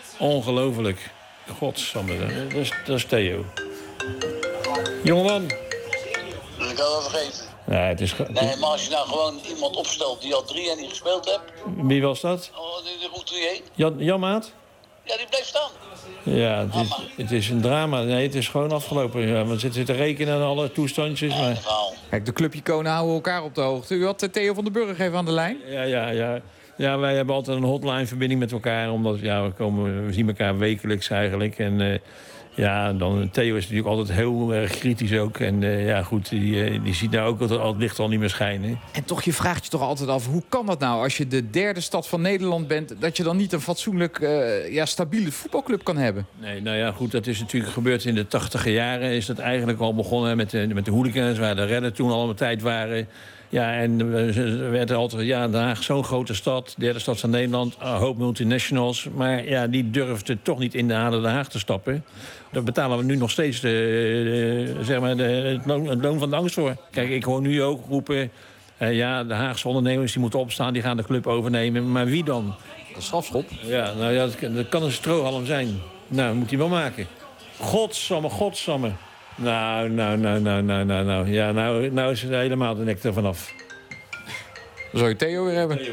Godsamme, dat is Theo. Jongeman. Ik had dat vergeten. Nee, het is nee, maar als je nou gewoon iemand opstelt die al 3 jaar niet gespeeld hebt. Wie was dat? Oh, die moet er heen. Jan Maat? Ja, die bleef staan. Ja, het is een drama. Nee, het is gewoon afgelopen. Ja, we zitten te rekenen aan alle toestandjes. Maar... Kijk, de clubiconen houden elkaar op de hoogte. U had Theo van den Burg even aan de lijn. Ja, wij hebben altijd een hotline-verbinding met elkaar. Omdat we zien elkaar wekelijks eigenlijk. En Theo is natuurlijk altijd heel erg kritisch ook. En die ziet nou ook al het licht al niet meer schijnen. En toch, je vraagt je toch altijd af, hoe kan dat nou? Als je de derde stad van Nederland bent, dat je dan niet een fatsoenlijk, stabiele voetbalclub kan hebben? Nee, nou ja, goed, dat is natuurlijk gebeurd in de 80e jaren. Is dat eigenlijk al begonnen met de hooligans, waar de redden toen allemaal tijd waren. Ja, en we werden altijd, Den Haag zo'n grote stad, derde stad van Nederland, een hoop multinationals. Maar ja, die durfden toch niet in Den Haag te stappen. Daar betalen we nu nog steeds het loon van de angst voor. Kijk, ik hoor nu ook roepen, de Haagse ondernemers die moeten opstaan, die gaan de club overnemen. Maar wie dan? De strafschop? Ja, nou ja, dat kan een strohalm zijn. Nou, dat moet hij wel maken. Godsamme. Nou. Ja, nou is het helemaal de nek ervan af. Dan zou je Theo weer hebben.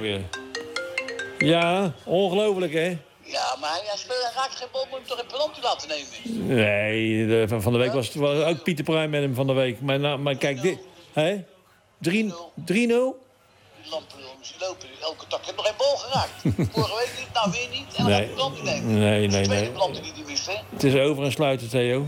Ja, ongelooflijk, hè? Ja, maar hij raakt geen bal, moet hem toch een penalty laten nemen? Nee, van de week was ook Pieter Pruim met hem van de week. Maar kijk, dit... Hè? 3-0? Die lampen, jongens, die lopen elke tak. Ik heb nog geen bal geraakt. Vorige week niet, nou weer niet. En dan gaat de penalty nemen. Nee. De tweede penalty die mist, hè? Het is over en sluiten, Theo.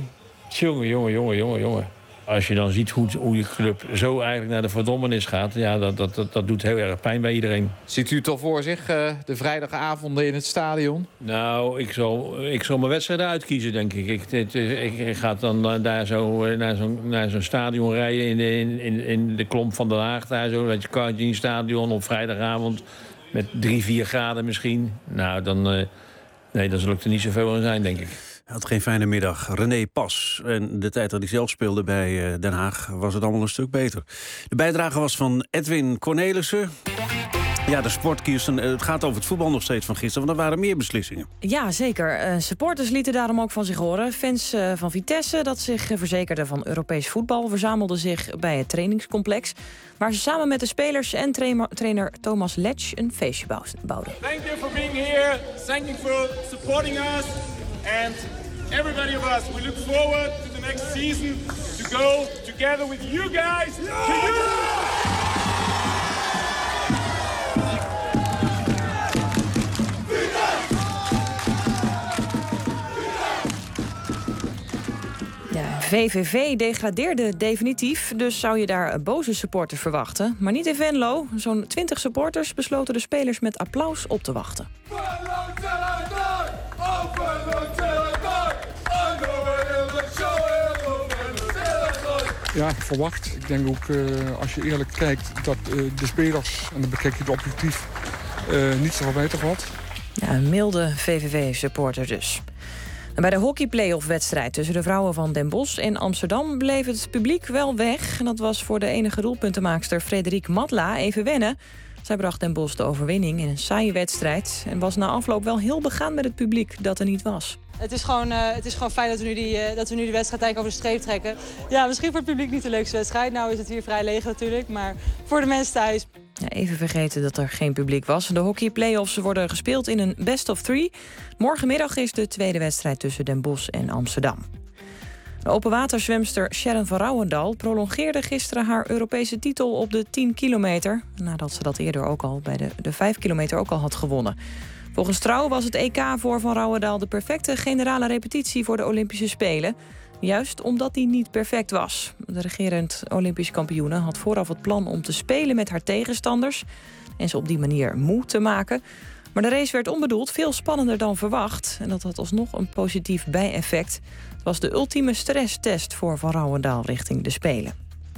Jongen. Als je dan ziet hoe je club zo eigenlijk naar de verdommenis gaat... ja, dat doet heel erg pijn bij iedereen. Ziet u het al voor zich, de vrijdagavonden in het stadion? Nou, ik zal mijn wedstrijden uitkiezen, denk ik. Ik ga dan daar zo naar zo'n stadion rijden in de Klomp van Den Haag. Daar zo, dat je Kartien stadion op vrijdagavond met 3-4 graden misschien. Nou, dan zal ik er niet zoveel aan zijn, denk ik. Hij had geen fijne middag. René Pas. En de tijd dat hij zelf speelde bij Den Haag was het allemaal een stuk beter. De bijdrage was van Edwin Cornelissen. Ja, de sport, Kirsten. Het gaat over het voetbal nog steeds van gisteren, want er waren meer beslissingen. Ja, zeker. Supporters lieten daarom ook van zich horen. Fans van Vitesse, dat zich verzekerden van Europees voetbal, verzamelden zich bij het trainingscomplex, waar ze samen met de spelers en trainer Thomas Letch een feestje bouwden. Thank you for being here. Thank you for supporting us. And everybody of us, we look forward to the next season to go together with you guys to Europe! VVV degradeerde definitief, dus zou je daar boze supporters verwachten. Maar niet in Venlo. Zo'n 20 supporters besloten de spelers met applaus op te wachten. Ja, verwacht. Ik denk ook, als je eerlijk kijkt, dat de spelers, en dan bekijk je het objectief, niets te verwijten valt. Ja, een milde VVV-supporter dus. En bij de hockey-playoff-wedstrijd tussen de vrouwen van Den Bosch en Amsterdam bleef het publiek wel weg. En dat was voor de enige doelpuntenmaakster Frederike Matla even wennen. Zij bracht Den Bosch de overwinning in een saaie wedstrijd en was na afloop wel heel begaan met het publiek dat er niet was. Het is gewoon fijn dat we nu die wedstrijd eigenlijk over de streep trekken. Ja, misschien voor het publiek niet de leukste wedstrijd. Nou is het hier vrij leeg natuurlijk, maar voor de mensen thuis. Ja, even vergeten dat er geen publiek was. De hockey-playoffs worden gespeeld in een best of 3. Morgenmiddag is de tweede wedstrijd tussen Den Bosch en Amsterdam. De openwaterzwemster Sharon van Rouwendaal prolongeerde gisteren haar Europese titel op de 10 kilometer. Nadat ze dat eerder ook al bij de 5 kilometer ook al had gewonnen. Volgens Trouw was het EK voor Van Rouwendaal de perfecte generale repetitie voor de Olympische Spelen. Juist omdat die niet perfect was. De regerend Olympisch kampioene had vooraf het plan om te spelen met haar tegenstanders en ze op die manier moe te maken. Maar de race werd onbedoeld veel spannender dan verwacht. En dat had alsnog een positief bijeffect. Het was de ultieme stresstest voor Van Rouwendaal richting de Spelen.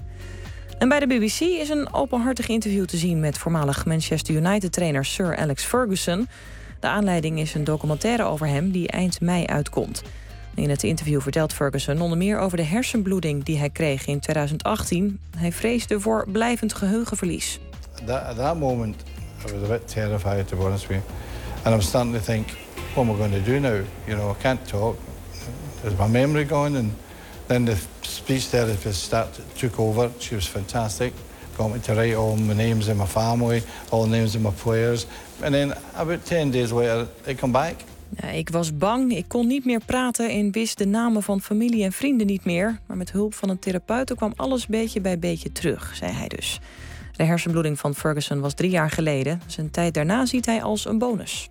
En bij de BBC is een openhartig interview te zien met voormalig Manchester United-trainer Sir Alex Ferguson. De aanleiding is een documentaire over hem die eind mei uitkomt. In het interview vertelt Ferguson onder meer over de hersenbloeding die hij kreeg in 2018. Hij vreesde voor blijvend geheugenverlies. At that moment, I was a bit terrified, to be honest with you. And I'm starting to think, what am I going to do now? You know, I can't talk. Is my memory gone? And then the speech therapist took over. She was fantastic. Got me to write all my names in my family, all the names of my players. And then about 10 days later, they come back. Ja, ik was bang, ik kon niet meer praten en wist de namen van familie en vrienden niet meer. Maar met hulp van een therapeut kwam alles beetje bij beetje terug, zei hij dus. De hersenbloeding van Ferguson was 3 jaar geleden. Zijn tijd daarna ziet hij als een bonus.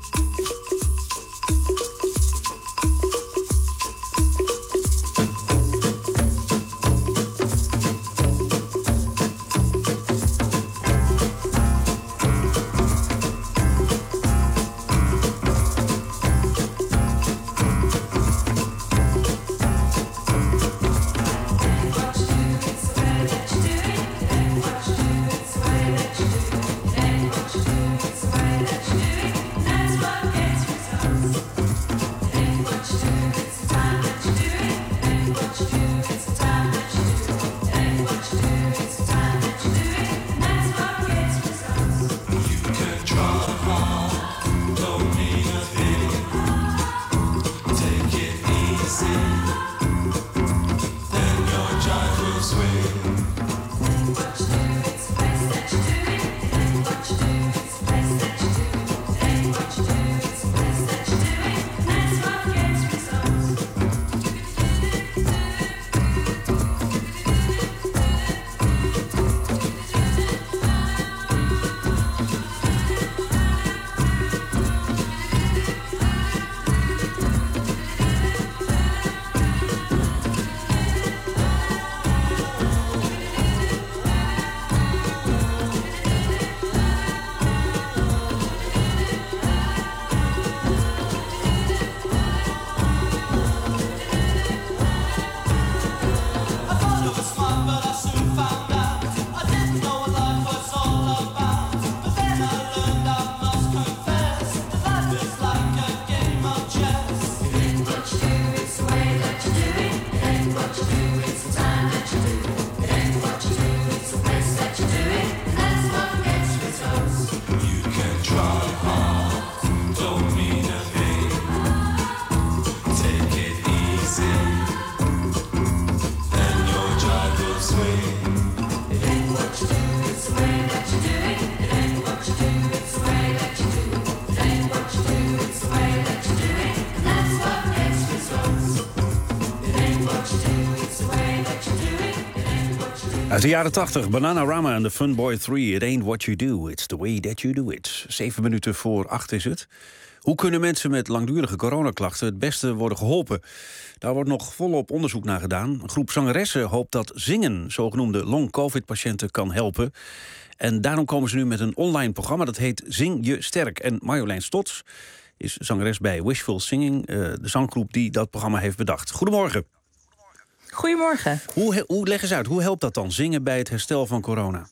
Uit de jaren 80, Bananarama en The Funboy 3. It ain't what you do, it's the way that you do it. 7 minuten voor 8 is het. Hoe kunnen mensen met langdurige coronaklachten het beste worden geholpen? Daar wordt nog volop onderzoek naar gedaan. Een groep zangeressen hoopt dat zingen zogenoemde long-covid-patiënten kan helpen. En daarom komen ze nu met een online programma dat heet Zing je sterk. En Marjolein Stots is zangeres bij Wishful Singing, de zanggroep die dat programma heeft bedacht. Goedemorgen. Goedemorgen. Hoe leg eens uit, hoe helpt dat dan, zingen bij het herstel van corona?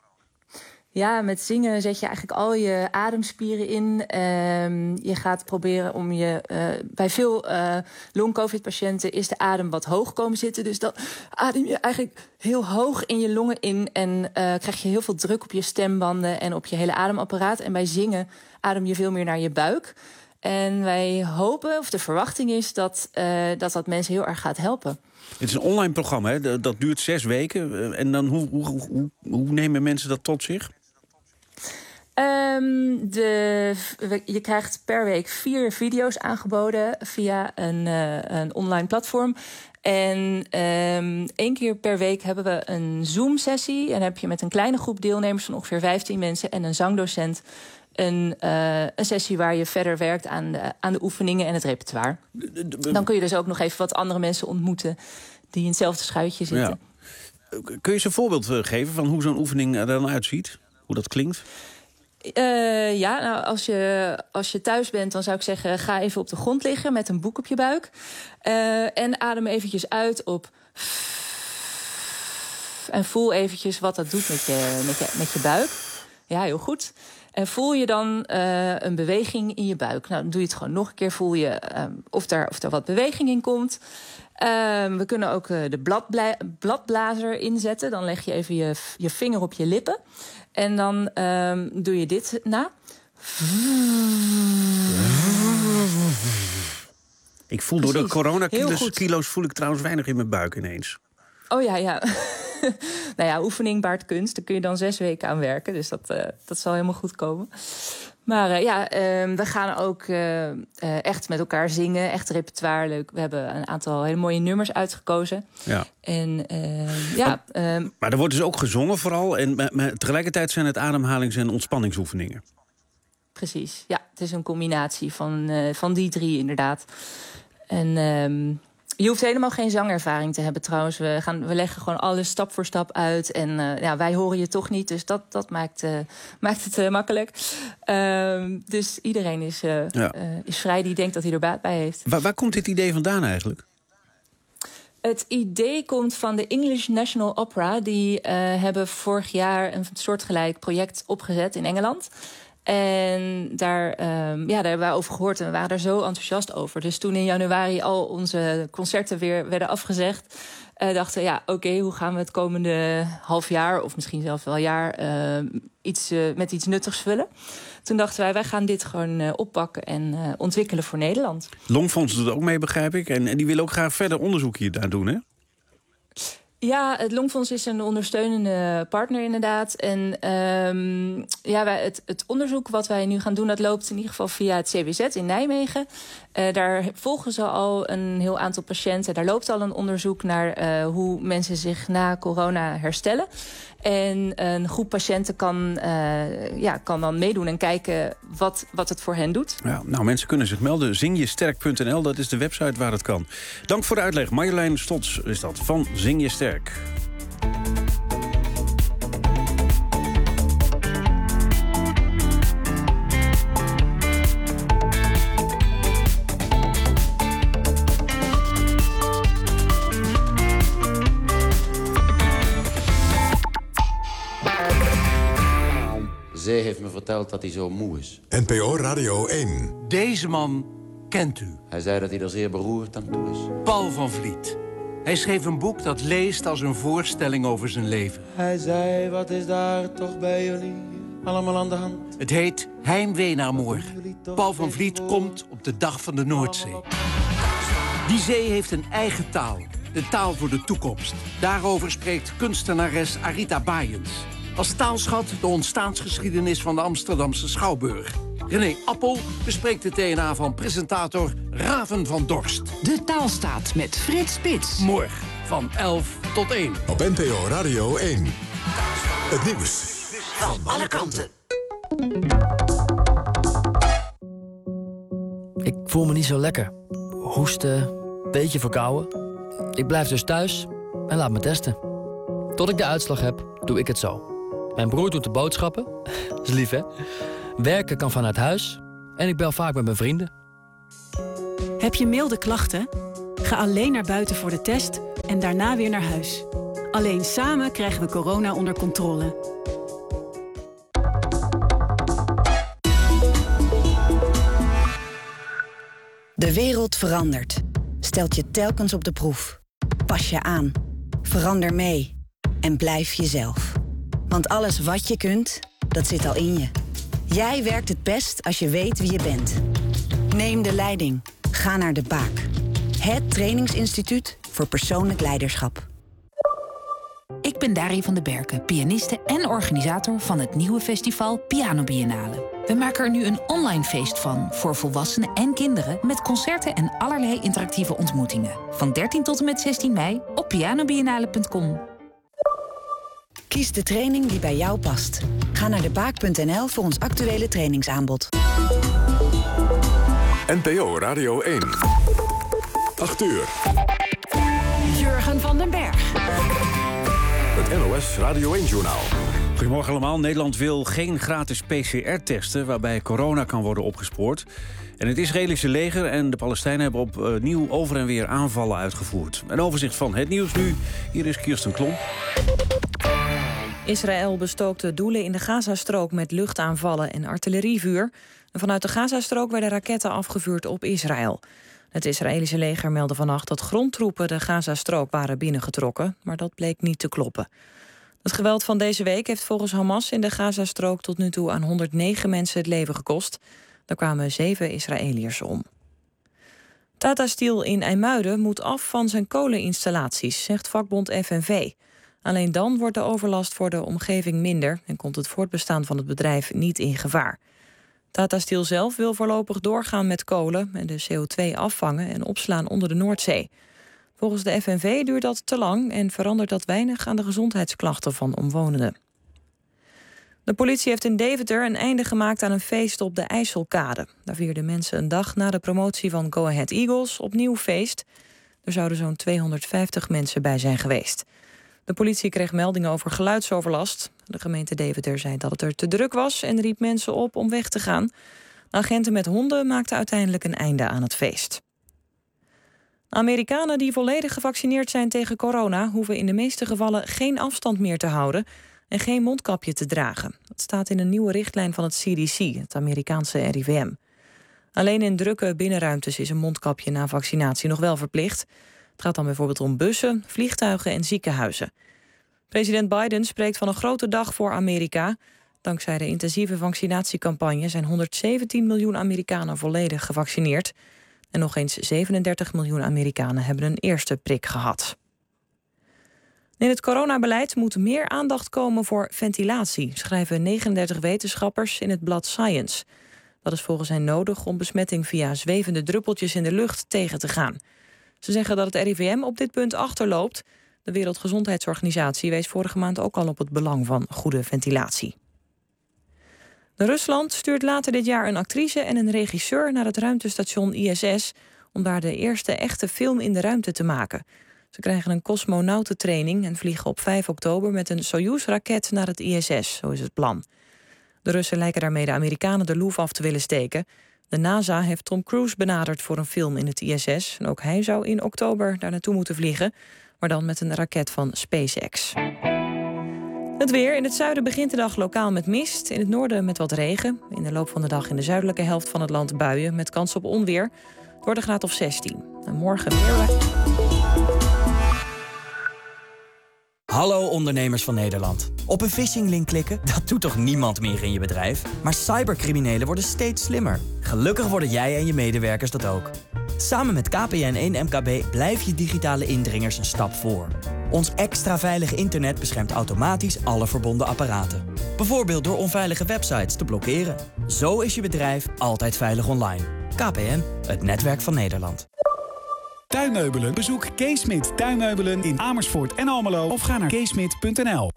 Ja, met zingen zet je eigenlijk al je ademspieren in. Je gaat proberen om je... bij veel long-covid-patiënten is de adem wat hoog komen zitten. Dus dan adem je eigenlijk heel hoog in je longen in. En krijg je heel veel druk op je stembanden en op je hele ademapparaat. En bij zingen adem je veel meer naar je buik. En wij hopen, of de verwachting is, dat mensen heel erg gaat helpen. Het is een online programma, hè? Dat duurt 6 weken. En dan hoe nemen mensen dat tot zich? Je krijgt per week 4 video's aangeboden via een online platform. En 1 keer per week hebben we een Zoom-sessie. En dan heb je met een kleine groep deelnemers van ongeveer 15 mensen en een zangdocent een sessie waar je verder werkt aan de oefeningen en het repertoire. Dan kun je dus ook nog even wat andere mensen ontmoeten die in hetzelfde schuitje zitten. Ja. Kun je eens een voorbeeld geven van hoe zo'n oefening er dan uitziet? Hoe dat klinkt? Als je thuis bent, dan zou ik zeggen, ga even op de grond liggen met een boek op je buik. En adem eventjes uit op. En voel eventjes wat dat doet met je buik. Ja, heel goed. En voel je dan een beweging in je buik? Nou, dan doe je het gewoon nog een keer. Voel je of er wat beweging in komt. We kunnen ook de bladblazer inzetten. Dan leg je even je vinger op je lippen. En dan doe je dit na. Ik voel door de coronakilo's voel ik trouwens weinig in mijn buik ineens. Oh ja. Nou ja, oefening baart kunst. Daar kun je dan 6 weken aan werken. Dus dat zal helemaal goed komen. Maar we gaan ook echt met elkaar zingen. Echt repertoire, leuk. We hebben een aantal hele mooie nummers uitgekozen. Ja. En maar er wordt dus ook gezongen vooral. En tegelijkertijd zijn het ademhalings- en ontspanningsoefeningen. Precies, ja. Het is een combinatie van die drie inderdaad. En je hoeft helemaal geen zangervaring te hebben trouwens. We leggen gewoon alles stap voor stap uit. En wij horen je toch niet, dus dat maakt het makkelijk. Dus iedereen is vrij die denkt dat hij er baat bij heeft. Waar komt dit idee vandaan eigenlijk? Het idee komt van de English National Opera. Die hebben vorig jaar een soortgelijk project opgezet in Engeland. En daar hebben wij over gehoord en we waren daar zo enthousiast over. Dus toen in januari al onze concerten weer werden afgezegd, dachten we, oké, hoe gaan we het komende half jaar of misschien zelfs wel jaar met iets nuttigs vullen? Toen dachten wij gaan dit gewoon oppakken en ontwikkelen voor Nederland. Longfonds doet ook mee, begrijp ik. En die willen ook graag verder onderzoek hier daar doen, hè? Ja, het Longfonds is een ondersteunende partner inderdaad. En het onderzoek wat wij nu gaan doen, dat loopt in ieder geval via het CWZ in Nijmegen. Daar volgen ze al een heel aantal patiënten. Daar loopt al een onderzoek naar hoe mensen zich na corona herstellen. En een groep patiënten kan dan meedoen en kijken wat het voor hen doet. Ja, nou, mensen kunnen zich melden. Zingjesterk.nl, dat is de website waar het kan. Dank voor de uitleg. Marjolein Stots is dat, van Zing je Sterk. Zij heeft me verteld dat hij zo moe is. NPO Radio 1. Deze man kent u. Hij zei dat hij er zeer beroerd aan toe is. Paul van Vliet. Hij schreef een boek dat leest als een voorstelling over zijn leven. Hij zei, wat is daar toch bij jullie allemaal aan de hand? Het heet Heimwee naar morgen. Paul van Vliet komt op de dag van de Noordzee. Die zee heeft een eigen taal. De taal voor de toekomst. Daarover spreekt kunstenares Arita Bayens. Als taalschat de ontstaansgeschiedenis van de Amsterdamse Schouwburg. René Appel bespreekt het DNA van presentator Raven van Dorst. De Taalstaat met Frits Spits. Morgen van 11 tot 1. Op NPO Radio 1. Het nieuws van alle kanten. Ik voel me niet zo lekker. Hoesten, beetje verkouden. Ik blijf dus thuis en laat me testen. Tot ik de uitslag heb, doe ik het zo. Mijn broer doet de boodschappen. Dat is lief, hè? Werken kan vanuit huis. En ik bel vaak met mijn vrienden. Heb je milde klachten? Ga alleen naar buiten voor de test en daarna weer naar huis. Alleen samen krijgen we corona onder controle. De wereld verandert. Stelt je telkens op de proef. Pas je aan. Verander mee. En blijf jezelf. Want alles wat je kunt, dat zit al in je. Jij werkt het best als je weet wie je bent. Neem de leiding. Ga naar De Baak. Het trainingsinstituut voor persoonlijk leiderschap. Ik ben Darie van den Berken, pianiste en organisator van het nieuwe festival Piano Biennale. We maken er nu een online feest van voor volwassenen en kinderen met concerten en allerlei interactieve ontmoetingen. Van 13 tot en met 16 mei op pianobiennale.com. Kies de training die bij jou past. Ga naar debaak.nl voor ons actuele trainingsaanbod. NPO Radio 1. 8 uur. Jurgen van den Berg. Het NOS Radio 1-journaal. Goedemorgen allemaal. Nederland wil geen gratis PCR-testen waarbij corona kan worden opgespoord. En het Israëlische leger en de Palestijnen hebben opnieuw over en weer aanvallen uitgevoerd. Een overzicht van het nieuws nu. Hier is Kirsten Klomp. Israël bestookte doelen in de Gazastrook met luchtaanvallen en artillerievuur. En vanuit de Gazastrook werden raketten afgevuurd op Israël. Het Israëlische leger meldde vannacht dat grondtroepen de Gazastrook waren binnengetrokken, maar dat bleek niet te kloppen. Het geweld van deze week heeft volgens Hamas in de Gazastrook tot nu toe aan 109 mensen het leven gekost. Er kwamen 7 Israëliërs om. Tata Steel in IJmuiden moet af van zijn koleninstallaties, zegt vakbond FNV. Alleen dan wordt de overlast voor de omgeving minder en komt het voortbestaan van het bedrijf niet in gevaar. Tata Steel zelf wil voorlopig doorgaan met kolen en de CO2 afvangen en opslaan onder de Noordzee. Volgens de FNV duurt dat te lang en verandert dat weinig aan de gezondheidsklachten van omwonenden. De politie heeft in Deventer een einde gemaakt aan een feest op de IJsselkade. Daar vierden mensen een dag na de promotie van Go Ahead Eagles opnieuw feest. Er zouden zo'n 250 mensen bij zijn geweest. De politie kreeg meldingen over geluidsoverlast. De gemeente Deventer zei dat het er te druk was en riep mensen op om weg te gaan. Agenten met honden maakten uiteindelijk een einde aan het feest. Amerikanen die volledig gevaccineerd zijn tegen corona hoeven in de meeste gevallen geen afstand meer te houden en geen mondkapje te dragen. Dat staat in een nieuwe richtlijn van het CDC, het Amerikaanse RIVM. Alleen in drukke binnenruimtes is een mondkapje na vaccinatie nog wel verplicht. Het gaat dan bijvoorbeeld om bussen, vliegtuigen en ziekenhuizen. President Biden spreekt van een grote dag voor Amerika. Dankzij de intensieve vaccinatiecampagne zijn 117 miljoen Amerikanen volledig gevaccineerd. En nog eens 37 miljoen Amerikanen hebben een eerste prik gehad. In het coronabeleid moet meer aandacht komen voor ventilatie, schrijven 39 wetenschappers in het blad Science. Dat is volgens hen nodig om besmetting via zwevende druppeltjes in de lucht tegen te gaan. Ze zeggen dat het RIVM op dit punt achterloopt. De Wereldgezondheidsorganisatie wees vorige maand ook al op het belang van goede ventilatie. Rusland stuurt later dit jaar een actrice en een regisseur naar het ruimtestation ISS om daar de eerste echte film in de ruimte te maken. Ze krijgen een cosmonautentraining en vliegen op 5 oktober met een Soyuz-raket naar het ISS, zo is het plan. De Russen lijken daarmee de Amerikanen de loef af te willen steken. De NASA heeft Tom Cruise benaderd voor een film in het ISS. En ook hij zou in oktober daar naartoe moeten vliegen, maar dan met een raket van SpaceX. Het weer. In het zuiden begint de dag lokaal met mist. In het noorden met wat regen. In de loop van de dag in de zuidelijke helft van het land buien met kans op onweer. Het wordt een graad of 16. En morgen weer. Hallo ondernemers van Nederland. Op een phishinglink klikken, dat doet toch niemand meer in je bedrijf? Maar cybercriminelen worden steeds slimmer. Gelukkig worden jij en je medewerkers dat ook. Samen met KPN1 MKB blijf je digitale indringers een stap voor. Ons extra veilige internet beschermt automatisch alle verbonden apparaten. Bijvoorbeeld door onveilige websites te blokkeren. Zo is je bedrijf altijd veilig online. KPN, het netwerk van Nederland. Tuinmeubelen? Bezoek Keesmit Tuinmeubelen in Amersfoort en Almelo of ga naar keesmit.nl.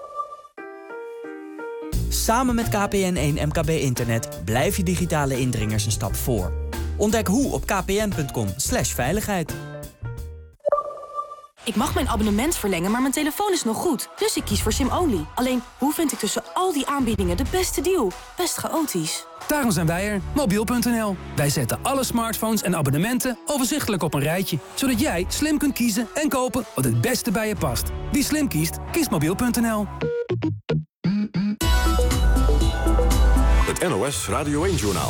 Samen met KPN1 MKB Internet blijf je digitale indringers een stap voor. Ontdek hoe op kpn.com/veiligheid. Ik mag mijn abonnement verlengen, maar mijn telefoon is nog goed. Dus ik kies voor SIM-only. Alleen, hoe vind ik tussen al die aanbiedingen de beste deal? Best chaotisch. Daarom zijn wij er, mobiel.nl. Wij zetten alle smartphones en abonnementen overzichtelijk op een rijtje, zodat jij slim kunt kiezen en kopen wat het beste bij je past. Wie slim kiest, kiest mobiel.nl. Het NOS Radio 1-journaal.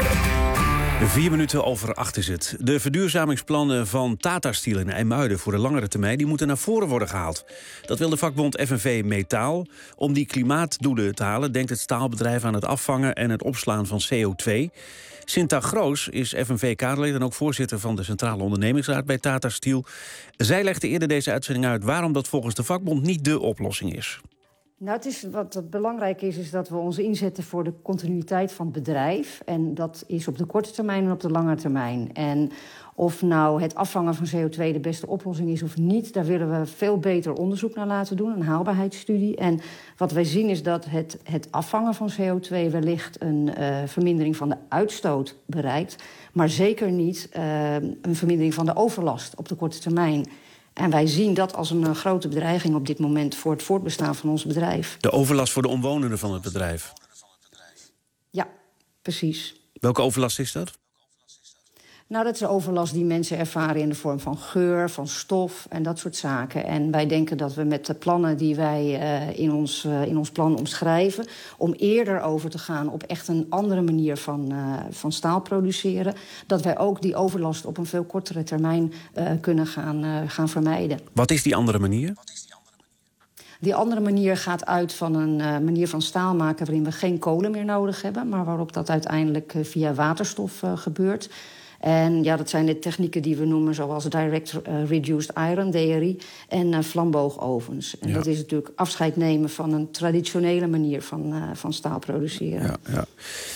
7:04 is het. De verduurzamingsplannen van Tata Steel in IJmuiden voor de langere termijn die moeten naar voren worden gehaald. Dat wil de vakbond FNV Metaal. Om die klimaatdoelen te halen denkt het staalbedrijf aan het afvangen en het opslaan van CO2. Sinta Groos is FNV-kaderlid en ook voorzitter van de Centrale Ondernemingsraad bij Tata Steel. Zij legde eerder deze uitzending uit waarom dat volgens de vakbond niet dé oplossing is. Nou, wat belangrijk is dat we ons inzetten voor de continuïteit van het bedrijf. En dat is op de korte termijn en op de lange termijn. En of nou het afvangen van CO2 de beste oplossing is of niet, daar willen we veel beter onderzoek naar laten doen, een haalbaarheidsstudie. En wat wij zien is dat het afvangen van CO2 wellicht een vermindering van de uitstoot bereikt, maar zeker niet een vermindering van de overlast op de korte termijn. En wij zien dat als een grote bedreiging op dit moment voor het voortbestaan van ons bedrijf. De overlast voor de omwonenden van het bedrijf? Ja, precies. Welke overlast is dat? Nou, dat is de overlast die mensen ervaren in de vorm van geur, van stof en dat soort zaken. En wij denken dat we met de plannen die wij in ons plan omschrijven, om eerder over te gaan op echt een andere manier van staal produceren, dat wij ook die overlast op een veel kortere termijn kunnen gaan vermijden. Wat is die andere manier? Die andere manier gaat uit van een manier van staal maken waarin we geen kolen meer nodig hebben, maar waarop dat uiteindelijk via waterstof gebeurt. En ja, dat zijn de technieken die we noemen zoals Direct Reduced Iron, DRI, en flamboog-ovens. En dat is natuurlijk afscheid nemen van een traditionele manier van staal produceren. Ja.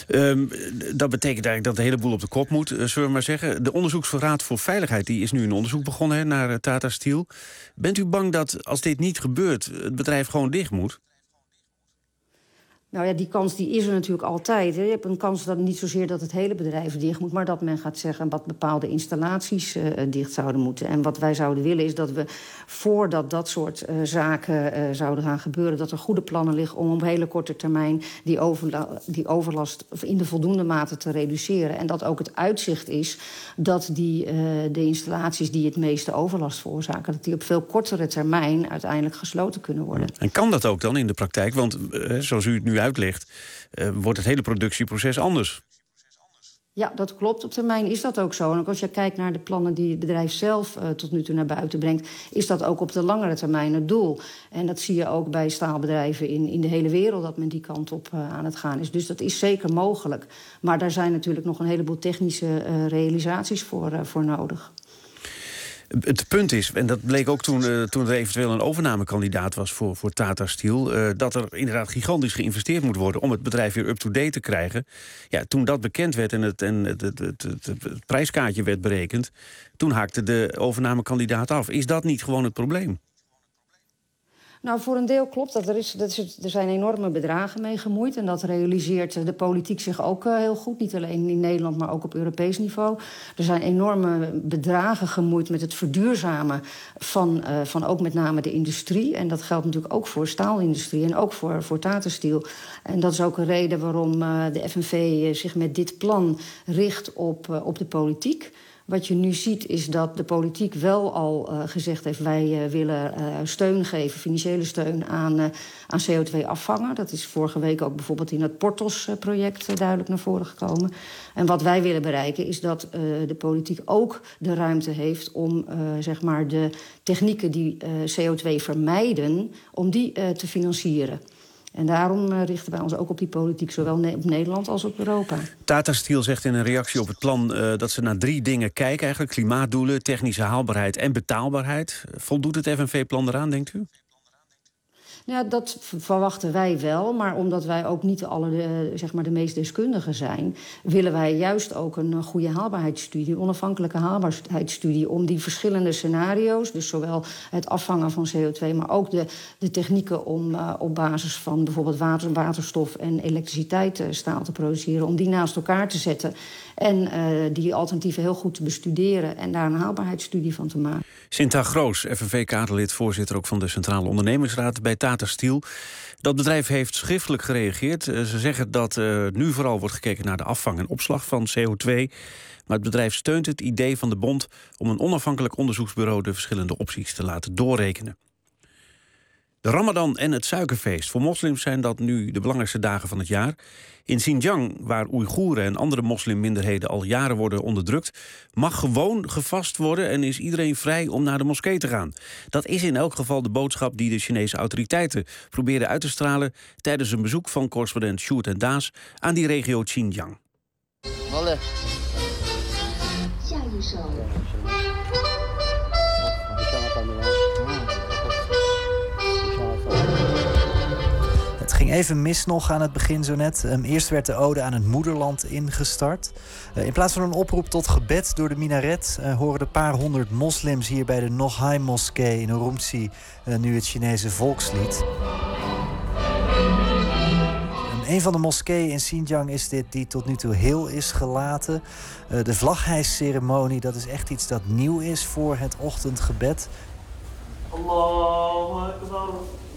Dat betekent eigenlijk dat de hele boel op de kop moet, zullen we maar zeggen. De Onderzoeksraad voor Veiligheid die is nu een onderzoek begonnen naar Tata Steel. Bent u bang dat als dit niet gebeurt, het bedrijf gewoon dicht moet? Nou ja, die kans die is er natuurlijk altijd. Hè. Je hebt een kans dat niet zozeer dat het hele bedrijf dicht moet, maar dat men gaat zeggen wat bepaalde installaties dicht zouden moeten. En wat wij zouden willen is dat we, voordat dat soort zaken zouden gaan gebeuren, dat er goede plannen liggen om op hele korte termijn die overlast in de voldoende mate te reduceren. En dat ook het uitzicht is dat de installaties die het meeste overlast veroorzaken, dat die op veel kortere termijn uiteindelijk gesloten kunnen worden. En kan dat ook dan in de praktijk? Want zoals u het nu uitlegt, wordt het hele productieproces anders. Ja, dat klopt. Op termijn is dat ook zo. En ook als je kijkt naar de plannen die het bedrijf zelf tot nu toe naar buiten brengt, is dat ook op de langere termijn het doel. En dat zie je ook bij staalbedrijven in de hele wereld, dat men die kant op aan het gaan is. Dus dat is zeker mogelijk. Maar daar zijn natuurlijk nog een heleboel technische realisaties voor nodig. Het punt is, en dat bleek ook toen er eventueel een overnamekandidaat was voor Tata Steel, dat er inderdaad gigantisch geïnvesteerd moet worden om het bedrijf weer up-to-date te krijgen. Ja, toen dat bekend werd en het prijskaartje werd berekend, toen haakte de overnamekandidaat af. Is dat niet gewoon het probleem? Nou, voor een deel klopt dat. Er zijn enorme bedragen mee gemoeid. En dat realiseert de politiek zich ook heel goed. Niet alleen in Nederland, maar ook op Europees niveau. Er zijn enorme bedragen gemoeid met het verduurzamen van ook met name de industrie. En dat geldt natuurlijk ook voor staalindustrie en ook voor Tata Steel. En dat is ook een reden waarom de FNV zich met dit plan richt op de politiek. Wat je nu ziet is dat de politiek wel al gezegd heeft, wij willen steun geven, financiële steun aan CO2-afvangen. Dat is vorige week ook bijvoorbeeld in het Portos-project duidelijk naar voren gekomen. En wat wij willen bereiken is dat de politiek ook de ruimte heeft om zeg maar de technieken die CO2 vermijden, om die te financieren. En daarom richten wij ons ook op die politiek, zowel op Nederland als op Europa. Tata Steel zegt in een reactie op het plan dat ze naar 3 dingen kijken. Eigenlijk klimaatdoelen, technische haalbaarheid en betaalbaarheid. Voldoet het FNV-plan eraan, denkt u? Ja, dat verwachten wij wel. Maar omdat wij ook niet de meest deskundigen zijn, willen wij juist ook een goede haalbaarheidsstudie, een onafhankelijke haalbaarheidsstudie, om die verschillende scenario's, dus zowel het afvangen van CO2, maar ook de technieken om op basis van bijvoorbeeld waterstof en elektriciteit staal te produceren, om die naast elkaar te zetten en die alternatieven heel goed te bestuderen en daar een haalbaarheidsstudie van te maken. Sinta Groos, FNV-kaderlid, voorzitter ook van de Centrale Ondernemingsraad bij Tata Steel. Dat bedrijf heeft schriftelijk gereageerd. Ze zeggen dat nu vooral wordt gekeken naar de afvang en opslag van CO2. Maar het bedrijf steunt het idee van de bond om een onafhankelijk onderzoeksbureau de verschillende opties te laten doorrekenen. De Ramadan en het suikerfeest. Voor moslims zijn dat nu de belangrijkste dagen van het jaar. In Xinjiang, waar Oeigoeren en andere moslimminderheden al jaren worden onderdrukt, mag gewoon gevast worden en is iedereen vrij om naar de moskee te gaan. Dat is in elk geval de boodschap die de Chinese autoriteiten probeerden uit te stralen tijdens een bezoek van correspondent Sjoerd en Daas aan die regio Xinjiang. Het ging even mis nog aan het begin zo net. Eerst werd de ode aan het moederland ingestart. In plaats van een oproep tot gebed door de minaret horen de paar honderd moslims hier bij de Noghai-moskee in Urumqi nu het Chinese volkslied. Een van de moskeeën in Xinjiang is dit die tot nu toe heel is gelaten. De vlaghijsceremonie, dat is echt iets dat nieuw is voor het ochtendgebed. Allahu Akbar.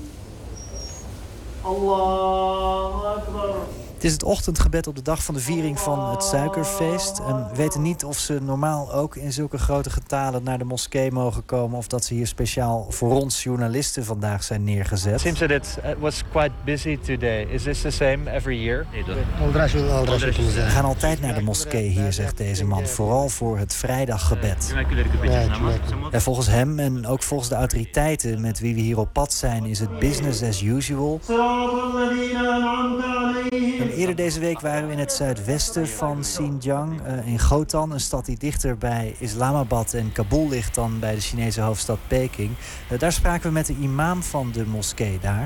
Allahu Akbar. Het is het ochtendgebed op de dag van de viering van het suikerfeest. We weten niet of ze normaal ook in zulke grote getalen naar de moskee mogen komen, of dat ze hier speciaal voor ons journalisten vandaag zijn neergezet. It seems that it was quite busy today. Is this the same every year? We gaan altijd naar de moskee hier, zegt deze man, vooral voor het vrijdaggebed. En volgens hem en ook volgens de autoriteiten met wie we hier op pad zijn, is het business as usual. Eerder deze week waren we in het zuidwesten van Xinjiang, in Khotan, een stad die dichter bij Islamabad en Kabul ligt dan bij de Chinese hoofdstad Peking. Daar spraken we met de imam van de moskee daar.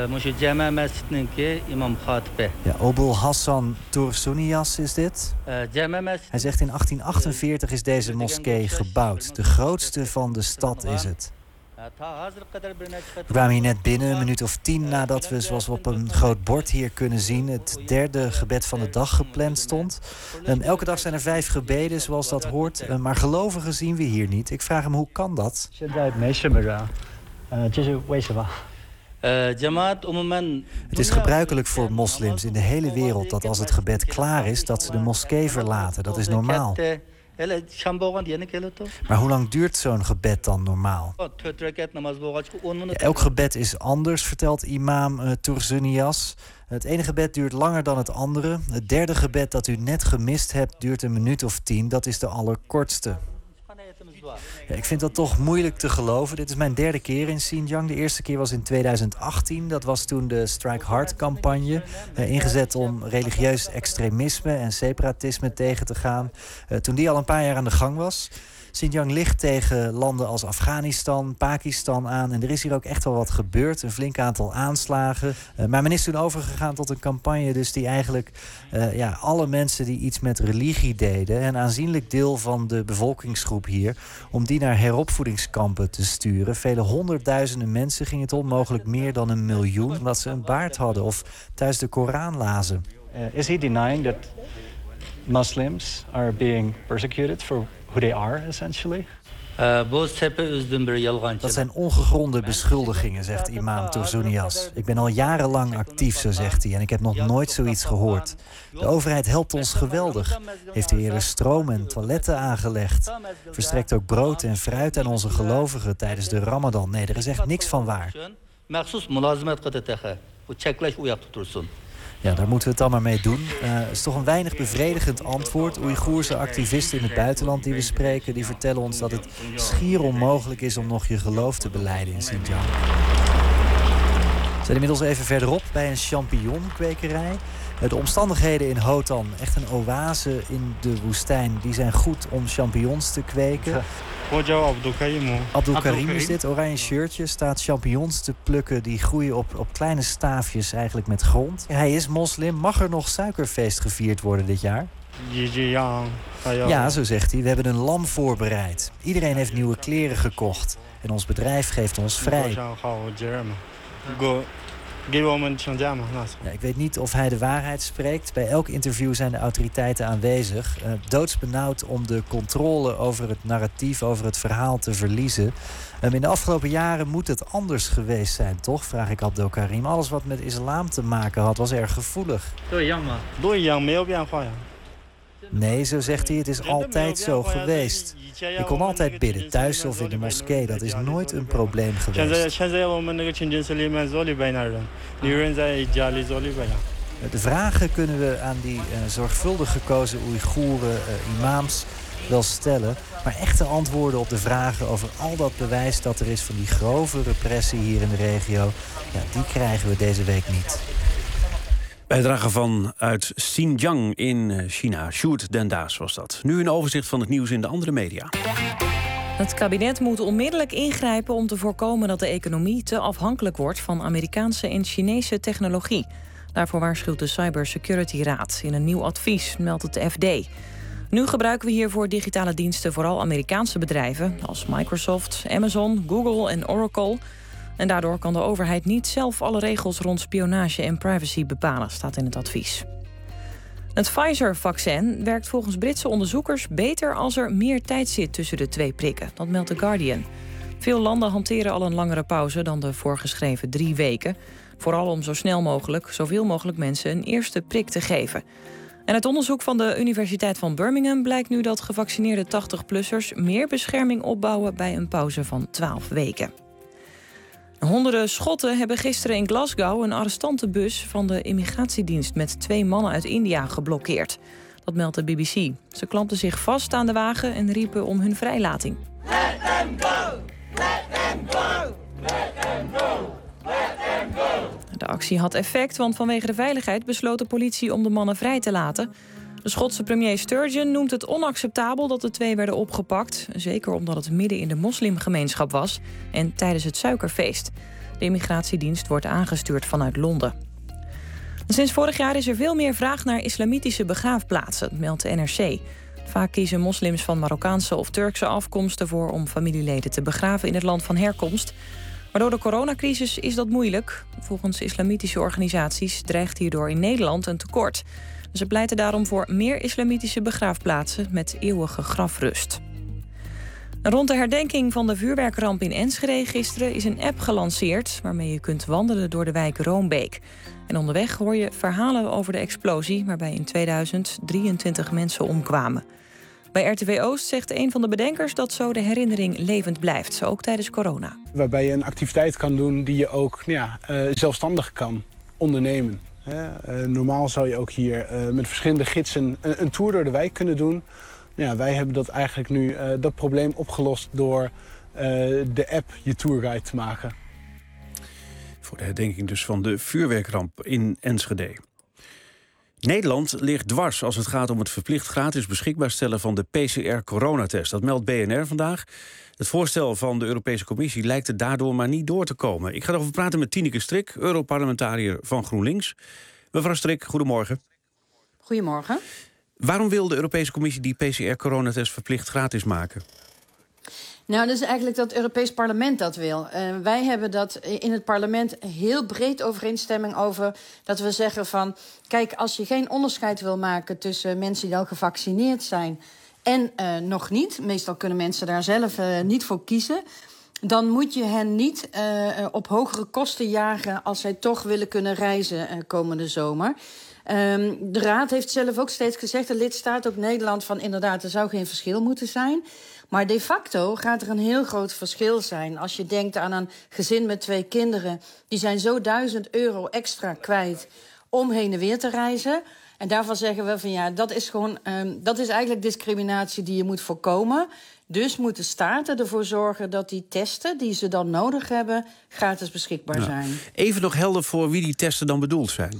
Ja, Obul Hassan Tursuniyas is dit. Hij zegt in 1848 is deze moskee gebouwd. De grootste van de stad is het. We kwamen hier net binnen, een minuut of 10 nadat we, zoals we op een groot bord hier kunnen zien, het derde gebed van de dag gepland stond. Elke dag zijn er 5 gebeden, zoals dat hoort, maar gelovigen zien we hier niet. Ik vraag hem, hoe kan dat? Het is gebruikelijk voor moslims in de hele wereld dat als het gebed klaar is, dat ze de moskee verlaten. Dat is normaal. Maar hoe lang duurt zo'n gebed dan normaal? Ja, elk gebed is anders, vertelt imam Tursuniyas. Het ene gebed duurt langer dan het andere. Het derde gebed dat u net gemist hebt duurt een minuut of 10. Dat is de allerkortste. Ja, ik vind dat toch moeilijk te geloven. Dit is mijn 3e keer in Xinjiang. De eerste keer was in 2018. Dat was toen de Strike Hard-campagne. Ingezet om religieus extremisme en separatisme tegen te gaan. Toen die al een paar jaar aan de gang was. Xinjiang ligt tegen landen als Afghanistan, Pakistan aan. En er is hier ook echt wel wat gebeurd. Een flink aantal aanslagen. Maar men is toen overgegaan tot een campagne dus die eigenlijk alle mensen die iets met religie deden, een aanzienlijk deel van de bevolkingsgroep hier, om die naar heropvoedingskampen te sturen. Vele honderdduizenden mensen ging het om, mogelijk meer dan 1 miljoen, omdat ze een baard hadden of thuis de Koran lazen. Is he denying that Muslims are being persecuted for who they are, essentially? Dat zijn ongegronde beschuldigingen, zegt imam Tursuniyas. Ik ben al jarenlang actief, zo zegt hij, en ik heb nog nooit zoiets gehoord. De overheid helpt ons geweldig. Heeft de eerder stroom en toiletten aangelegd. Verstrekt ook brood en fruit aan onze gelovigen tijdens de Ramadan. Nee, er is echt niks van waar. Ja, daar moeten we het dan maar mee doen. Het is toch een weinig bevredigend antwoord. Oeigoerse activisten in het buitenland die we spreken, die vertellen ons dat het schier onmogelijk is om nog je geloof te belijden in Xinjiang. We zijn inmiddels even verderop bij een champignonkwekerij. De omstandigheden in Khotan, echt een oase in de woestijn, die zijn goed om champignons te kweken. Abdul Karim is dit, oranje shirtje, staat champignons te plukken die groeien op kleine staafjes eigenlijk met grond. Hij is moslim, mag er nog suikerfeest gevierd worden dit jaar? Ja, zo zegt hij, we hebben een lam voorbereid. Iedereen heeft nieuwe kleren gekocht en ons bedrijf geeft ons vrij. Ja, ik weet niet of hij de waarheid spreekt. Bij elk interview zijn de autoriteiten aanwezig. Doodsbenauwd om de controle over het narratief, over het verhaal te verliezen. In de afgelopen jaren moet het anders geweest zijn, toch? Vraag ik Abdul Karim. Alles wat met islam te maken had, was erg gevoelig. Nee, zo zegt hij, het is altijd zo geweest. Ik kon altijd bidden, thuis of in de moskee. Dat is nooit een probleem geweest. De vragen kunnen we aan die zorgvuldig gekozen Oeigoeren, imams, wel stellen. Maar echte antwoorden op de vragen over al dat bewijs dat er is van die grove repressie hier in de regio, ja, die krijgen we deze week niet. Bijdrage vanuit Xinjiang in China. Sjoerd Den Daas was dat. Nu een overzicht van het nieuws in de andere media. Het kabinet moet onmiddellijk ingrijpen om te voorkomen dat de economie te afhankelijk wordt van Amerikaanse en Chinese technologie. Daarvoor waarschuwt de Cybersecurity Raad in een nieuw advies, meldt het FD. Nu gebruiken we hiervoor digitale diensten vooral Amerikaanse bedrijven als Microsoft, Amazon, Google en Oracle. En daardoor kan de overheid niet zelf alle regels rond spionage en privacy bepalen, staat in het advies. Het Pfizer-vaccin werkt volgens Britse onderzoekers beter als er meer tijd zit tussen de 2 prikken. Dat meldt The Guardian. Veel landen hanteren al een langere pauze dan de voorgeschreven 3 weken. Vooral om zo snel mogelijk, zoveel mogelijk mensen een eerste prik te geven. En uit onderzoek van de Universiteit van Birmingham blijkt nu dat gevaccineerde 80-plussers meer bescherming opbouwen bij een pauze van 12 weken. Honderden Schotten hebben gisteren in Glasgow een arrestantenbus van de immigratiedienst met 2 mannen uit India geblokkeerd. Dat meldt de BBC. Ze klampten zich vast aan de wagen en riepen om hun vrijlating. Let them go! Let them go! Let them go! Let them go! De actie had effect, want vanwege de veiligheid besloot de politie om de mannen vrij te laten. De Schotse premier Sturgeon noemt het onacceptabel dat de twee werden opgepakt. Zeker omdat het midden in de moslimgemeenschap was en tijdens het suikerfeest. De immigratiedienst wordt aangestuurd vanuit Londen. Sinds vorig jaar is er veel meer vraag naar islamitische begraafplaatsen, meldt de NRC. Vaak kiezen moslims van Marokkaanse of Turkse afkomst ervoor om familieleden te begraven in het land van herkomst. Maar door de coronacrisis is dat moeilijk. Volgens islamitische organisaties dreigt hierdoor in Nederland een tekort. Ze pleiten daarom voor meer islamitische begraafplaatsen met eeuwige grafrust. Rond de herdenking van de vuurwerkramp in Enschede gisteren is een app gelanceerd waarmee je kunt wandelen door de wijk Roombeek. En onderweg hoor je verhalen over de explosie waarbij in 2000 23 mensen omkwamen. Bij RTV Oost zegt een van de bedenkers dat zo de herinnering levend blijft, zo ook tijdens corona. Waarbij je een activiteit kan doen die je ook zelfstandig kan ondernemen. Normaal zou je ook hier met verschillende gidsen een tour door de wijk kunnen doen. Ja, wij hebben dat eigenlijk nu dat probleem opgelost door de app je tourguide te maken. Voor de herdenking dus van de vuurwerkramp in Enschede. Nederland ligt dwars als het gaat om het verplicht gratis beschikbaar stellen van de PCR-coronatest. Dat meldt BNR vandaag. Het voorstel van de Europese Commissie lijkt er daardoor maar niet door te komen. Ik ga erover praten met Tineke Strik, Europarlementariër van GroenLinks. Mevrouw Strik, goedemorgen. Goedemorgen. Waarom wil de Europese Commissie die PCR-coronatest verplicht gratis maken? Nou, dat is eigenlijk dat het Europees Parlement dat wil. Wij hebben dat in het parlement heel breed overeenstemming over. Dat we zeggen van, kijk, als je geen onderscheid wil maken tussen mensen die al gevaccineerd zijn en nog niet. Meestal kunnen mensen daar zelf niet voor kiezen. Dan moet je hen niet op hogere kosten jagen als zij toch willen kunnen reizen komende zomer. De Raad heeft zelf ook steeds gezegd, de lidstaat, ook Nederland, van inderdaad, er zou geen verschil moeten zijn. Maar de facto gaat er een heel groot verschil zijn. Als je denkt aan een gezin met 2 kinderen, die zijn zo €1000 extra kwijt om heen en weer te reizen. En daarvan zeggen we van ja, dat is gewoon, dat is eigenlijk discriminatie die je moet voorkomen. Dus moeten staten ervoor zorgen dat die testen die ze dan nodig hebben gratis beschikbaar zijn. Even nog helder voor wie die testen dan bedoeld zijn.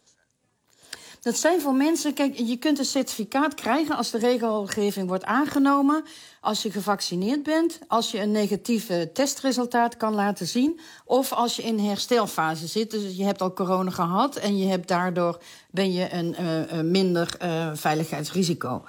Dat zijn voor mensen, kijk, je kunt een certificaat krijgen als de regelgeving wordt aangenomen, als je gevaccineerd bent, als je een negatieve testresultaat kan laten zien, of als je in herstelfase zit. Dus je hebt al corona gehad en je hebt daardoor ben je een minder veiligheidsrisico.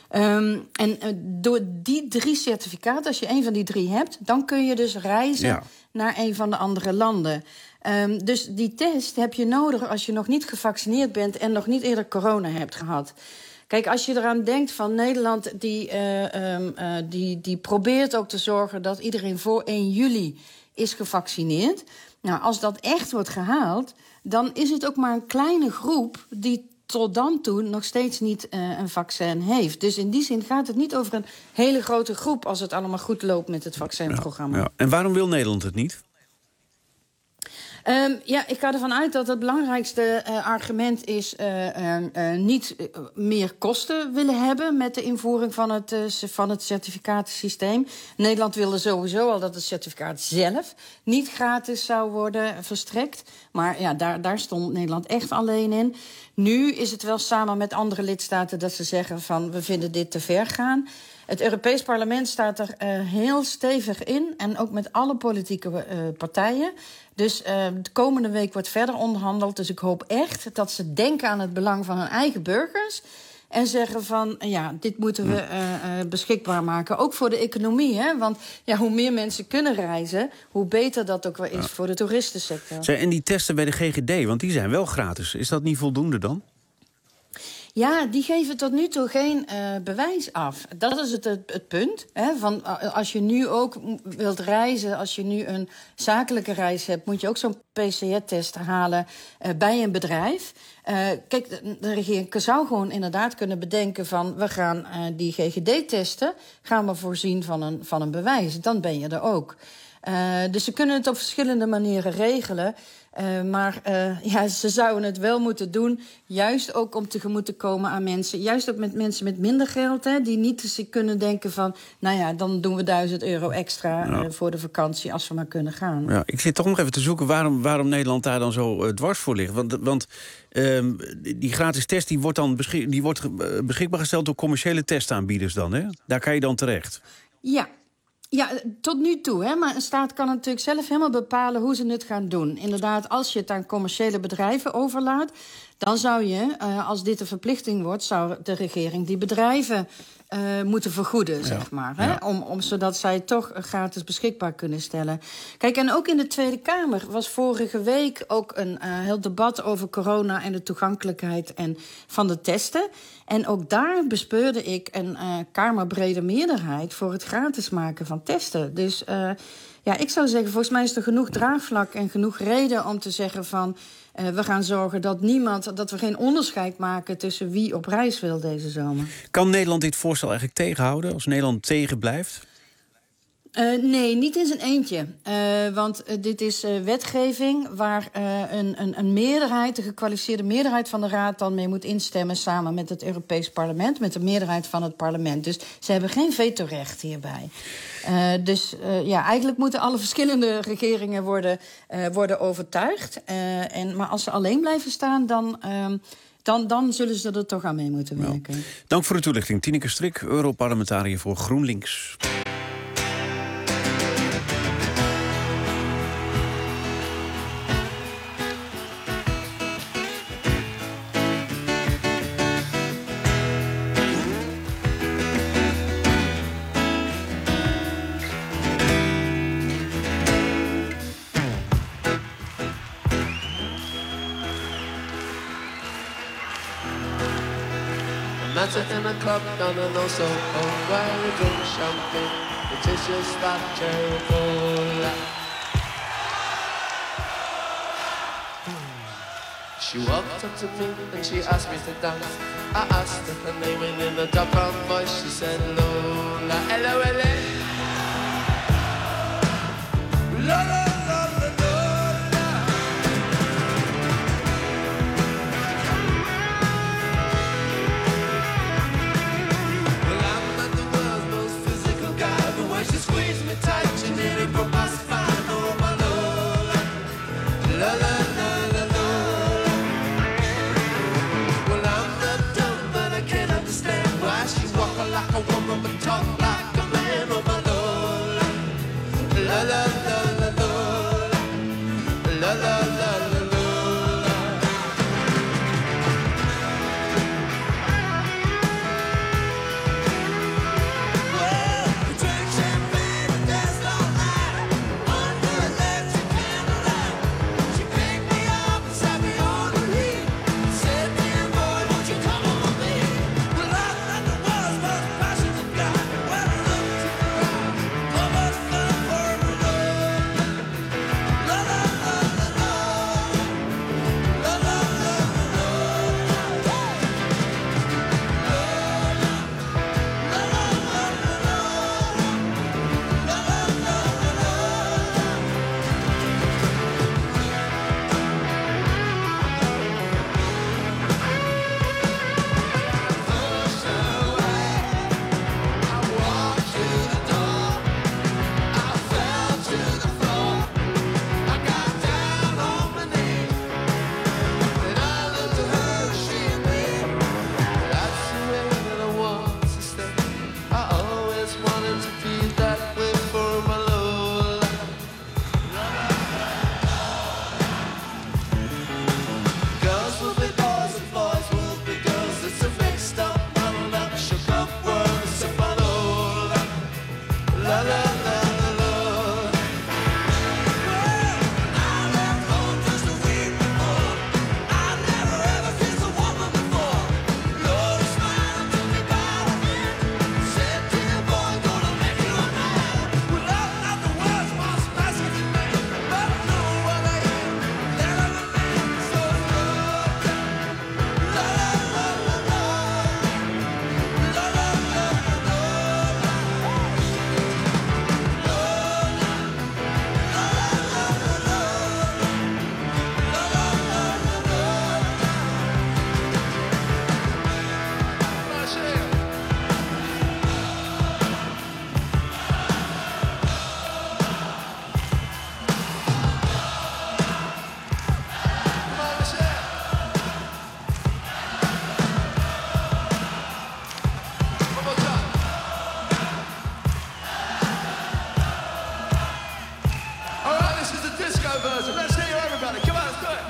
Door die 3 certificaten, als je een van die 3 hebt, dan kun je dus reizen naar een van de andere landen. Dus die test heb je nodig als je nog niet gevaccineerd bent en nog niet eerder corona hebt gehad. Kijk, als je eraan denkt van Nederland, die probeert ook te zorgen dat iedereen voor 1 juli is gevaccineerd. Nou, als dat echt wordt gehaald, dan is het ook maar een kleine groep die tot dan toe nog steeds niet een vaccin heeft. Dus in die zin gaat het niet over een hele grote groep als het allemaal goed loopt met het vaccinprogramma. Ja. En waarom wil Nederland het niet? Ik ga ervan uit dat het belangrijkste argument is niet meer kosten willen hebben met de invoering van het certificatensysteem. Nederland wilde sowieso al dat het certificaat zelf niet gratis zou worden verstrekt. Maar ja, daar stond Nederland echt alleen in. Nu is het wel samen met andere lidstaten dat ze zeggen van we vinden dit te ver gaan. Het Europees Parlement staat er heel stevig in en ook met alle politieke partijen. Dus de komende week wordt verder onderhandeld. Dus ik hoop echt dat ze denken aan het belang van hun eigen burgers. En zeggen van, ja, dit moeten we beschikbaar maken. Ook voor de economie, hè? Want ja, hoe meer mensen kunnen reizen, hoe beter dat ook wel is voor de toeristensector. En die testen bij de GGD, want die zijn wel gratis. Is dat niet voldoende dan? Ja, die geven tot nu toe geen bewijs af. Dat is het punt. Hè, van, als je nu ook wilt reizen, als je nu een zakelijke reis hebt, moet je ook zo'n PCR-test halen bij een bedrijf. Kijk, de regering zou gewoon inderdaad kunnen bedenken van we gaan die GGD-testen, gaan we voorzien van een bewijs. Dan ben je er ook. Dus ze kunnen het op verschillende manieren regelen. Maar ze zouden het wel moeten doen. Juist ook om tegemoet te komen aan mensen. Juist ook met mensen met minder geld. Hè, die niet kunnen denken van... nou ja, dan doen we €1.000 extra voor de vakantie... als we maar kunnen gaan. Ja, ik zit toch nog even te zoeken waarom Nederland daar dan zo dwars voor ligt. Want die gratis test die wordt dan beschikbaar gesteld... door commerciële testaanbieders dan, hè? Daar kan je dan terecht. Ja, tot nu toe. Hè? Maar een staat kan natuurlijk zelf helemaal bepalen hoe ze het gaan doen. Inderdaad, als je het aan commerciële bedrijven overlaat... dan zou je, als dit een verplichting wordt... zou de regering die bedrijven moeten vergoeden, zeg maar. Hè? Zodat zij toch gratis beschikbaar kunnen stellen. Kijk, en ook in de Tweede Kamer was vorige week... ook een heel debat over corona en de toegankelijkheid van de testen. En ook daar bespeurde ik een kamerbrede meerderheid... voor het gratis maken van testen. Dus ik zou zeggen, volgens mij is er genoeg draagvlak... en genoeg reden om te zeggen van... we gaan zorgen dat we geen onderscheid maken... tussen wie op reis wil deze zomer. Kan Nederland dit voorstel eigenlijk tegenhouden... als Nederland tegen blijft? Nee, niet in zijn eentje. Want dit is wetgeving waar een meerderheid... de gekwalificeerde meerderheid van de Raad dan mee moet instemmen... samen met het Europees Parlement, met de meerderheid van het parlement. Dus ze hebben geen vetorecht hierbij. Eigenlijk moeten alle verschillende regeringen worden overtuigd. Maar als ze alleen blijven staan, dan zullen ze er toch aan mee moeten werken. Ja. Dank voor de toelichting. Tineke Strik, Europarlementariër voor GroenLinks. In a club down in Osoko, where we drink champagne, Letitia's vodka cola. She walked up to me and she asked me to dance. I asked her her name and in a dark brown voice she said Lola. L-O-L-A. Lola. She squeezed me tight, she nearly broke my spine. Oh, my Lola, la la la la Lola. Well, I'm not dumb, but I can't understand why she walk like a woman but talk like a man. Oh, my Lola, la la la la Lola, la la la la Lola. tango version. Let's hear you, everybody. Come on, let's do it.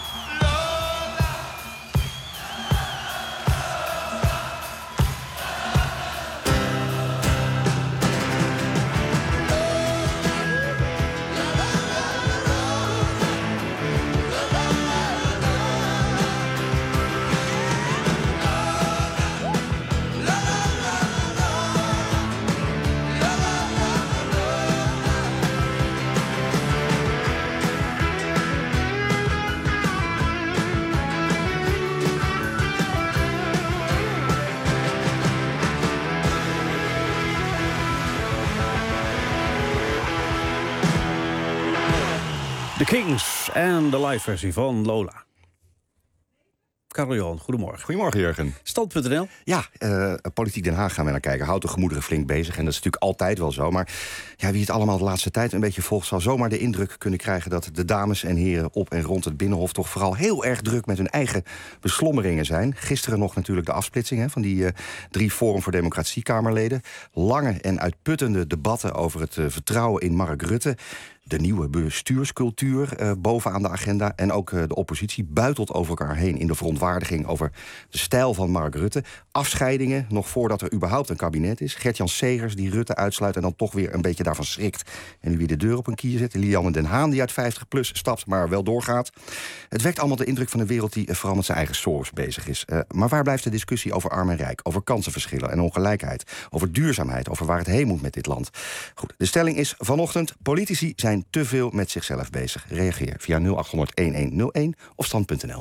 The Kings en de live versie van Lola. Karel-Johan, goedemorgen. Goedemorgen, Jurgen. Stand.nl? Ja, Politiek Den Haag gaan we naar kijken. Houdt de gemoederen flink bezig. En dat is natuurlijk altijd wel zo. Maar ja, wie het allemaal de laatste tijd een beetje volgt, zal zomaar de indruk kunnen krijgen dat de dames en heren op en rond het Binnenhof toch vooral heel erg druk met hun eigen beslommeringen zijn. Gisteren nog natuurlijk de afsplitsing van die 3 Forum voor Democratie-Kamerleden. Lange en uitputtende debatten over het vertrouwen in Mark Rutte. De nieuwe bestuurscultuur bovenaan de agenda. En ook de oppositie buitelt over elkaar heen in de verontwaardiging over de stijl van Mark Rutte. Afscheidingen, nog voordat er überhaupt een kabinet is. Gert-Jan Segers die Rutte uitsluit en dan toch weer een beetje daarvan schrikt. En nu weer de deur op een kier zet. Lianne Den Haan die uit 50PLUS stapt, maar wel doorgaat. Het wekt allemaal de indruk van een wereld die vooral met zijn eigen source bezig is. Maar waar blijft de discussie over arm en rijk? Over kansenverschillen en ongelijkheid? Over duurzaamheid? Over waar het heen moet met dit land? Goed, de stelling is vanochtend: politici zijn te veel met zichzelf bezig. Reageer via 0800-1101 of stand.nl.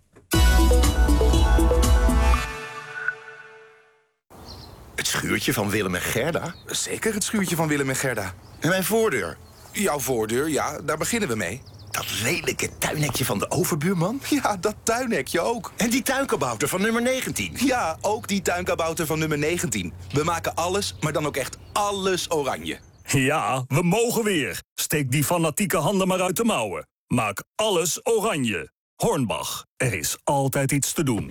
Het schuurtje van Willem en Gerda? Zeker het schuurtje van Willem en Gerda. En mijn voordeur? Jouw voordeur, ja, daar beginnen we mee. Dat lelijke tuinhekje van de overbuurman? Ja, dat tuinhekje ook. En die tuinkabouter van nummer 19? Ja, ook die tuinkabouter van nummer 19. We maken alles, maar dan ook echt alles oranje. Ja, we mogen weer. Steek die fanatieke handen maar uit de mouwen. Maak alles oranje. Hornbach, er is altijd iets te doen.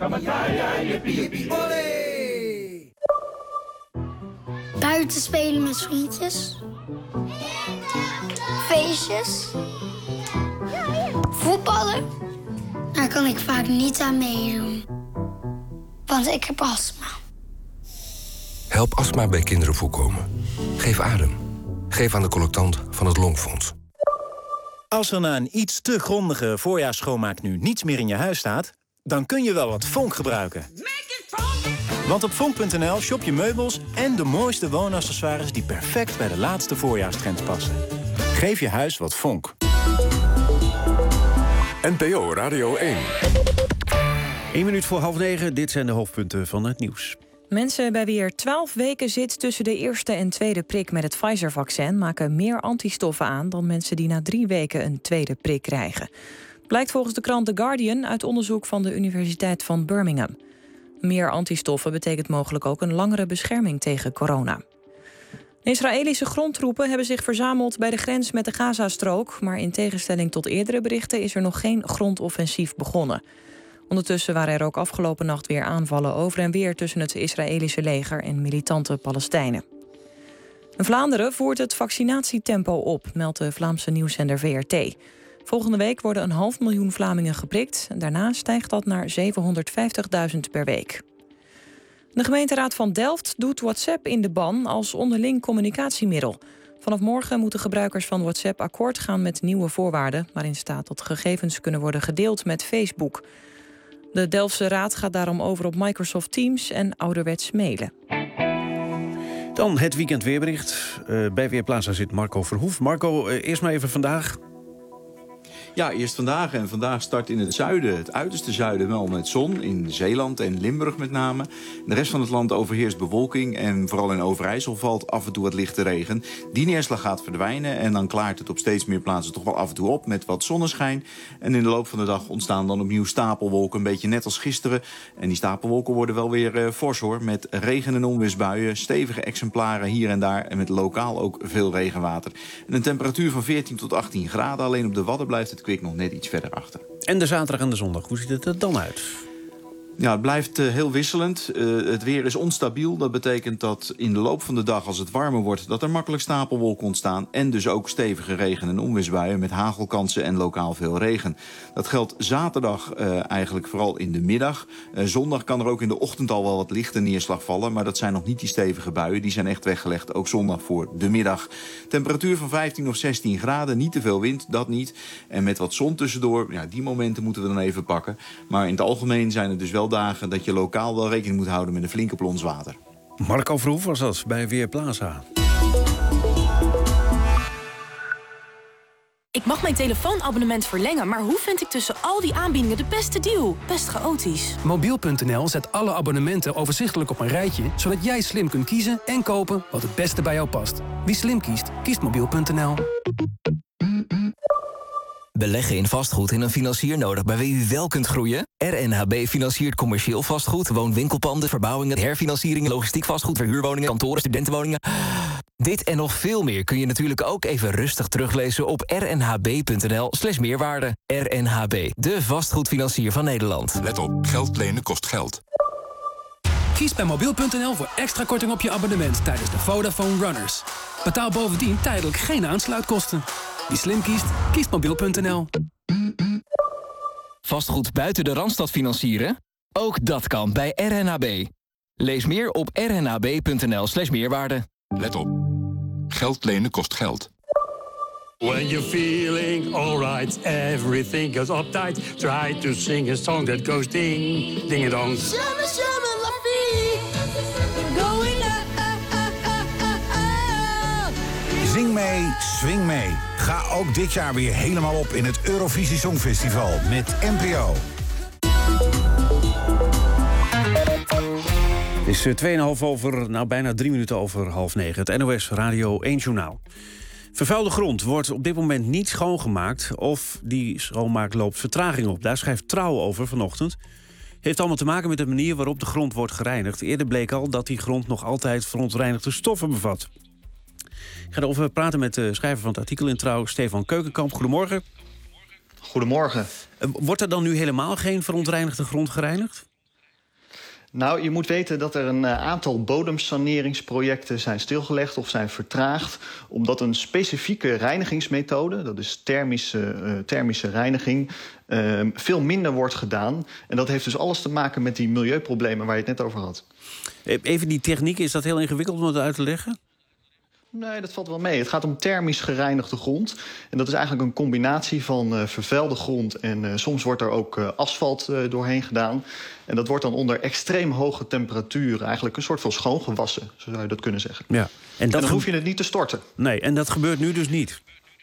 Buiten spelen met vriendjes. Feestjes. Voetballen. Daar kan ik vaak niet aan meedoen. Want ik heb astma. Help astma bij kinderen voorkomen. Geef adem. Geef aan de collectant van het Longfonds. Als er na een iets te grondige voorjaarsschoonmaak nu niets meer in je huis staat, dan kun je wel wat Vonk gebruiken. Want op Vonk.nl shop je meubels en de mooiste woonaccessoires die perfect bij de laatste voorjaarstrends passen. Geef je huis wat Vonk. NPO Radio 1. 1 minuut voor 8:30, dit zijn de hoofdpunten van het nieuws. Mensen bij wie er 12 weken zit tussen de eerste en tweede prik met het Pfizer-vaccin maken meer antistoffen aan dan mensen die na 3 weken een tweede prik krijgen. Blijkt volgens de krant The Guardian uit onderzoek van de Universiteit van Birmingham. Meer antistoffen betekent mogelijk ook een langere bescherming tegen corona. De Israëlische grondtroepen hebben zich verzameld bij de grens met de Gazastrook, maar in tegenstelling tot eerdere berichten is er nog geen grondoffensief begonnen. Ondertussen waren er ook afgelopen nacht weer aanvallen over en weer tussen het Israëlische leger en militante Palestijnen. Vlaanderen voert het vaccinatietempo op, meldt de Vlaamse nieuwszender VRT. Volgende week worden 500.000 Vlamingen geprikt en daarna stijgt dat naar 750.000 per week. De gemeenteraad van Delft doet WhatsApp in de ban als onderling communicatiemiddel. Vanaf morgen moeten gebruikers van WhatsApp akkoord gaan met nieuwe voorwaarden, waarin staat dat gegevens kunnen worden gedeeld met Facebook. De Delftse Raad gaat daarom over op Microsoft Teams en ouderwets mailen. Dan het weekendweerbericht. Bij Weerplaza zit Marco Verhoef. Marco, eerst maar even vandaag. Ja, eerst vandaag. En vandaag start in het zuiden, het uiterste zuiden, wel met zon. In Zeeland en Limburg met name. De rest van het land overheerst bewolking. En vooral in Overijssel valt af en toe wat lichte regen. Die neerslag gaat verdwijnen. En dan klaart het op steeds meer plaatsen toch wel af en toe op met wat zonneschijn. En in de loop van de dag ontstaan dan opnieuw stapelwolken. Een beetje net als gisteren. En die stapelwolken worden wel weer fors hoor. Met regen- en onweersbuien. Stevige exemplaren hier en daar. En met lokaal ook veel regenwater. En een temperatuur van 14 tot 18 graden. Alleen op de Wadden blijft het kwik nog net iets verder achter. En de zaterdag en de zondag, hoe ziet het er dan uit? Ja, het blijft heel wisselend. Het weer is onstabiel. Dat betekent dat in de loop van de dag, als het warmer wordt, dat er makkelijk stapelwolken ontstaan. En dus ook stevige regen- en onweersbuien met hagelkansen en lokaal veel regen. Dat geldt zaterdag eigenlijk vooral in de middag. Zondag kan er ook in de ochtend al wel wat lichte neerslag vallen. Maar dat zijn nog niet die stevige buien. Die zijn echt weggelegd, ook zondag voor de middag. Temperatuur van 15 of 16 graden. Niet te veel wind, dat niet. En met wat zon tussendoor, ja, die momenten moeten we dan even pakken. Maar in het algemeen zijn het dus wel dagen dat je lokaal wel rekening moet houden met een flinke plons water. Marco Verhoef was dat bij Weerplaza. Ik mag mijn telefoonabonnement verlengen, maar hoe vind ik tussen al die aanbiedingen de beste deal? Best chaotisch. Mobiel.nl zet alle abonnementen overzichtelijk op een rijtje, zodat jij slim kunt kiezen en kopen wat het beste bij jou past. Wie slim kiest, kiest mobiel.nl. Beleggen in vastgoed en een financier nodig bij wie u wel kunt groeien? RNHB financiert commercieel vastgoed, woon-winkelpanden, verbouwingen, herfinancieringen, logistiek vastgoed, verhuurwoningen, kantoren, studentenwoningen. Dit en nog veel meer kun je natuurlijk ook even rustig teruglezen op rnhb.nl/meerwaarde. RNHB, de vastgoedfinancier van Nederland. Let op, geld lenen kost geld. Kies bij mobiel.nl voor extra korting op je abonnement tijdens de Vodafone Runners. Betaal bovendien tijdelijk geen aansluitkosten. Wie slim kiest, kiest mobiel.nl. Vastgoed buiten de Randstad financieren? Ook dat kan bij RNHB. Lees meer op rnhb.nl/meerwaarde. Let op, geld lenen kost geld. When you're feeling alright, everything goes uptight. Try to sing a song that goes ding, ding dong. Shimmy, shimmy, la vie. Going up. Zing mee, swing mee. Ga ook dit jaar weer helemaal op in het Eurovisie Songfestival met NPO. Het is 2,5 over, nou bijna 3 minuten over 8:30. Het NOS Radio 1 Journaal. Vervuilde grond wordt op dit moment niet schoongemaakt of die schoonmaak loopt vertraging op. Daar schrijft Trouw over vanochtend. Heeft allemaal te maken met de manier waarop de grond wordt gereinigd. Eerder bleek al dat die grond nog altijd verontreinigde stoffen bevat. Ik ga erover praten met de schrijver van het artikel in Trouw, Stefan Keukenkamp. Goedemorgen. Goedemorgen. Wordt er dan nu helemaal geen verontreinigde grond gereinigd? Nou, je moet weten dat er een aantal bodemsaneringsprojecten zijn stilgelegd of zijn vertraagd, omdat een specifieke reinigingsmethode, dat is thermische reiniging, veel minder wordt gedaan. En dat heeft dus alles te maken met die milieuproblemen waar je het net over had. Even die techniek, is dat heel ingewikkeld om dat uit te leggen? Nee, dat valt wel mee. Het gaat om thermisch gereinigde grond. En dat is eigenlijk een combinatie van vervuilde grond en soms wordt er ook asfalt doorheen gedaan. En dat wordt dan onder extreem hoge temperaturen eigenlijk een soort van schoongewassen, zo zou je dat kunnen zeggen. Ja. En dan hoef je het niet te storten. Nee, en dat gebeurt nu dus niet?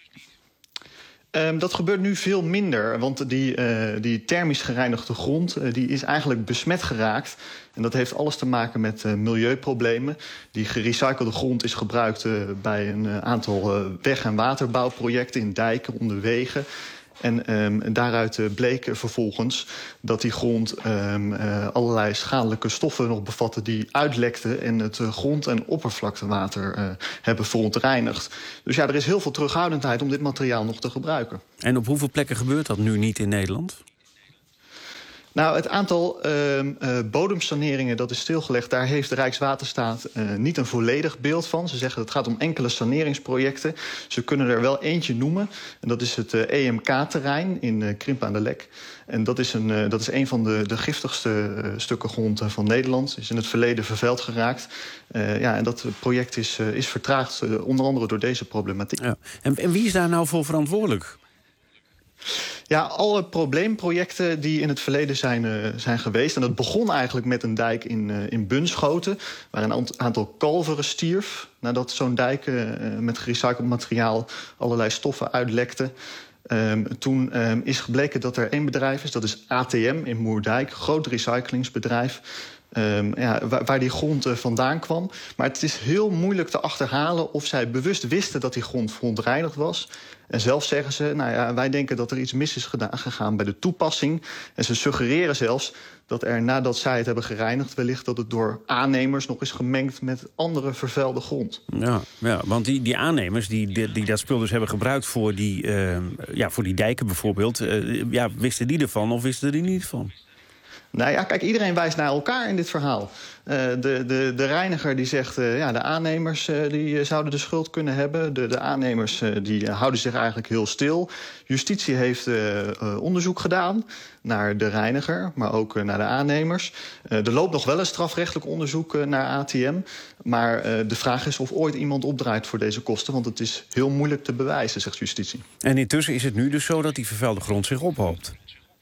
Dat gebeurt nu veel minder, want die thermisch gereinigde grond die is eigenlijk besmet geraakt. En dat heeft alles te maken met milieuproblemen. Die gerecyclede grond is gebruikt bij een aantal weg- en waterbouwprojecten in dijken, onder wegen. En daaruit bleek vervolgens dat die grond allerlei schadelijke stoffen nog bevatte die uitlekten en het grond- en oppervlaktewater hebben verontreinigd. Dus ja, er is heel veel terughoudendheid om dit materiaal nog te gebruiken. En op hoeveel plekken gebeurt dat nu niet in Nederland? Nou, het aantal bodemsaneringen dat is stilgelegd, daar heeft de Rijkswaterstaat niet een volledig beeld van. Ze zeggen dat het gaat om enkele saneringsprojecten. Ze kunnen er wel eentje noemen. En dat is het EMK-terrein in Krimpen aan de Lek. En dat is een van de giftigste stukken grond van Nederland. Is in het verleden vervuild geraakt. En dat project is vertraagd, onder andere door deze problematiek. Ja. En wie is daar nou voor verantwoordelijk? Ja, alle probleemprojecten die in het verleden zijn geweest. En dat begon eigenlijk met een dijk in Bunschoten, waar een aantal kalveren stierf nadat zo'n dijk met gerecycled materiaal allerlei stoffen uitlekte. Toen is gebleken dat er één bedrijf is, dat is ATM in Moerdijk, een groot recyclingsbedrijf. Waar die grond vandaan kwam. Maar het is heel moeilijk te achterhalen of zij bewust wisten dat die grond verontreinigd was. En zelf zeggen ze, wij denken dat er iets mis is gegaan bij de toepassing. En ze suggereren zelfs dat er nadat zij het hebben gereinigd, wellicht dat het door aannemers nog is gemengd met andere vervuilde grond. Ja, want die aannemers die dat spul dus hebben gebruikt voor die dijken bijvoorbeeld, wisten die ervan of wisten die niet van? Nou ja, kijk, iedereen wijst naar elkaar in dit verhaal. De reiniger die zegt, de aannemers die zouden de schuld kunnen hebben. De aannemers die houden zich eigenlijk heel stil. Justitie heeft onderzoek gedaan naar de reiniger, maar ook naar de aannemers. Er loopt nog wel een strafrechtelijk onderzoek naar ATM. Maar de vraag is of ooit iemand opdraait voor deze kosten. Want het is heel moeilijk te bewijzen, zegt justitie. En intussen is het nu dus zo dat die vervuilde grond zich ophoopt.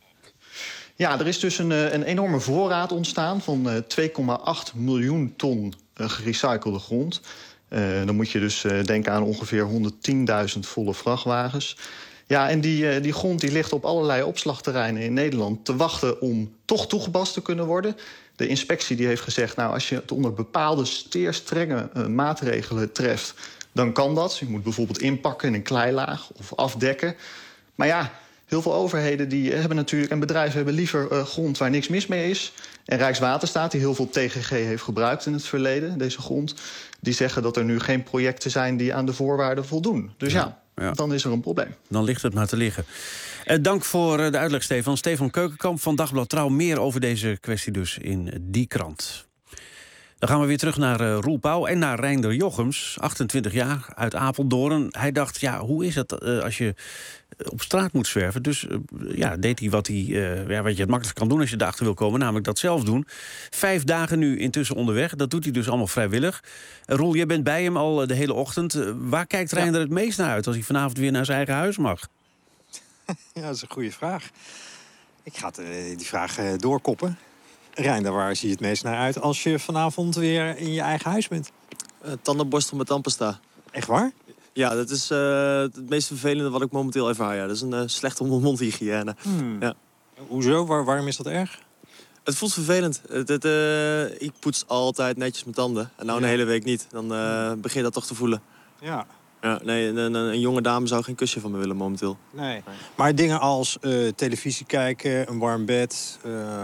Ja, er is dus een enorme voorraad ontstaan van 2,8 miljoen ton gerecyclede grond. Dan moet je dus denken aan ongeveer 110.000 volle vrachtwagens. Ja, en die grond die ligt op allerlei opslagterreinen in Nederland te wachten om toch toegepast te kunnen worden. De inspectie die heeft gezegd, nou, als je het onder bepaalde zeer strenge maatregelen treft, dan kan dat. Je moet bijvoorbeeld inpakken in een kleilaag of afdekken. Maar ja, heel veel overheden die hebben natuurlijk, en bedrijven hebben liever grond waar niks mis mee is. En Rijkswaterstaat, die heel veel TGG heeft gebruikt in het verleden, deze grond, die zeggen dat er nu geen projecten zijn die aan de voorwaarden voldoen. Dus ja, dan is er een probleem. Dan ligt het maar te liggen. Dank voor de uitleg, Stefan. Stefan Keukenkamp van Dagblad Trouw. Meer over deze kwestie dus in die krant. Dan gaan we weer terug naar Roel Pauw en naar Reinder Jochems, 28 jaar, uit Apeldoorn. Hij dacht, ja, hoe is het als je op straat moet zwerven? Dus deed hij wat je het makkelijk kan doen als je erachter wil komen, namelijk dat zelf doen. 5 dagen nu intussen onderweg, dat doet hij dus allemaal vrijwillig. Roel, jij bent bij hem al de hele ochtend. Waar kijkt Reinder het meest naar uit als hij vanavond weer naar zijn eigen huis mag? Ja, dat is een goede vraag. Ik ga die vraag doorkoppen. Reinder, waar zie je het meest naar uit als je vanavond weer in je eigen huis bent? Tandenborstel met tandpasta. Echt waar? Ja, dat is het meest vervelende wat ik momenteel ervaar. Ja. Dat is een slechte mondhygiëne. Ja. Hoezo? Waarom is dat erg? Het voelt vervelend. Ik poets altijd netjes mijn tanden. En nou een hele week niet. Dan begin je dat toch te voelen. Ja. Ja, nee, een jonge dame zou geen kusje van me willen momenteel. Nee. Maar dingen als televisie kijken, een warm bed,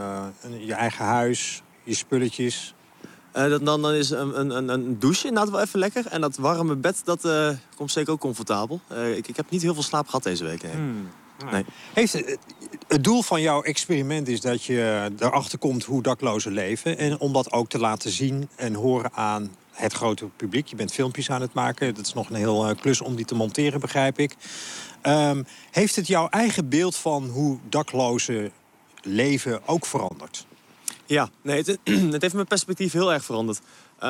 je eigen huis, je spulletjes. Dan is een douche inderdaad wel even lekker. En dat warme bed, dat komt zeker ook comfortabel. Ik heb niet heel veel slaap gehad deze week. Nee. Het doel van jouw experiment is dat je erachter komt hoe daklozen leven. En om dat ook te laten zien en horen aan het grote publiek. Je bent filmpjes aan het maken. Dat is nog een heel klus om die te monteren, begrijp ik. Heeft het jouw eigen beeld van hoe daklozen leven ook veranderd? Ja, nee, het heeft mijn perspectief heel erg veranderd.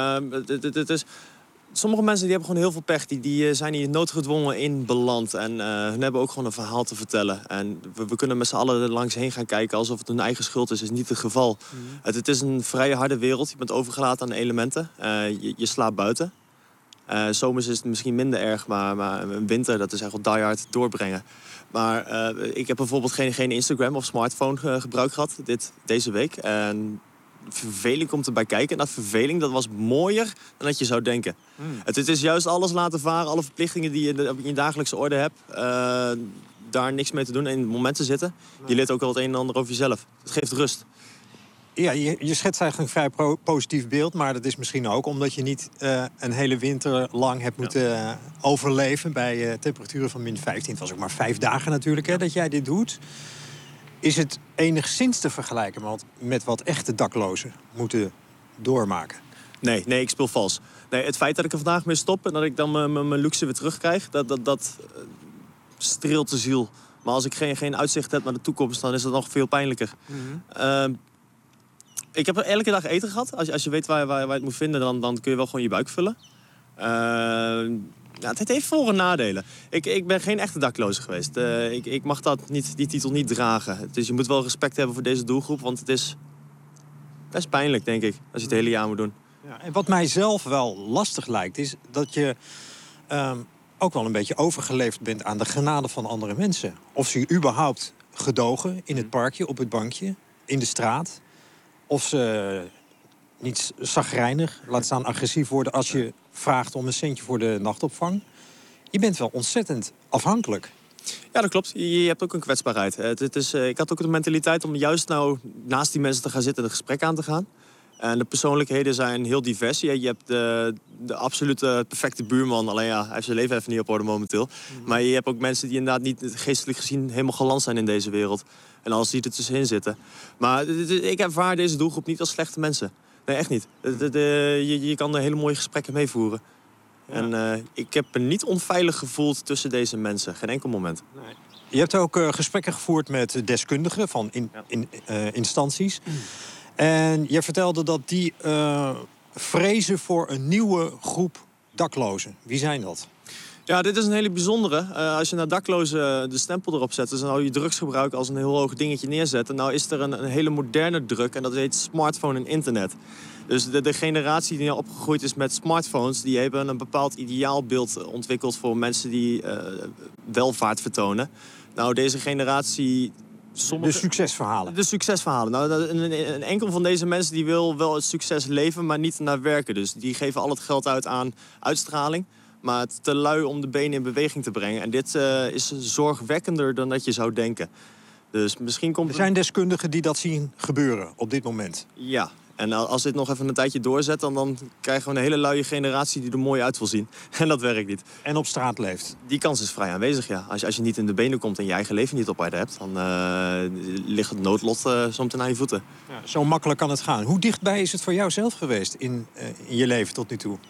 Sommige mensen die hebben gewoon heel veel pech. Die zijn hier noodgedwongen in beland. En hun hebben ook gewoon een verhaal te vertellen. En we kunnen met z'n allen er langs heen gaan kijken alsof het hun eigen schuld is. Dat is niet het geval. Het is een vrije harde wereld. Je bent overgelaten aan de elementen. Je slaapt buiten. Zomers is het misschien minder erg, maar een winter, dat is echt wel die hard doorbrengen. Maar ik heb bijvoorbeeld geen Instagram of smartphone gebruik gehad deze week. En verveling komt erbij kijken. En dat verveling, dat was mooier dan dat je zou denken. Het is juist alles laten varen, alle verplichtingen die je in je dagelijkse orde hebt. Daar niks mee te doen en in het moment te zitten. Je leert ook wel het een en ander over jezelf. Het geeft rust. Ja, je schetst eigenlijk een vrij positief beeld. Maar dat is misschien ook omdat je niet een hele winter lang hebt moeten overleven bij temperaturen van -15. Het was ook maar 5 dagen natuurlijk dat jij dit doet. Is het enigszins te vergelijken met wat echte daklozen moeten doormaken? Nee, ik speel vals. Nee, het feit dat ik er vandaag mee stop en dat ik dan mijn luxe weer terugkrijg, dat streelt de ziel. Maar als ik geen uitzicht heb naar de toekomst, dan is dat nog veel pijnlijker. Ik heb elke dag eten gehad. Als je weet waar je het moet vinden, dan kun je wel gewoon je buik vullen. Het heeft voor- en nadelen. Ik ben geen echte dakloze geweest. Ik mag die titel niet dragen. Dus je moet wel respect hebben voor deze doelgroep, want het is best pijnlijk, denk ik, als je het hele jaar moet doen. Ja, en wat mij zelf wel lastig lijkt, is dat je ook wel een beetje overgeleverd bent aan de genade van andere mensen. Of ze überhaupt gedogen in het parkje, op het bankje, in de straat. Of ze niet chagrijnig, laat staan agressief worden als je vraagt om een centje voor de nachtopvang. Je bent wel ontzettend afhankelijk. Ja, dat klopt. Je hebt ook een kwetsbaarheid. Ik had ook de mentaliteit om juist nou naast die mensen te gaan zitten en een gesprek aan te gaan. En de persoonlijkheden zijn heel divers. Je hebt de absolute perfecte buurman. Alleen hij heeft zijn leven even niet op orde momenteel. Maar je hebt ook mensen die inderdaad niet geestelijk gezien helemaal galant zijn in deze wereld. En alles die er tussenin zitten. Maar ik ervaar deze doelgroep niet als slechte mensen. Nee, echt niet. Je kan er hele mooie gesprekken mee voeren. Ja. En ik heb me niet onveilig gevoeld tussen deze mensen. Geen enkel moment. Nee. Je hebt ook gesprekken gevoerd met deskundigen van instanties. En je vertelde dat die vrezen voor een nieuwe groep daklozen. Wie zijn dat? Ja, dit is een hele bijzondere. Als je naar daklozen de stempel erop zet... dan zou je drugsgebruik als een heel hoog dingetje neerzetten. Nou is er een hele moderne druk en dat heet smartphone en internet. Dus de generatie die opgegroeid is met smartphones... die hebben een bepaald ideaalbeeld ontwikkeld voor mensen die welvaart vertonen. Nou, deze generatie... De succesverhalen. De succesverhalen. Nou, een enkel van deze mensen die wil wel het succes leven, maar niet naar werken. Dus die geven al het geld uit aan uitstraling. Maar het te lui om de benen in beweging te brengen. En dit is zorgwekkender dan dat je zou denken. Dus misschien komt er zijn deskundigen die dat zien gebeuren op dit moment. Ja. En als dit nog even een tijdje doorzet... dan krijgen we een hele luie generatie die er mooi uit wil zien. En dat werkt niet. En op straat leeft. Die kans is vrij aanwezig, ja. Als je niet in de benen komt en je eigen leven niet op orde hebt... dan ligt het noodlot soms aan je voeten. Ja, zo makkelijk kan het gaan. Hoe dichtbij is het voor jou zelf geweest in je leven tot nu toe?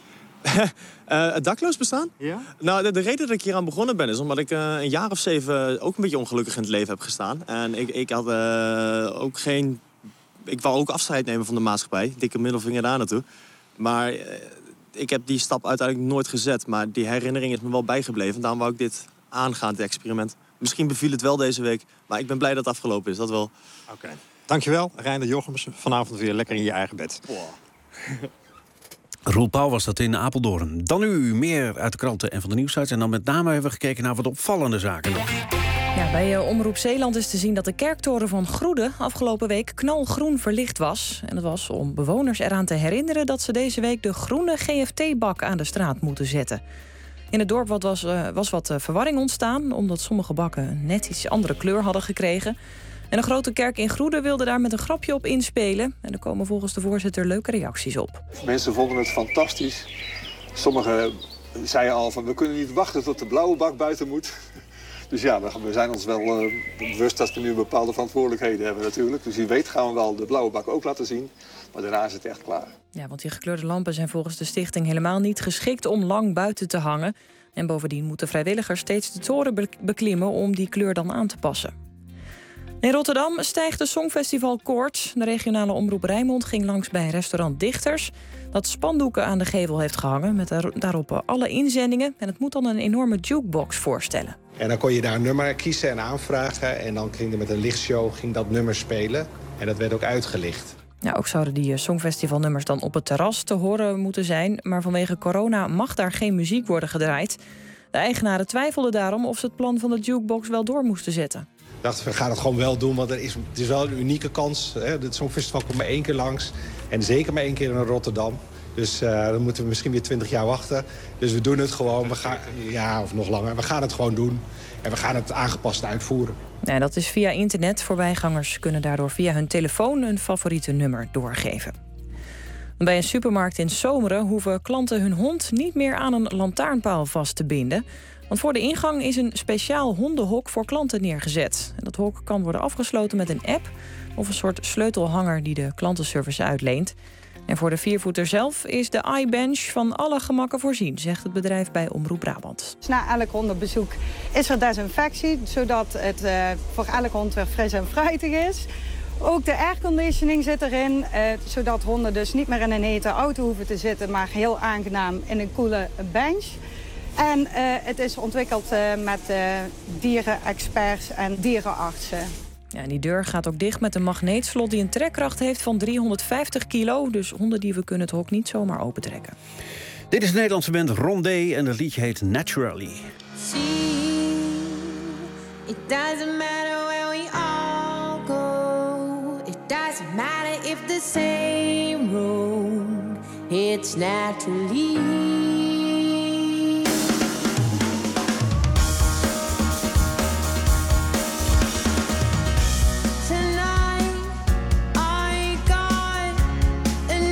Het dakloos bestaan? Ja? Nou, de reden dat ik hier aan begonnen ben... is omdat ik een jaar of 7 ook een beetje ongelukkig in het leven heb gestaan. En ik had ook geen... Ik wou ook afscheid nemen van de maatschappij. Dikke middelvinger daar naartoe. Maar ik heb die stap uiteindelijk nooit gezet. Maar die herinnering is me wel bijgebleven. Daarom wou ik dit aangaan, het experiment. Misschien beviel het wel deze week. Maar ik ben blij dat het afgelopen is, dat wel. Oké. Dankjewel, Reiner Jochems. Vanavond weer lekker in je eigen bed. Wow. Roel Pauw was dat in Apeldoorn. Dan nu meer uit de kranten en van de nieuwsites. En dan met name hebben we gekeken naar wat opvallende zaken nog. Ja, bij Omroep Zeeland is te zien dat de kerktoren van Groede afgelopen week knalgroen verlicht was. En dat was om bewoners eraan te herinneren dat ze deze week de groene GFT-bak aan de straat moeten zetten. In het dorp was wat verwarring ontstaan, omdat sommige bakken een net iets andere kleur hadden gekregen. En de grote kerk in Groede wilde daar met een grapje op inspelen. En er komen volgens de voorzitter leuke reacties op. Mensen vonden het fantastisch. Sommigen zeiden al van we kunnen niet wachten tot de blauwe bak buiten moet. Dus ja, we zijn ons wel bewust dat we nu bepaalde verantwoordelijkheden hebben natuurlijk. Dus wie weet gaan we wel de blauwe bak ook laten zien. Maar daarna is het echt klaar. Ja, want die gekleurde lampen zijn volgens de stichting helemaal niet geschikt om lang buiten te hangen. En bovendien moeten vrijwilligers steeds de toren beklimmen om die kleur dan aan te passen. In Rotterdam stijgt de Songfestival koorts. De regionale omroep Rijnmond ging langs bij restaurant Dichters, dat spandoeken aan de gevel heeft gehangen met daarop alle inzendingen. En het moet dan een enorme jukebox voorstellen. En dan kon je daar een nummer kiezen en aanvragen. En dan ging er met een lichtshow dat nummer spelen. En dat werd ook uitgelicht. Ja, ook zouden die Songfestivalnummers dan op het terras te horen moeten zijn. Maar vanwege corona mag daar geen muziek worden gedraaid. De eigenaren twijfelden daarom of ze het plan van de jukebox wel door moesten zetten. Dachten we gaan het gewoon wel doen, want het is wel een unieke kans. Het Songfestival komt maar 1 keer langs. En zeker maar 1 keer in Rotterdam. Dus dan moeten we misschien weer 20 jaar wachten. Dus we doen het gewoon. Of nog langer. We gaan het gewoon doen. En we gaan het aangepast uitvoeren. Ja, dat is via internet. Voorbijgangers kunnen daardoor via hun telefoon een favoriete nummer doorgeven. Bij een supermarkt in Zomeren hoeven klanten hun hond niet meer aan een lantaarnpaal vast te binden. Want voor de ingang is een speciaal hondenhok voor klanten neergezet. En dat hok kan worden afgesloten met een app of een soort sleutelhanger die de klantenservice uitleent. En voor de viervoeter zelf is de iBench van alle gemakken voorzien, zegt het bedrijf bij Omroep Brabant. Na elk hondenbezoek is er desinfectie, zodat het voor elke hond weer fris en fruitig is. Ook de airconditioning zit erin, zodat honden dus niet meer in een hete auto hoeven te zitten, maar heel aangenaam in een koele bench. En het is ontwikkeld met dierenexperts en dierenartsen. Ja, en die deur gaat ook dicht met een magneetslot die een trekkracht heeft van 350 kilo. Dus hondendieven kunnen het hok niet zomaar opentrekken. Dit is de Nederlandse band Rondé en het liedje heet Naturally. See, it doesn't matter where we all go. It doesn't matter if the same road. It's naturally. Tonight I got a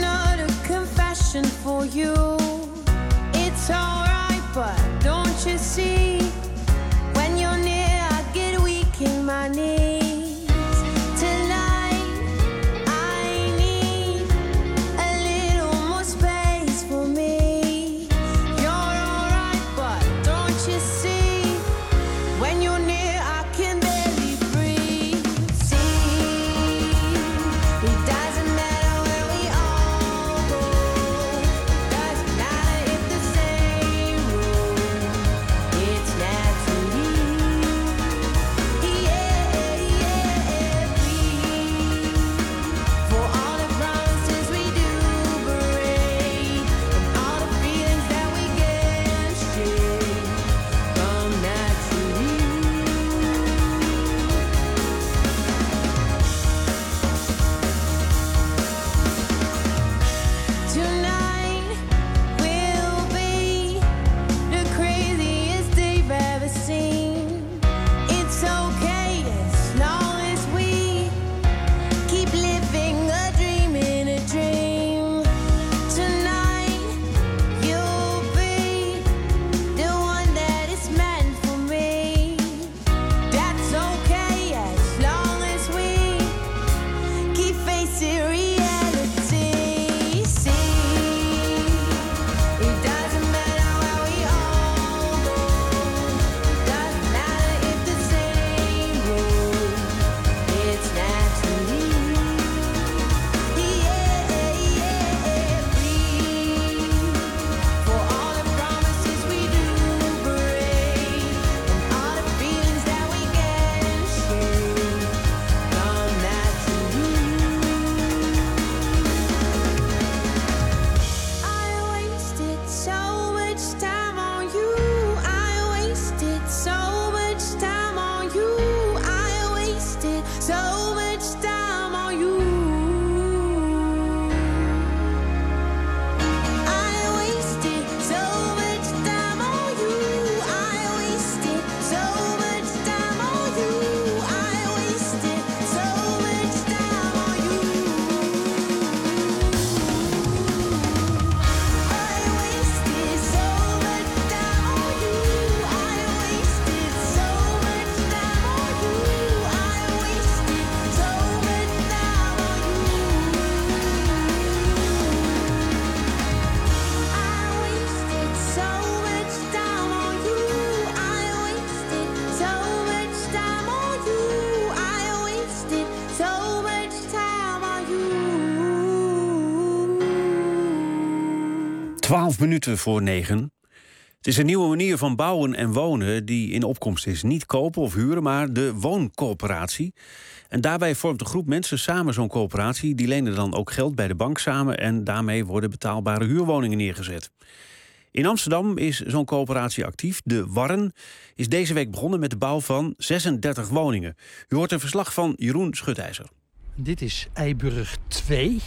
9:12. Het is een nieuwe manier van bouwen en wonen die in opkomst is. Niet kopen of huren, maar de wooncoöperatie. En daarbij vormt een groep mensen samen zo'n coöperatie. Die lenen dan ook geld bij de bank samen en daarmee worden betaalbare huurwoningen neergezet. In Amsterdam is zo'n coöperatie actief. De Warren is deze week begonnen met de bouw van 36 woningen. U hoort een verslag van Jeroen Schutijzer. Dit is Eiburg 2.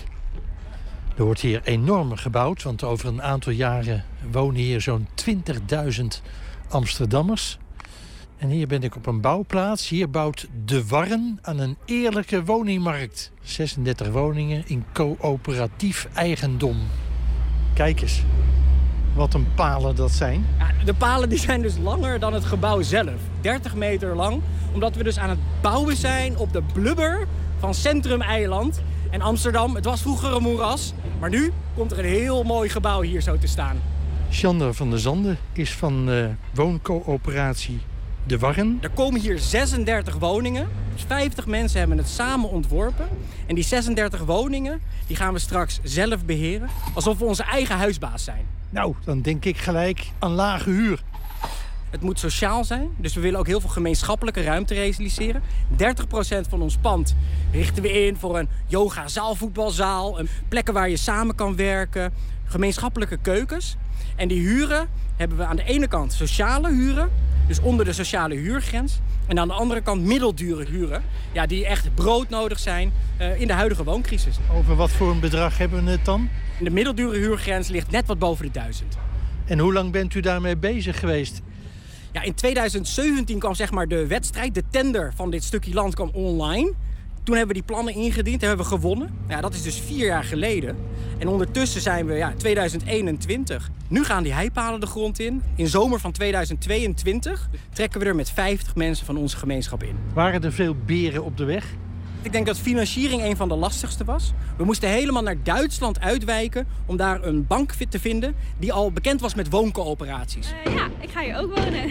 Er wordt hier enorm gebouwd, want over een aantal jaren wonen hier zo'n 20.000 Amsterdammers. En hier ben ik op een bouwplaats. Hier bouwt De Warren aan een eerlijke woningmarkt. 36 woningen in coöperatief eigendom. Kijk eens, wat een palen dat zijn. Ja, de palen die zijn dus langer dan het gebouw zelf. 30 meter lang, omdat we dus aan het bouwen zijn op de blubber van Centrum Eiland. En Amsterdam, het was vroeger een moeras, maar nu komt er een heel mooi gebouw hier zo te staan. Sander van der Zanden is van wooncoöperatie De Warren. Er komen hier 36 woningen. Dus 50 mensen hebben het samen ontworpen. En die 36 woningen die gaan we straks zelf beheren, alsof we onze eigen huisbaas zijn. Nou, dan denk ik gelijk aan lage huur. Het moet sociaal zijn, dus we willen ook heel veel gemeenschappelijke ruimte realiseren. 30% van ons pand richten we in voor een yoga, zaalvoetbalzaal, plekken waar je samen kan werken, gemeenschappelijke keukens. En die huren hebben we aan de ene kant sociale huren, dus onder de sociale huurgrens. En aan de andere kant middeldure huren, ja, die echt broodnodig zijn in de huidige wooncrisis. Over wat voor een bedrag hebben we het dan? De middeldure huurgrens ligt net wat boven de 1000. En hoe lang bent u daarmee bezig geweest? Ja, in 2017 kwam zeg maar de wedstrijd, de tender van dit stukje land kwam online. Toen hebben we die plannen ingediend en hebben we gewonnen. Ja, dat is dus 4 jaar geleden. En ondertussen zijn we 2021. Nu gaan die heipalen de grond in. In zomer van 2022 trekken we er met 50 mensen van onze gemeenschap in. Waren er veel beren op de weg? Ik denk dat financiering een van de lastigste was. We moesten helemaal naar Duitsland uitwijken om daar een bank te vinden die al bekend was met wooncoöperaties. Ja, ik ga hier ook wonen.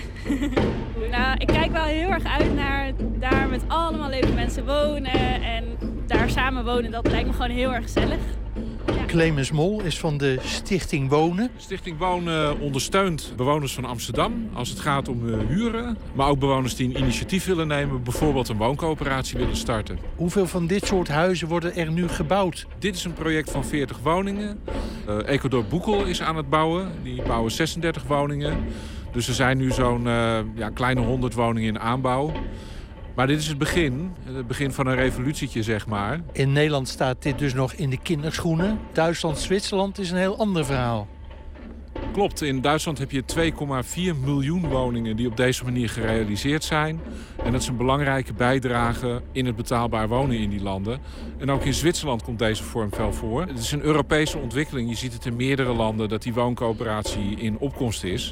Nou, ik kijk wel heel erg uit naar daar met allemaal leuke mensen wonen en daar samen wonen. Dat lijkt me gewoon heel erg gezellig. Ja. Clemens Mol is van de Stichting Wonen. Stichting Wonen ondersteunt bewoners van Amsterdam als het gaat om huren. Maar ook bewoners die een initiatief willen nemen, bijvoorbeeld een wooncoöperatie willen starten. Hoeveel van dit soort huizen worden er nu gebouwd? Dit is een project van 40 woningen. Ecodorp Boekel is aan het bouwen. Die bouwen 36 woningen. Dus er zijn nu zo'n kleine 100 woningen in aanbouw. Maar dit is het begin van een revolutietje, zeg maar. In Nederland staat dit dus nog in de kinderschoenen. Duitsland, Zwitserland is een heel ander verhaal. Klopt, in Duitsland heb je 2,4 miljoen woningen die op deze manier gerealiseerd zijn. En dat is een belangrijke bijdrage in het betaalbaar wonen in die landen. En ook in Zwitserland komt deze vorm veel voor. Het is een Europese ontwikkeling. Je ziet het in meerdere landen dat die wooncoöperatie in opkomst is.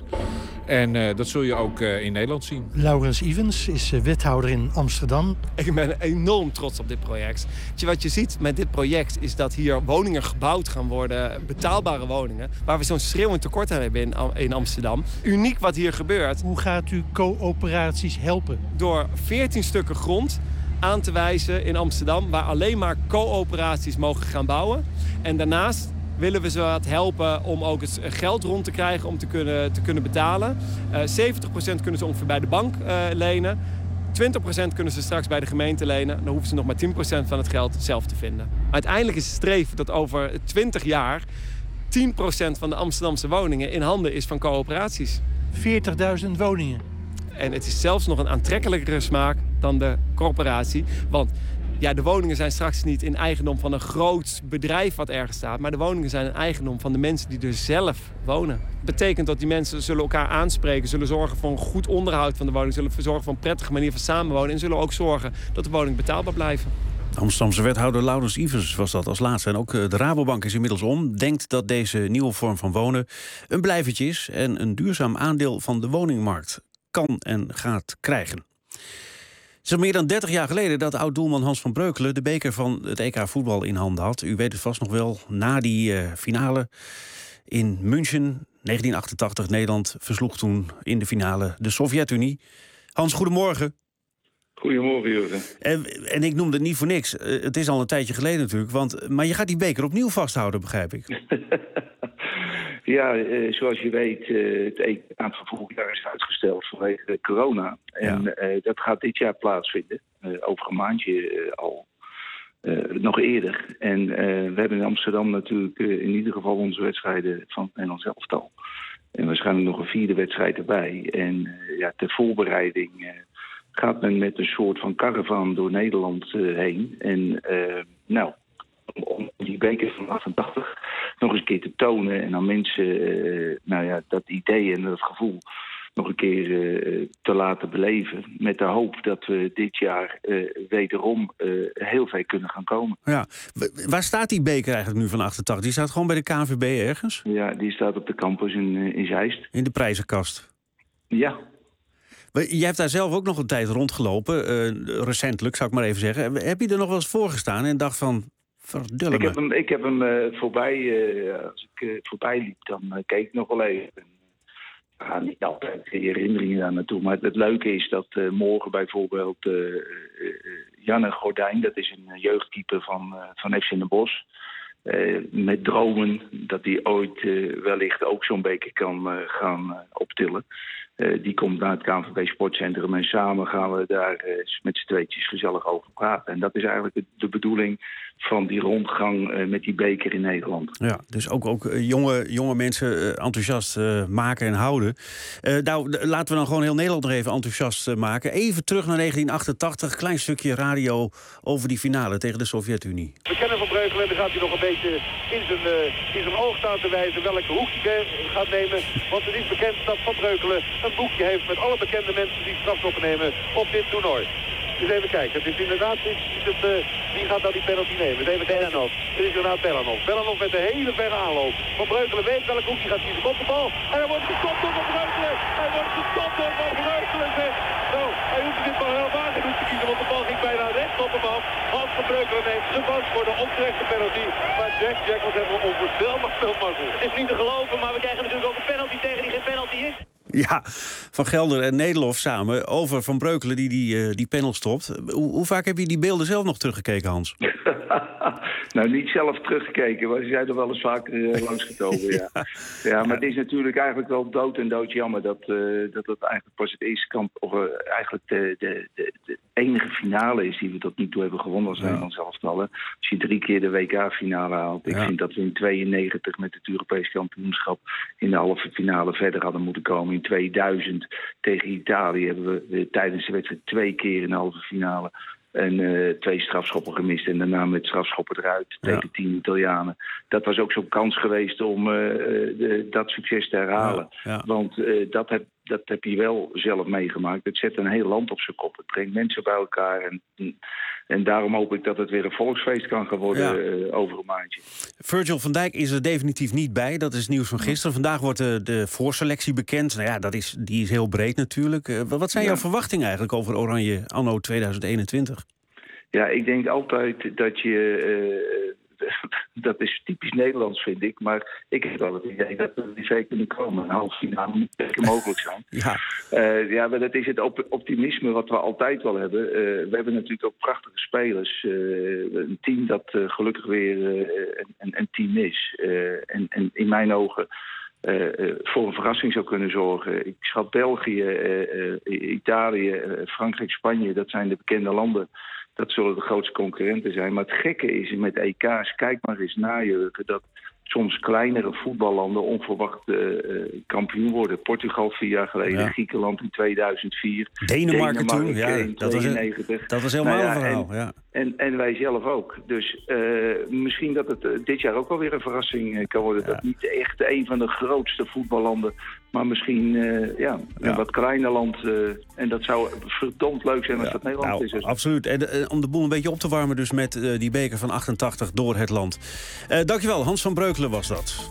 En dat zul je ook in Nederland zien. Laurens Ivens is wethouder in Amsterdam. Ik ben enorm trots op dit project. Wat je ziet met dit project is dat hier woningen gebouwd gaan worden. Betaalbare woningen. Waar we zo'n schreeuwend tekort aan hebben in Amsterdam. Uniek wat hier gebeurt. Hoe gaat u coöperaties helpen? Door 14 stukken grond aan te wijzen in Amsterdam. Waar alleen maar coöperaties mogen gaan bouwen. En daarnaast willen we ze wat helpen om ook het geld rond te krijgen om te kunnen betalen. 70% kunnen ze ongeveer bij de bank lenen. 20% kunnen ze straks bij de gemeente lenen. Dan hoeven ze nog maar 10% van het geld zelf te vinden. Uiteindelijk is het streven dat over 20 jaar 10% van de Amsterdamse woningen in handen is van coöperaties. 40.000 woningen. En het is zelfs nog een aantrekkelijkere smaak dan de corporatie. Want ja, de woningen zijn straks niet in eigendom van een groot bedrijf wat ergens staat. Maar de woningen zijn in eigendom van de mensen die er zelf wonen. Dat betekent dat die mensen zullen elkaar aanspreken. Zullen zorgen voor een goed onderhoud van de woning. Zullen zorgen voor een prettige manier van samenwonen. En zullen ook zorgen dat de woningen betaalbaar blijven. Amsterdamse wethouder Laurens Ivens was dat als laatste. En ook de Rabobank is inmiddels om. Denkt dat deze nieuwe vorm van wonen een blijvertje is en een duurzaam aandeel van de woningmarkt kan en gaat krijgen. Het is al meer dan 30 jaar geleden dat oud-doelman Hans van Breukelen de beker van het EK voetbal in handen had. U weet het vast nog wel, na die finale in München, 1988. Nederland versloeg toen in de finale de Sovjet-Unie. Hans, goedemorgen. Goedemorgen, Jurgen. En ik noemde het niet voor niks. Het is al een tijdje geleden natuurlijk. Maar je gaat die beker opnieuw vasthouden, begrijp ik. Ja, zoals je weet, het EK van vorig jaar is uitgesteld vanwege corona. En dat gaat dit jaar plaatsvinden. Over een maandje al. Nog eerder. En we hebben in Amsterdam natuurlijk in ieder geval onze wedstrijden van het Nederlands elftal. En waarschijnlijk nog een 4e wedstrijd erbij. En ter voorbereiding gaat men met een soort van caravan door Nederland heen. En om die beker van 88 nog eens een keer te tonen en aan mensen dat idee en dat gevoel nog een keer te laten beleven. Met de hoop dat we dit jaar wederom heel ver kunnen gaan komen. Ja. Waar staat die beker eigenlijk nu van 88? Die staat gewoon bij de KNVB ergens? Ja, die staat op de campus in Zeist. In de prijzenkast? Ja. Jij hebt daar zelf ook nog een tijd rondgelopen. Recentelijk, zou ik maar even zeggen. Heb je er nog wel eens voor gestaan en dacht van... verdulle Ik heb hem voorbij... als ik voorbij liep, dan keek ik nog wel even. Niet altijd herinneringen daar naartoe. Maar het leuke is dat morgen bijvoorbeeld Janne Gordijn... dat is een jeugdkeeper van FC Den Bosch... met dromen dat hij ooit wellicht ook zo'n beker kan gaan optillen. Die komt naar het KNVB Sportcentrum en samen gaan we daar met z'n tweetjes gezellig over praten. En dat is eigenlijk de bedoeling van die rondgang met die beker in Nederland. Ja, dus ook jonge mensen enthousiast maken en houden. Laten we dan gewoon heel Nederland nog even enthousiast maken. Even terug naar 1988, klein stukje radio over die finale tegen de Sovjet-Unie. We kennen Van Breukelen en dan gaat hij nog een beetje in zijn oog staan te wijzen welke hoek hij gaat nemen. Want het is bekend dat Van Breukelen een boekje heeft met alle bekende mensen die strafschoppen nemen op dit toernooi. Dus even kijken. Het is inderdaad, wie gaat nou die penalty nemen? Het is even Belanov. Het is inderdaad Belanov. Belanov met een hele verre aanloop. Van Breukelen weet welk hoek hij gaat kiezen. Komt de bal. En hij wordt gestopt door Van Breukelen. Hij wordt gestopt door Van Breukelen. Nou, hij hoeft dit bal helemaal niet goed te kiezen, want de bal ging bijna recht op hem af. Hans Van Breukelen neemt gevangen voor de onterechte penalty. Maar Jack, wat hebben we onvoorstelbaar veel mazzel. Het is niet te geloven, maar we krijgen natuurlijk ook een penalty tegen die geen penalty is. Ja, Van Gelder en Nederlof samen over Van Breukelen die panel stopt. Hoe vaak heb je die beelden zelf nog teruggekeken, Hans? Nou, niet zelf teruggekeken, maar ze zijn er wel eens vaker langsgekomen, ja. Ja, maar het is natuurlijk eigenlijk wel dood en dood jammer dat het eigenlijk pas het eerste kamp, of eigenlijk de enige finale is die we tot nu toe hebben gewonnen als Nederlands elftal. Als je 3 keer de WK-finale haalt. Ik vind dat we in 92 met het Europees kampioenschap in de halve finale verder hadden moeten komen. In 2000 tegen Italië hebben we tijdens de wedstrijd 2 keer in de halve finale en 2 strafschoppen gemist. En daarna met strafschoppen eruit tegen 10 Italianen. Dat was ook zo'n kans geweest om dat succes te herhalen. Ja. Want dat heb je wel zelf meegemaakt. Het zet een heel land op zijn kop. Het brengt mensen bij elkaar. En daarom hoop ik dat het weer een volksfeest kan gaan worden over een maandje. Virgil van Dijk is er definitief niet bij. Dat is het nieuws van gisteren. Vandaag wordt de voorselectie bekend. Nou ja, die is heel breed natuurlijk. Wat zijn jouw verwachtingen eigenlijk over Oranje anno 2021? Ja, ik denk altijd dat je... dat is typisch Nederlands, vind ik. Maar ik heb wel het idee dat we er niet ver kunnen komen. Een halve finale moet zeker mogelijk zijn. Ja, maar dat is het optimisme wat we altijd wel hebben. We hebben natuurlijk ook prachtige spelers. Een team dat gelukkig weer een team is. En in mijn ogen... voor een verrassing zou kunnen zorgen. Ik schat België, Italië, Frankrijk, Spanje, dat zijn de bekende landen. Dat zullen de grootste concurrenten zijn. Maar het gekke is met EK's, kijk maar eens naar je, dat soms kleinere voetballanden onverwacht kampioen worden. Portugal 4 jaar geleden, Griekenland in 2004. Denemarken toen, ja. Dat was helemaal een verhaal. En wij zelf ook. Dus misschien dat het dit jaar ook wel weer een verrassing kan worden. Dat niet echt een van de grootste voetballanden, maar misschien een wat kleiner land. En dat zou verdomd leuk zijn als dat Nederland is. Absoluut. En om de boel een beetje op te warmen dus met die beker van 88 door het land. Dankjewel, Hans van Breukelen was dat.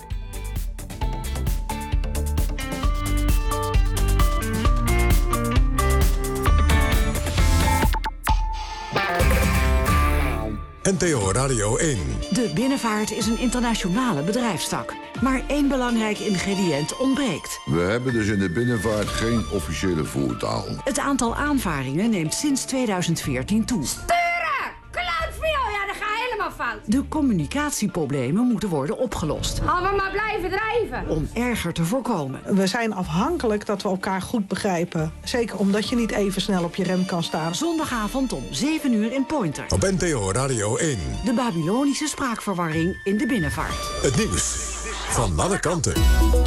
NPO Radio 1. De binnenvaart is een internationale bedrijfstak. Maar 1 belangrijk ingrediënt ontbreekt. We hebben dus in de binnenvaart geen officiële voertaal. Het aantal aanvaringen neemt sinds 2014 toe. Sturen! Cloudville! Ja, dat gaat helemaal fout. fout. De communicatieproblemen moeten worden opgelost. Gaan we maar blijven drijven. Om erger te voorkomen. We zijn afhankelijk dat we elkaar goed begrijpen. Zeker omdat je niet even snel op je rem kan staan. Zondagavond om 7 uur in Pointer. Op NPO Radio 1. De Babylonische spraakverwarring in de binnenvaart. Het nieuws van alle kanten.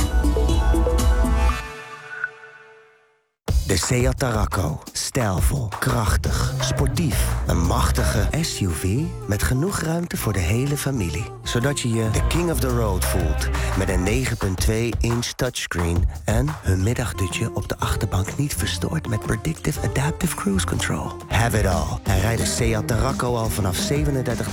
De Seat Tarraco. Stijlvol, krachtig, sportief. Een machtige SUV met genoeg ruimte voor de hele familie. Zodat je je de king of the road voelt. Met een 9.2-inch touchscreen en een middagdutje op de achterbank niet verstoord met Predictive Adaptive Cruise Control. Have it all. En rijd de Seat Tarraco al vanaf €37.490.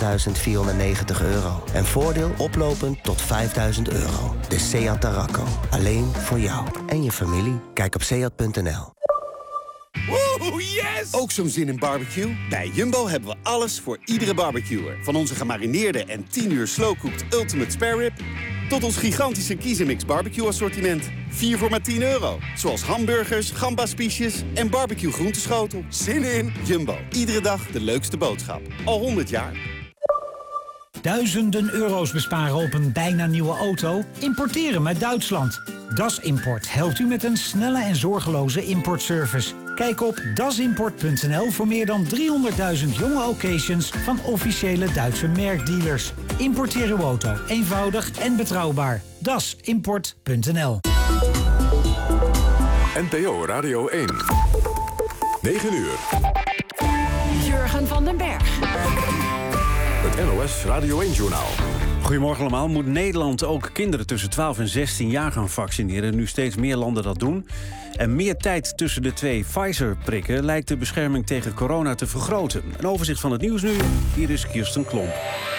En voordeel oplopend tot €5.000. De Seat Tarraco. Alleen voor jou en je familie. Kijk op seat.nl. Woehoe, yes! Ook zo'n zin in barbecue? Bij Jumbo hebben we alles voor iedere barbecuer. Van onze gemarineerde en 10 uur slowcooked Ultimate Spare Rib... tot ons gigantische Kiezenmix barbecue assortiment. 4 voor maar €10. Zoals hamburgers, gambaspiesjes en barbecue groenteschotel. Zin in! Jumbo. Iedere dag de leukste boodschap. Al 100 jaar. Duizenden euro's besparen op een bijna nieuwe auto? Importeren uit Duitsland. Das Import helpt u met een snelle en zorgeloze importservice. Kijk op dasimport.nl voor meer dan 300.000 jonge occasions van officiële Duitse merkdealers. Importeer uw auto eenvoudig en betrouwbaar. dasimport.nl. NPO Radio 1. 9 uur. Jurgen van den Berg. Het NOS Radio 1-journaal. Goedemorgen allemaal. Moet Nederland ook kinderen tussen 12 en 16 jaar gaan vaccineren? Nu steeds meer landen dat doen. En meer tijd tussen de 2 Pfizer-prikken lijkt de bescherming tegen corona te vergroten. Een overzicht van het nieuws nu. Hier is Kirsten Klomp.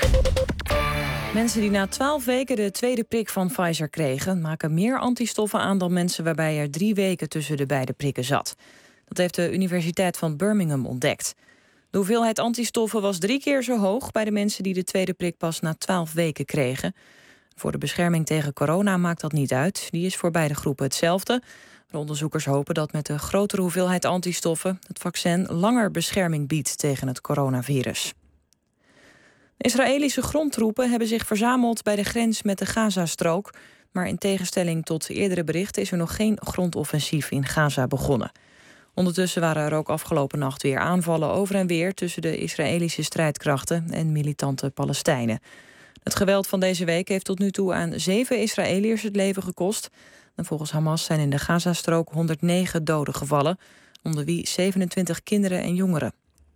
Mensen die na 12 weken de tweede prik van Pfizer kregen, maken meer antistoffen aan dan mensen waarbij er 3 weken tussen de beide prikken zat. Dat heeft de Universiteit van Birmingham ontdekt. De hoeveelheid antistoffen was 3 keer zo hoog bij de mensen die de tweede prik pas na 12 weken kregen. Voor de bescherming tegen corona maakt dat niet uit. Die is voor beide groepen hetzelfde. De onderzoekers hopen dat met de grotere hoeveelheid antistoffen het vaccin langer bescherming biedt tegen het coronavirus. Israëlische grondtroepen hebben zich verzameld bij de grens met de Gazastrook. Maar in tegenstelling tot eerdere berichten is er nog geen grondoffensief in Gaza begonnen. Ondertussen waren er ook afgelopen nacht weer aanvallen over en weer tussen de Israëlische strijdkrachten en militante Palestijnen. Het geweld van deze week heeft tot nu toe aan 7 Israëliërs het leven gekost. En volgens Hamas zijn in de Gazastrook 109 doden gevallen, onder wie 27 kinderen en jongeren.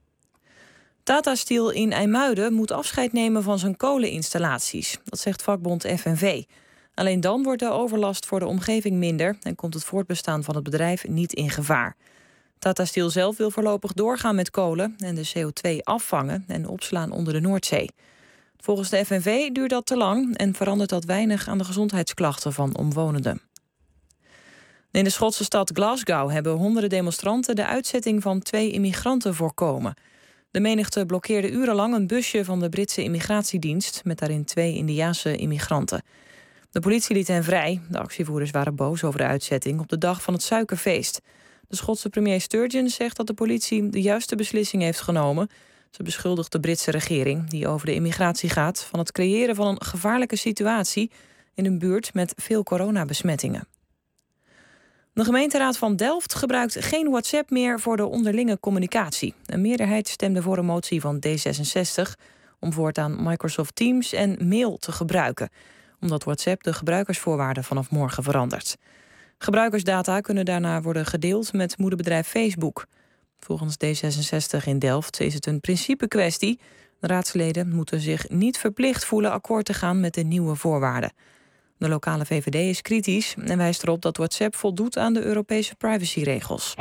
Tata Steel in IJmuiden moet afscheid nemen van zijn koleninstallaties. Dat zegt vakbond FNV. Alleen dan wordt de overlast voor de omgeving minder en komt het voortbestaan van het bedrijf niet in gevaar. Tata Steel zelf wil voorlopig doorgaan met kolen en de CO2 afvangen en opslaan onder de Noordzee. Volgens de FNV duurt dat te lang en verandert dat weinig aan de gezondheidsklachten van omwonenden. In de Schotse stad Glasgow hebben honderden demonstranten de uitzetting van 2 immigranten voorkomen. De menigte blokkeerde urenlang een busje van de Britse immigratiedienst met daarin 2 Indiase immigranten. De politie liet hen vrij. De actievoerders waren boos over de uitzetting op de dag van het suikerfeest. De Schotse premier Sturgeon zegt dat de politie de juiste beslissing heeft genomen. Ze beschuldigt de Britse regering, die over de immigratie gaat, van het creëren van een gevaarlijke situatie in een buurt met veel coronabesmettingen. De gemeenteraad van Delft gebruikt geen WhatsApp meer voor de onderlinge communicatie. Een meerderheid stemde voor een motie van D66 om voortaan Microsoft Teams en mail te gebruiken, omdat WhatsApp de gebruikersvoorwaarden vanaf morgen verandert. Gebruikersdata kunnen daarna worden gedeeld met moederbedrijf Facebook. Volgens D66 in Delft is het een principekwestie. De raadsleden moeten zich niet verplicht voelen akkoord te gaan met de nieuwe voorwaarden. De lokale VVD is kritisch en wijst erop dat WhatsApp voldoet aan de Europese privacyregels.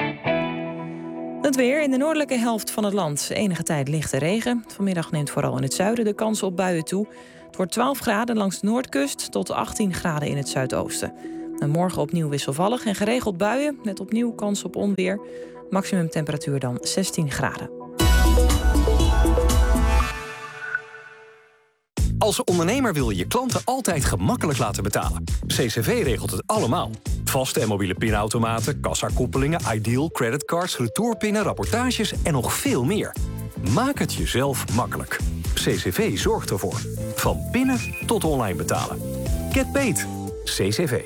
Het weer in de noordelijke helft van het land. Enige tijd lichte regen. Vanmiddag neemt vooral in het zuiden de kans op buien toe. Het wordt 12 graden langs de noordkust tot 18 graden in het zuidoosten. En morgen opnieuw wisselvallig en geregeld buien met opnieuw kans op onweer. Maximumtemperatuur dan 16 graden. Als ondernemer wil je je klanten altijd gemakkelijk laten betalen. CCV regelt het allemaal. Vaste en mobiele pinautomaten, kassakoppelingen, Ideal, creditcards, retourpinnen, rapportages en nog veel meer. Maak het jezelf makkelijk. CCV zorgt ervoor. Van binnen tot online betalen. Get paid. CCV.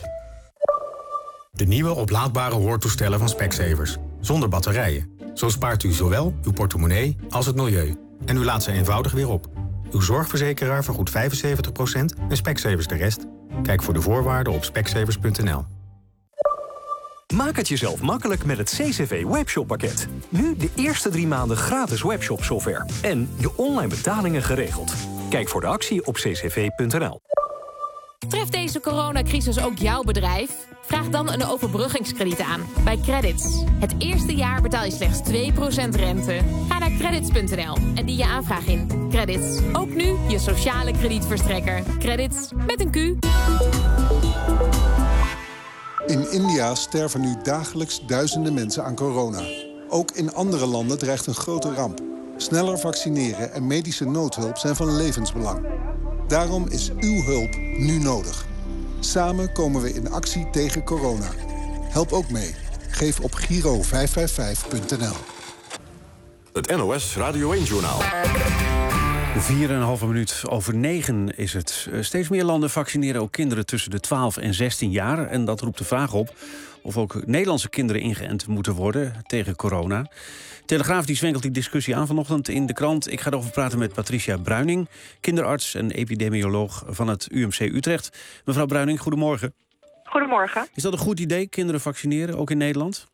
De nieuwe oplaadbare hoortoestellen van Specsavers. Zonder batterijen. Zo spaart u zowel uw portemonnee als het milieu. En u laat ze eenvoudig weer op. Uw zorgverzekeraar vergoedt 75% en Specsavers de rest. Kijk voor de voorwaarden op specsavers.nl. Maak het jezelf makkelijk met het CCV Webshop pakket. Nu de eerste 3 maanden gratis webshop software. En je online betalingen geregeld. Kijk voor de actie op ccv.nl. Treft deze coronacrisis ook jouw bedrijf? Vraag dan een overbruggingskrediet aan bij Credits. Het eerste jaar betaal je slechts 2% rente. Ga naar credits.nl en die je aanvraag in. Credits. Ook nu je sociale kredietverstrekker. Credits met een Q. In India sterven nu dagelijks duizenden mensen aan corona. Ook in andere landen dreigt een grote ramp. Sneller vaccineren en medische noodhulp zijn van levensbelang. Daarom is uw hulp nu nodig. Samen komen we in actie tegen corona. Help ook mee. Geef op giro555.nl. Het NOS Radio 1-journaal. 4,5 minuut over 9 is het. Steeds meer landen vaccineren ook kinderen tussen de 12 en 16 jaar. En dat roept de vraag op of ook Nederlandse kinderen ingeënt moeten worden tegen corona. Telegraaf die zwenkelt die discussie aan vanochtend in de krant. Ik ga erover praten met Patricia Bruining, kinderarts en epidemioloog van het UMC Utrecht. Mevrouw Bruining, goedemorgen. Goedemorgen. Is dat een goed idee, kinderen vaccineren, ook in Nederland?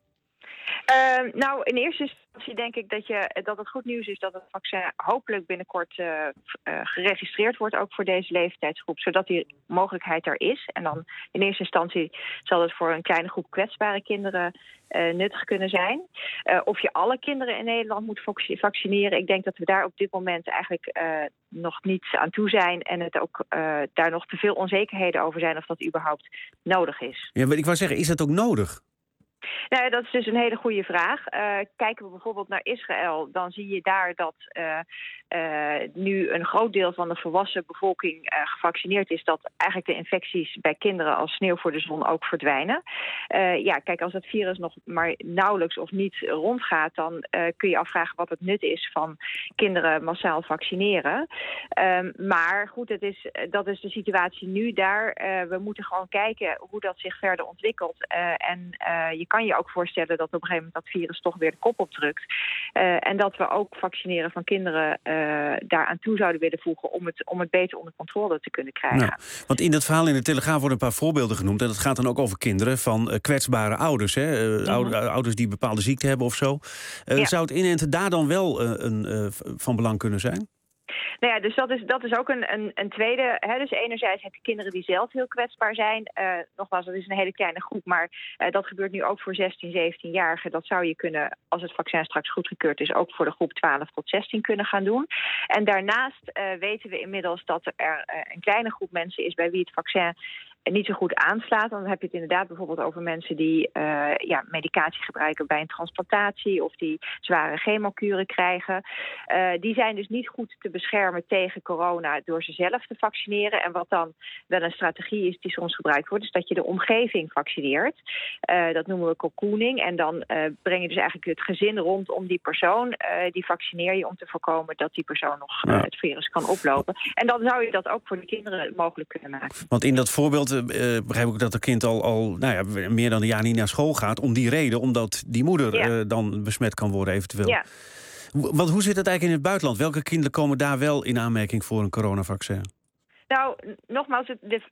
Nou, in eerste instantie denk ik dat het goed nieuws is dat het vaccin hopelijk binnenkort geregistreerd wordt, ook voor deze leeftijdsgroep, zodat die mogelijkheid er is. En dan in eerste instantie zal het voor een kleine groep kwetsbare kinderen nuttig kunnen zijn. Of je alle kinderen in Nederland moet vaccineren, ik denk dat we daar op dit moment eigenlijk nog niet aan toe zijn en het ook daar nog te veel onzekerheden over zijn of dat überhaupt nodig is. Ja, maar ik wou zeggen, is dat ook nodig? Nou, dat is dus een hele goede vraag. Kijken we bijvoorbeeld naar Israël, dan zie je daar dat nu een groot deel van de volwassen bevolking gevaccineerd is, dat eigenlijk de infecties bij kinderen als sneeuw voor de zon ook verdwijnen. Kijk, als het virus nog maar nauwelijks of niet rondgaat, dan kun je afvragen wat het nut is van kinderen massaal vaccineren. Maar goed, dat is de situatie nu daar. We moeten gewoon kijken hoe dat zich verder ontwikkelt. Je kan je ook voorstellen dat op een gegeven moment dat virus toch weer de kop opdrukt. En dat we ook vaccineren van kinderen daaraan toe zouden willen voegen om het beter onder controle te kunnen krijgen. Nou, want in dat verhaal in de Telegraaf worden een paar voorbeelden genoemd. En dat gaat dan ook over kinderen van kwetsbare ouders. Hè? Ouders die bepaalde ziekte hebben of zo. Zou het inenten daar dan wel van belang kunnen zijn? Nou ja, dus dat is ook een tweede. Hè? Dus enerzijds heb je kinderen die zelf heel kwetsbaar zijn. Nogmaals, dat is een hele kleine groep. Maar dat gebeurt nu ook voor 16, 17-jarigen. Dat zou je kunnen, als het vaccin straks goedgekeurd is, ook voor de groep 12 tot 16 kunnen gaan doen. En daarnaast weten we inmiddels dat er een kleine groep mensen is bij wie het vaccin niet zo goed aanslaat. Dan heb je het inderdaad bijvoorbeeld over mensen die medicatie gebruiken bij een transplantatie of die zware chemokuren krijgen. Die zijn dus niet goed te beschermen tegen corona door ze zelf te vaccineren. En wat dan wel een strategie is die soms gebruikt wordt, is dat je de omgeving vaccineert. Dat noemen we cocooning. En dan breng je dus eigenlijk het gezin rondom die persoon. Die vaccineer je om te voorkomen dat die persoon nog het virus kan oplopen. En dan zou je dat ook voor de kinderen mogelijk kunnen maken. Want in dat voorbeeld begrijp ik dat het kind al meer dan een jaar niet naar school gaat. Om die reden, omdat die moeder dan besmet kan worden eventueel. Ja. Want hoe zit het eigenlijk in het buitenland? Welke kinderen komen daar wel in aanmerking voor een coronavaccin? Nou, nogmaals,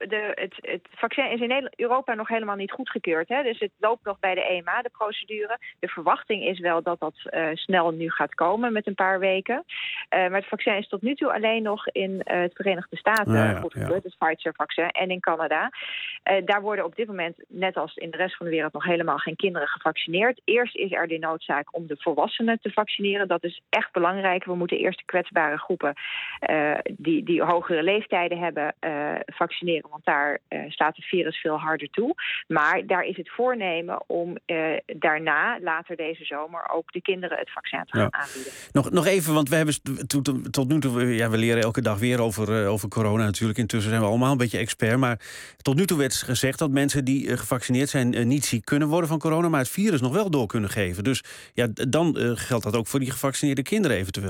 het vaccin is in Europa nog helemaal niet goedgekeurd. Hè? Dus het loopt nog bij de EMA, de procedure. De verwachting is wel dat dat snel nu gaat komen met een paar weken. Maar het vaccin is tot nu toe alleen nog in het Verenigde Staten goedgekeurd. Het Pfizer-vaccin en in Canada. Daar worden op dit moment, net als in de rest van de wereld, nog helemaal geen kinderen gevaccineerd. Eerst is er de noodzaak om de volwassenen te vaccineren. Dat is echt belangrijk. We moeten eerst de kwetsbare groepen die hogere leeftijden hebben vaccineren, want daar staat het virus veel harder toe. Maar daar is het voornemen om daarna, later deze zomer, ook de kinderen het vaccin te gaan aanbieden. Nog even, want we hebben tot nu toe, we leren elke dag weer over corona natuurlijk. Intussen zijn we allemaal een beetje expert. Maar tot nu toe werd gezegd dat mensen die gevaccineerd zijn niet ziek kunnen worden van corona, maar het virus nog wel door kunnen geven. Dus ja, dan geldt dat ook voor die gevaccineerde kinderen eventueel.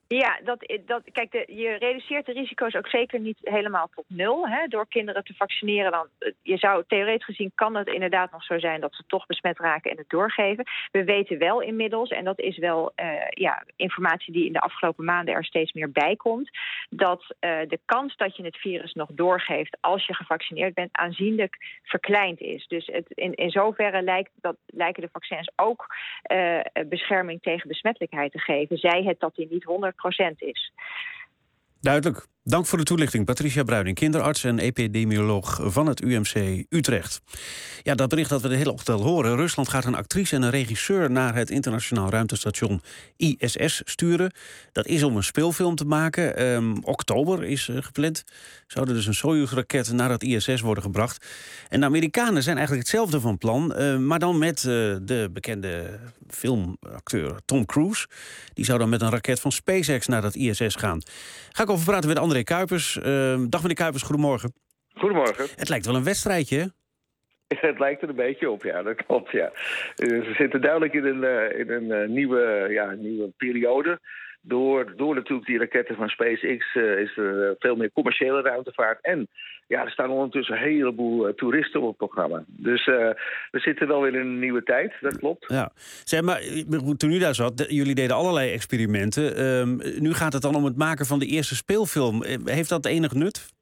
Ja, kijk, je reduceert de risico's ook zeker niet helemaal tot 0. Hè. Door kinderen te vaccineren, je zou theoretisch gezien kan het inderdaad nog zo zijn dat ze toch besmet raken en het doorgeven. We weten wel inmiddels, en dat is wel informatie die in de afgelopen maanden er steeds meer bij komt, dat de kans dat je het virus nog doorgeeft als je gevaccineerd bent aanzienlijk verkleind is. Dus in zoverre lijken de vaccins ook bescherming tegen besmettelijkheid te geven. Zij het dat die niet 100% is. Duidelijk. Dank voor de toelichting. Patricia Bruining, kinderarts en epidemioloog van het UMC Utrecht. Ja, dat bericht dat we de hele ochtend al horen. Rusland gaat een actrice en een regisseur naar het internationaal ruimtestation ISS sturen. Dat is om een speelfilm te maken. Oktober is gepland. Zouden dus een Soyuz-raket naar het ISS worden gebracht. En de Amerikanen zijn eigenlijk hetzelfde van plan, maar dan met de bekende filmacteur Tom Cruise. Die zou dan met een raket van SpaceX naar dat ISS gaan. Ga ik over praten met André Kuipers. Dag meneer Kuipers, goedemorgen. Goedemorgen. Het lijkt wel een wedstrijdje, hè? Het lijkt er een beetje op, ja, dat klopt, ja. Ze zitten duidelijk in een nieuwe periode. Door natuurlijk die raketten van SpaceX is er veel meer commerciële ruimtevaart. En ja, er staan ondertussen een heleboel toeristen op het programma. Dus we zitten wel weer in een nieuwe tijd, dat klopt. Ja. Zeg maar, toen u daar zat, jullie deden allerlei experimenten. Nu gaat het dan om het maken van de eerste speelfilm. Heeft dat enig nut?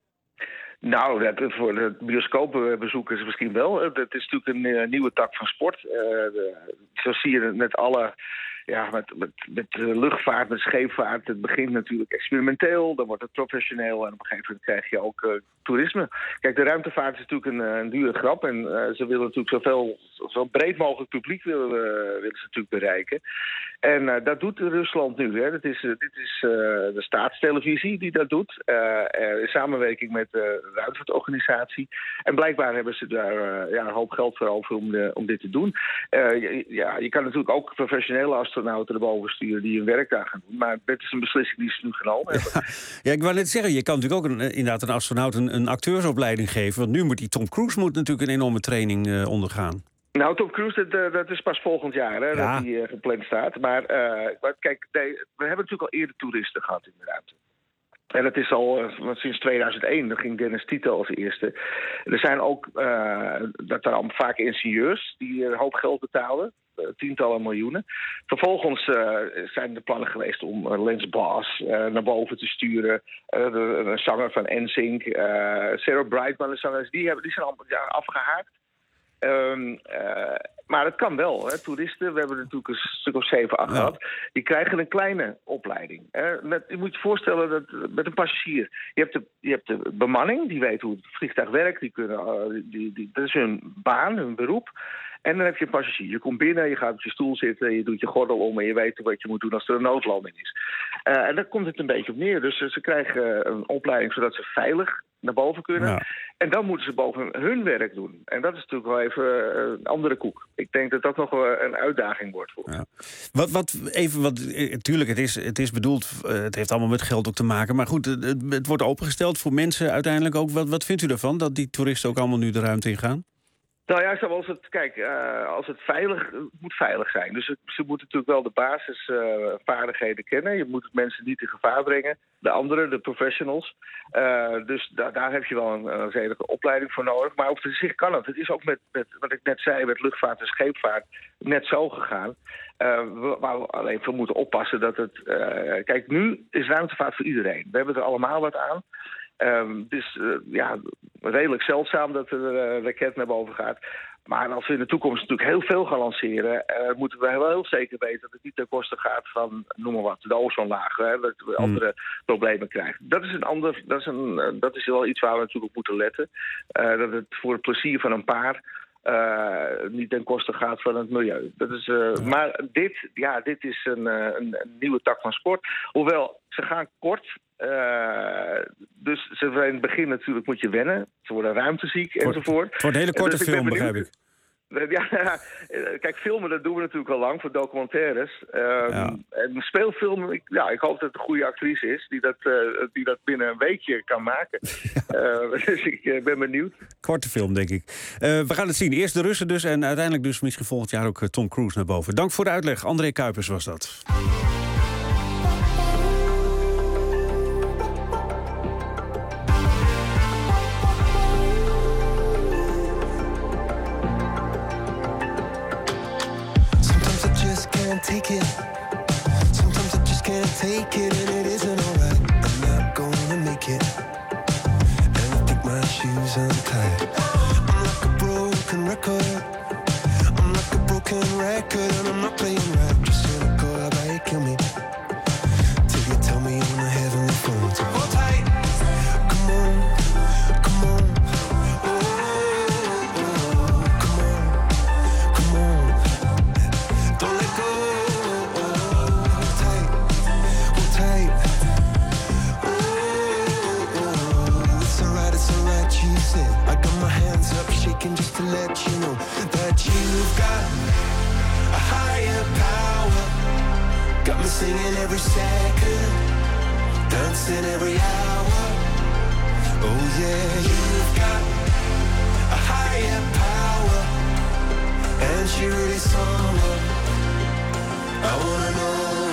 Nou, voor de bioscoopbezoekers misschien wel. Het is natuurlijk een nieuwe tak van sport. Zo zie je het met alle... Ja, met luchtvaart, met scheepvaart. Het begint natuurlijk experimenteel, dan wordt het professioneel en op een gegeven moment krijg je ook toerisme. Kijk, de ruimtevaart is natuurlijk een dure grap en ze willen natuurlijk zo breed mogelijk publiek willen ze natuurlijk bereiken. En dat doet Rusland nu. Hè. Dit is de staatstelevisie die dat doet, in samenwerking met de ruimtevaartorganisatie. En blijkbaar hebben ze daar een hoop geld voor over om dit te doen. Je kan natuurlijk ook professionele astronauten erboven sturen die hun werk daar gaan doen. Maar dit is een beslissing die ze nu genomen hebben. Ja, ik wou net zeggen, je kan natuurlijk ook inderdaad een astronaut een acteursopleiding geven. Want nu moet die Tom Cruise natuurlijk een enorme training ondergaan. Nou, Tom Cruise, dat is pas volgend jaar dat hij gepland staat. Maar kijk, we hebben natuurlijk al eerder toeristen gehad in de ruimte. En dat is al sinds 2001, dan ging Dennis Tito als eerste. Er zijn ook vaak ingenieurs die een hoop geld betalen. Tientallen miljoenen. Vervolgens zijn er plannen geweest om Lance Bass naar boven te sturen. Een zanger van NSYNC, Sarah Brightman, de zangers, die zijn allemaal afgehaakt. Maar het kan wel. Hè. Toeristen, we hebben er natuurlijk een stuk of 7, 8 gehad. Die krijgen een kleine opleiding. Je moet je voorstellen dat met een passagier. Je hebt de bemanning, die weet hoe het vliegtuig werkt. Dat is hun baan, hun beroep. En dan heb je een passagier. Je komt binnen, je gaat op je stoel zitten, je doet je gordel om en je weet wat je moet doen als er een noodlanding is. En daar komt het een beetje op neer. Dus ze krijgen een opleiding zodat ze veilig naar boven kunnen. Ja. En dan moeten ze boven hun werk doen. En dat is natuurlijk wel even een andere koek. Ik denk dat dat nog een uitdaging wordt voor. Ja. Tuurlijk, het is bedoeld, het heeft allemaal met geld ook te maken. Maar goed, het wordt opengesteld voor mensen uiteindelijk ook. Wat vindt u ervan, dat die toeristen ook allemaal nu de ruimte in gaan? Nou ja, als het moet veilig zijn. Dus ze moeten natuurlijk wel de basisvaardigheden kennen. Je moet mensen niet in gevaar brengen. De anderen, de professionals. Dus daar heb je wel een redelijke opleiding voor nodig. Maar op zich kan het. Het is ook met wat ik net zei, met luchtvaart en scheepvaart net zo gegaan. Waar we alleen voor moeten oppassen dat het... Kijk, nu is ruimtevaart voor iedereen. We hebben er allemaal wat aan. Het is redelijk zeldzaam dat er een raket naar boven gaat. Maar als we in de toekomst natuurlijk heel veel gaan lanceren, moeten we wel heel zeker weten dat het niet ten koste gaat van, noem maar wat, de ozonlaag. Dat we andere problemen krijgen. Dat is wel iets waar we natuurlijk op moeten letten. Dat het voor het plezier van een paar niet ten koste gaat van het milieu. Dat is, maar dit is een nieuwe tak van sport. Hoewel, ze gaan kort. Dus in het begin natuurlijk moet je wennen. Ze worden ruimteziek enzovoort. Voor een hele korte film, begrijp ik. Ja, kijk, filmen dat doen we natuurlijk al lang voor documentaires. En een speelfilm, ik hoop dat het een goede actrice is die dat binnen een weekje kan maken. Dus ik ben benieuwd. Korte film, denk ik. We gaan het zien. Eerst de Russen dus en uiteindelijk dus misschien volgend jaar ook Tom Cruise naar boven. Dank voor de uitleg. André Kuipers was dat. take it. Sometimes I just can't take it, and it isn't alright. I'm not gonna make it, and I think my shoes untied. I'm like a broken record. I'm like a broken record, and I'm not playing right. Just cynical, how about you kill me till you tell me on the heavenly phone to hold tight. Come on, come on. Just to let you know that you've got a higher power. Got me singing every second, dancing every hour. Oh yeah, you've got a higher power, and she really someone I wanna know.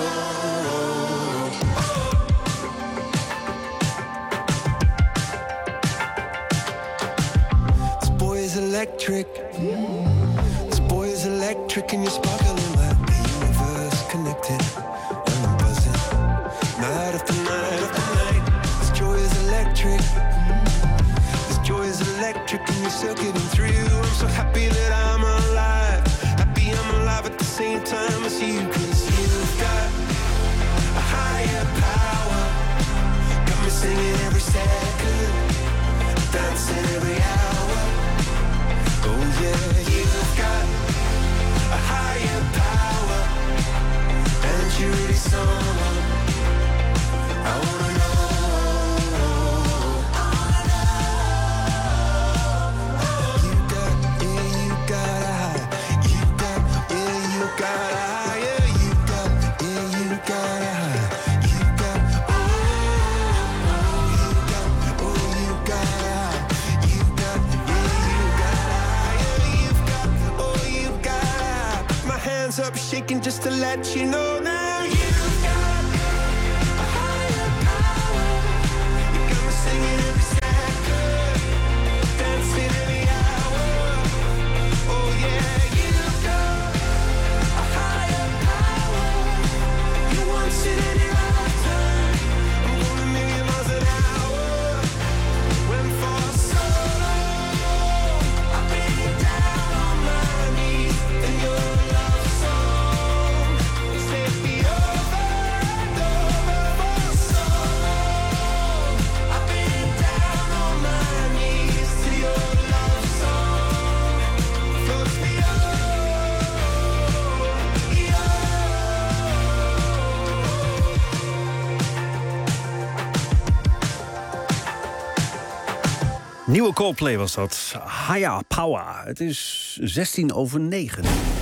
Electric. This boy is electric, and you're sparkling like the universe connected. And I'm buzzing night after night after night. This joy is electric. This joy is electric, and you're circuiting through. I'm so happy that I'm alive. Happy I'm alive at the same time as you, 'cause you've got a higher power. Got me singing every second, dancing every hour. Oh yeah, you've got a higher power, and you're really someone I wanna know. You got, yeah, you got a high. You got, yeah, you got a high. Yeah, you got, yeah, you got a high. You got, oh, you got, oh, you got a high. You got, yeah, you got a hands up shaking just to let you know now you've got a higher power. You got me singing every second, dancing every hour. Oh yeah, you've got a higher power. You once in any lifetime. I'm going a million miles an hour. Went for so long, I've been down on my knees in your Nieuwe Coldplay was dat. Higher Power. Het is 9:16.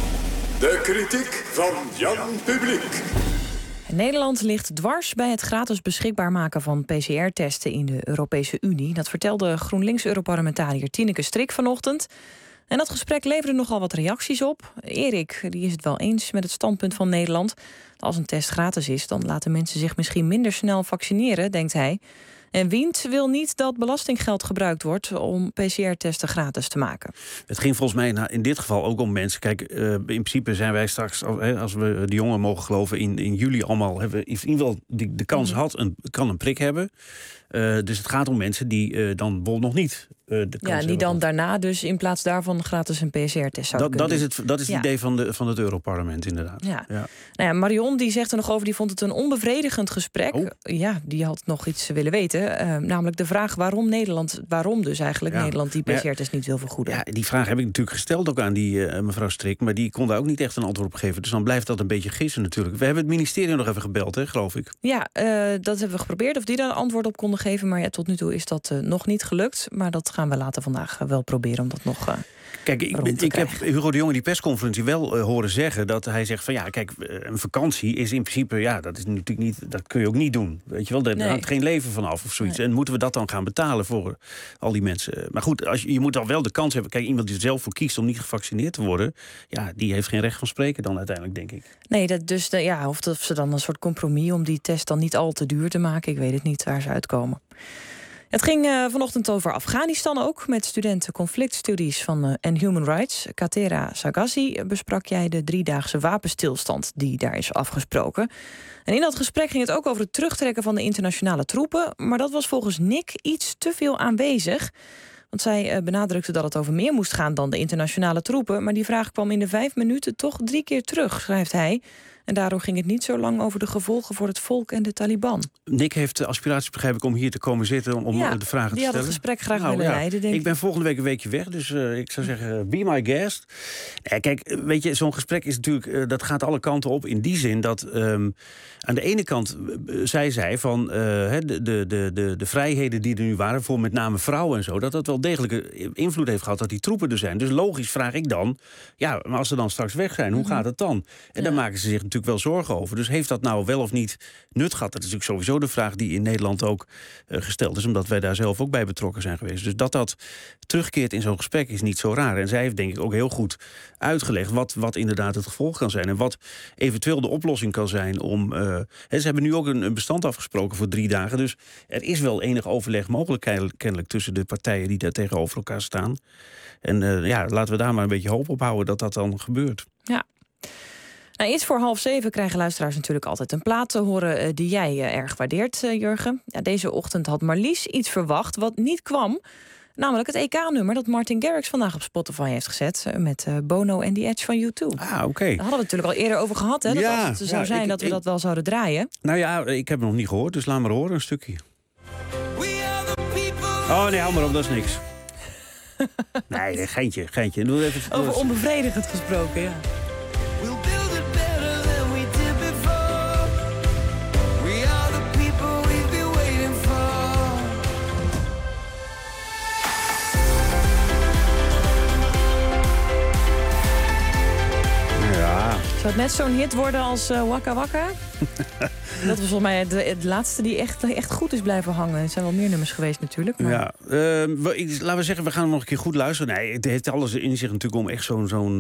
De kritiek van Jan Publiek. Nederland ligt dwars bij het gratis beschikbaar maken van PCR-testen in de Europese Unie. Dat vertelde GroenLinks-Europarlementariër Tineke Strik vanochtend. En dat gesprek leverde nogal wat reacties op. Erik die is het wel eens met het standpunt van Nederland. Als een test gratis is, dan laten mensen zich misschien minder snel vaccineren, denkt hij. En Wiend wil niet dat belastinggeld gebruikt wordt om PCR-testen gratis te maken. Het ging volgens mij in dit geval ook om mensen. Kijk, in principe zijn wij straks, als we de jongen mogen geloven, in juli allemaal hebben we in ieder geval de kans kan een prik hebben. Dus het gaat om mensen die dan bijvoorbeeld nog niet de kans hebben. Die dan daarna dus in plaats daarvan gratis een PCR-test zouden kunnen doen. Dat is het idee van het Europarlement, inderdaad. Ja. Nou ja, Marion die zegt er nog over, die vond het een onbevredigend gesprek. Oh. Ja, die had nog iets willen weten. Namelijk de vraag waarom dus eigenlijk Nederland die PCR-test niet wil vergoeden. Ja, die vraag heb ik natuurlijk gesteld ook aan die mevrouw Strik, maar die kon daar ook niet echt een antwoord op geven. Dus dan blijft dat een beetje gissen natuurlijk. We hebben het ministerie nog even gebeld, geloof ik. Ja, dat hebben we geprobeerd of die daar een antwoord op konden geven. Maar tot nu toe is dat nog niet gelukt. Maar dat gaan we later vandaag wel proberen om dat nog Kijk, ik heb Hugo de Jonge die persconferentie wel horen zeggen dat hij zegt van een vakantie is in principe, dat is natuurlijk niet, dat kun je ook niet doen. Weet je wel, daar hangt geen leven vanaf of zoiets. Nee. En moeten we dat dan gaan betalen voor al die mensen? Maar goed, je moet dan wel de kans hebben. Kijk, iemand die er zelf voor kiest om niet gevaccineerd te worden, die heeft geen recht van spreken dan uiteindelijk, denk ik. Nee, of ze dan een soort compromis om die test dan niet al te duur te maken. Ik weet het niet waar ze uitkomen. Het ging vanochtend over Afghanistan ook, met studenten conflictstudies van en Human Rights. Katera Sagasi besprak jij de 3-daagse wapenstilstand die daar is afgesproken. En in dat gesprek ging het ook over het terugtrekken van de internationale troepen. Maar dat was volgens Nick iets te veel aanwezig. Want zij benadrukte dat het over meer moest gaan dan de internationale troepen. Maar die vraag kwam in de 5 minuten toch 3 keer terug, schrijft hij. En daardoor ging het niet zo lang over de gevolgen voor het volk en de Taliban. Nick heeft de aspiratie, begrijp ik, om hier te komen zitten om de vragen te stellen. Die had het gesprek graag willen leiden, denk ik. Ik ben volgende week een weekje weg, dus ik zou zeggen, be my guest. Kijk, weet je, zo'n gesprek is natuurlijk, dat gaat alle kanten op. In die zin dat aan de ene kant zei zij van de vrijheden die er nu waren, voor met name vrouwen en zo, dat dat wel degelijke invloed heeft gehad dat die troepen er zijn. Dus logisch vraag ik dan, ja, maar als ze dan straks weg zijn, hoe gaat het dan? En daar maken ze zich natuurlijk wel zorgen over. Dus heeft dat nou wel of niet nut gehad? Dat is natuurlijk sowieso de vraag die in Nederland ook gesteld is, omdat wij daar zelf ook bij betrokken zijn geweest. Dus dat terugkeert in zo'n gesprek is niet zo raar. En zij heeft denk ik ook heel goed uitgelegd wat inderdaad het gevolg kan zijn en wat eventueel de oplossing kan zijn om... ze hebben nu ook een bestand afgesproken voor 3 dagen. Dus er is wel enig overleg mogelijk kennelijk tussen de partijen die daar tegenover elkaar staan. En laten we daar maar een beetje hoop op houden dat dat dan gebeurt. Ja. Nou, iets voor 6:30 krijgen luisteraars natuurlijk altijd een plaat te horen die jij erg waardeert, Jurgen. Ja, deze ochtend had Marlies iets verwacht wat niet kwam. Namelijk het EK-nummer dat Martin Garrix vandaag op Spotify heeft gezet met Bono en The Edge van U2. Ah, oké. Daar hadden we het natuurlijk al eerder over gehad, hè? Dat als het zou zijn dat we dat wel zouden draaien. Nou ja, ik heb het nog niet gehoord, dus laat maar horen een stukje. Oh nee, hou maar op, dat is niks. Nee, geintje. Doe even, over onbevredigend gesproken, ja. Zou het net zo'n hit worden als Waka Waka? Dat was volgens mij het laatste die echt goed is blijven hangen. Er zijn wel meer nummers geweest natuurlijk. Maar... Ja, laten we zeggen, we gaan hem nog een keer goed luisteren. Nee, het heeft alles in zich natuurlijk om echt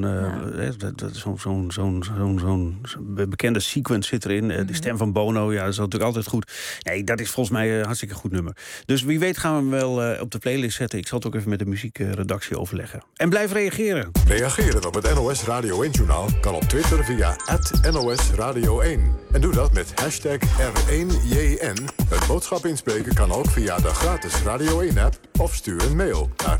zo'n bekende sequence zit erin. De stem van Bono, ja, dat is natuurlijk altijd goed. Nee, dat is volgens mij een hartstikke goed nummer. Dus wie weet gaan we hem wel op de playlist zetten. Ik zal het ook even met de muziekredactie overleggen. En blijf reageren. Reageren op het NOS Radio 1-journaal kan op Twitter via @NOS Radio 1. En doe dat met hashtag R1JN. Het boodschap inspreken kan ook via de gratis Radio 1-app... of stuur een mail naar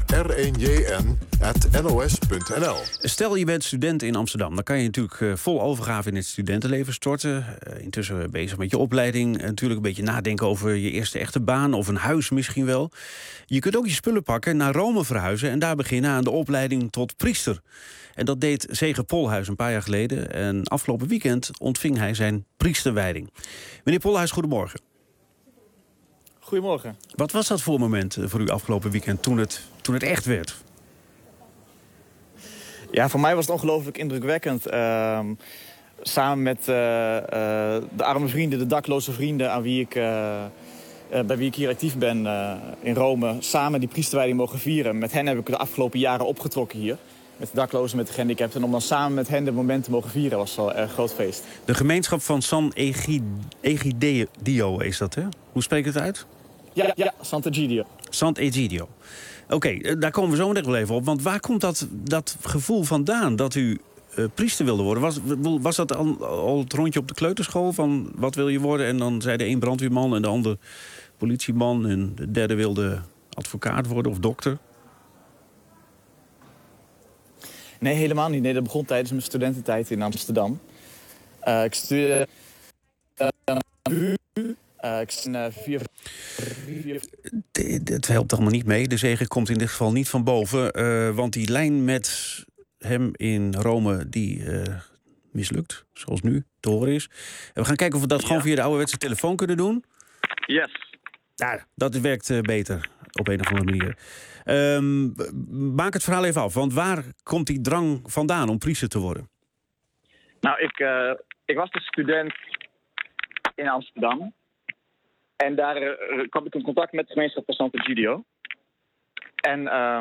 r1jn@nos.nl. Stel, je bent student in Amsterdam. Dan kan je natuurlijk vol overgave in het studentenleven storten. Intussen bezig met je opleiding. Natuurlijk een beetje nadenken over je eerste echte baan... of een huis misschien wel. Je kunt ook je spullen pakken, naar Rome verhuizen... en daar beginnen aan de opleiding tot priester. En dat deed Zeger Polhuis een paar jaar geleden. En afgelopen weekend ontving hij zijn priesterwijding. Meneer Polhuis, goedemorgen. Goedemorgen. Wat was dat voor moment voor u afgelopen weekend toen het echt werd? Ja, voor mij was het ongelooflijk indrukwekkend. Samen met de arme vrienden, de dakloze vrienden... bij wie ik hier actief ben in Rome... samen die priesterwijding mogen vieren. Met hen heb ik de afgelopen jaren opgetrokken hier... met de daklozen, met de gehandicapten. En om dan samen met hen dit moment te mogen vieren was wel een erg groot feest. De gemeenschap van San Egidio is dat, hè? Hoe spreek je het uit? Ja, Sant'Egidio. Sant'Egidio. Oké, daar komen we zo nog wel even op. Want waar komt dat gevoel vandaan dat u priester wilde worden? Was dat al het rondje op de kleuterschool van wat wil je worden? En dan zei de een brandweerman en de ander politieman... en de derde wilde advocaat worden of dokter? Nee, helemaal niet. Nee, dat begon tijdens mijn studententijd in Amsterdam. Ik studeerde... Het helpt allemaal niet mee. De zegen komt in dit geval niet van boven. Want die lijn met hem in Rome, die mislukt. Zoals nu te horen is. En we gaan kijken of we dat gewoon via de ouderwetse telefoon kunnen doen. Yes. Ja, dat werkt beter op een of andere manier. Maak het verhaal even af. Want waar komt die drang vandaan om priester te worden? Nou, ik was dus student in Amsterdam. En daar kwam ik in contact met de gemeenschap van Sant'Egidio. En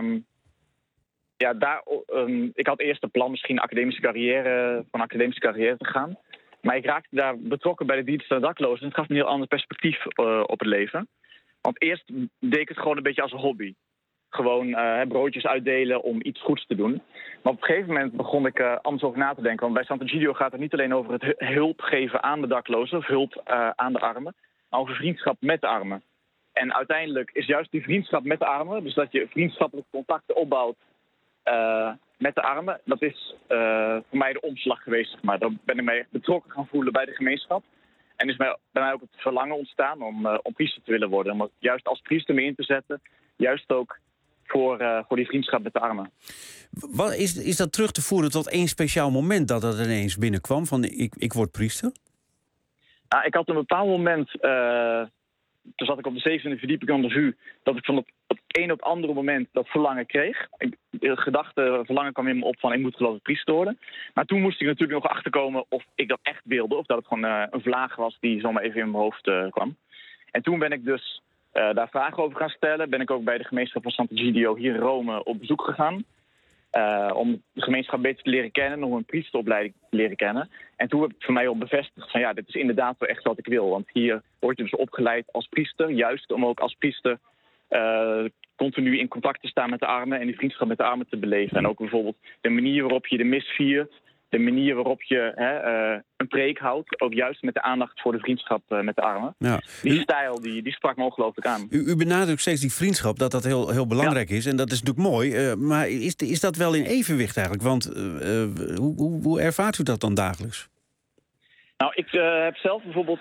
ik had eerst het plan misschien van academische carrière te gaan. Maar ik raakte daar betrokken bij de dienst van de daklozen. En het gaf me een heel ander perspectief op het leven. Want eerst deed ik het gewoon een beetje als een hobby. Gewoon broodjes uitdelen om iets goeds te doen. Maar op een gegeven moment begon ik anders over na te denken. Want bij Sant'Egidio gaat het niet alleen over het hulp geven aan de daklozen... of hulp aan de armen, maar over vriendschap met de armen. En uiteindelijk is juist die vriendschap met de armen... dus dat je vriendschappelijke contacten opbouwt met de armen... dat is voor mij de omslag geweest, zeg maar. Daar ben ik mij betrokken gaan voelen bij de gemeenschap. En is bij mij ook het verlangen ontstaan om priester te willen worden. Om juist als priester me in te zetten. Juist ook voor die vriendschap met de armen. Is dat terug te voeren tot één speciaal moment dat dat ineens binnenkwam? Van ik word priester? Nou, ik had een bepaald moment... toen zat ik op de 7e verdieping aan de VU... dat ik van het een op het andere moment dat verlangen kreeg. Verlangen kwam in me op van ik moet geloof ik priester worden. Maar toen moest ik natuurlijk nog achterkomen of ik dat echt wilde. Of dat het gewoon een vlaag was die zomaar even in mijn hoofd kwam. En toen ben ik dus daar vragen over gaan stellen. Ben ik ook bij de gemeenschap van Sant'Egidio hier in Rome op bezoek gegaan. Om de gemeenschap beter te leren kennen, om een priesteropleiding te leren kennen. En toen heb ik voor mij al bevestigd van ja, dit is inderdaad wel echt wat ik wil. Want hier word je dus opgeleid als priester, juist om ook als priester continu in contact te staan met de armen en die vriendschap met de armen te beleven. En ook bijvoorbeeld de manier waarop je de mis viert, de manier waarop je een preek houdt, ook juist met de aandacht voor de vriendschap met de armen. Ja. Die stijl, die sprak me ongelooflijk aan. U benadrukt steeds die vriendschap, dat heel belangrijk is. En dat is natuurlijk mooi. Maar is dat wel in evenwicht eigenlijk? Want hoe ervaart u dat dan dagelijks? Nou, ik heb zelf bijvoorbeeld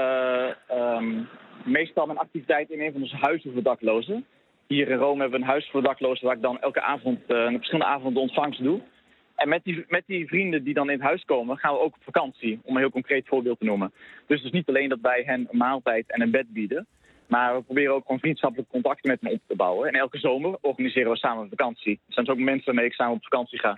meestal mijn activiteit in een van onze huizen voor daklozen. Hier in Rome hebben we een huis voor daklozen waar ik dan elke avond, op verschillende avonden ontvangst doe. En met die vrienden die dan in het huis komen, gaan we ook op vakantie. Om een heel concreet voorbeeld te noemen. Dus het is niet alleen dat wij hen een maaltijd en een bed bieden. Maar we proberen ook gewoon vriendschappelijke contacten met hen op te bouwen. En elke zomer organiseren we samen een vakantie. Er zijn dus ook mensen waarmee ik samen op vakantie ga.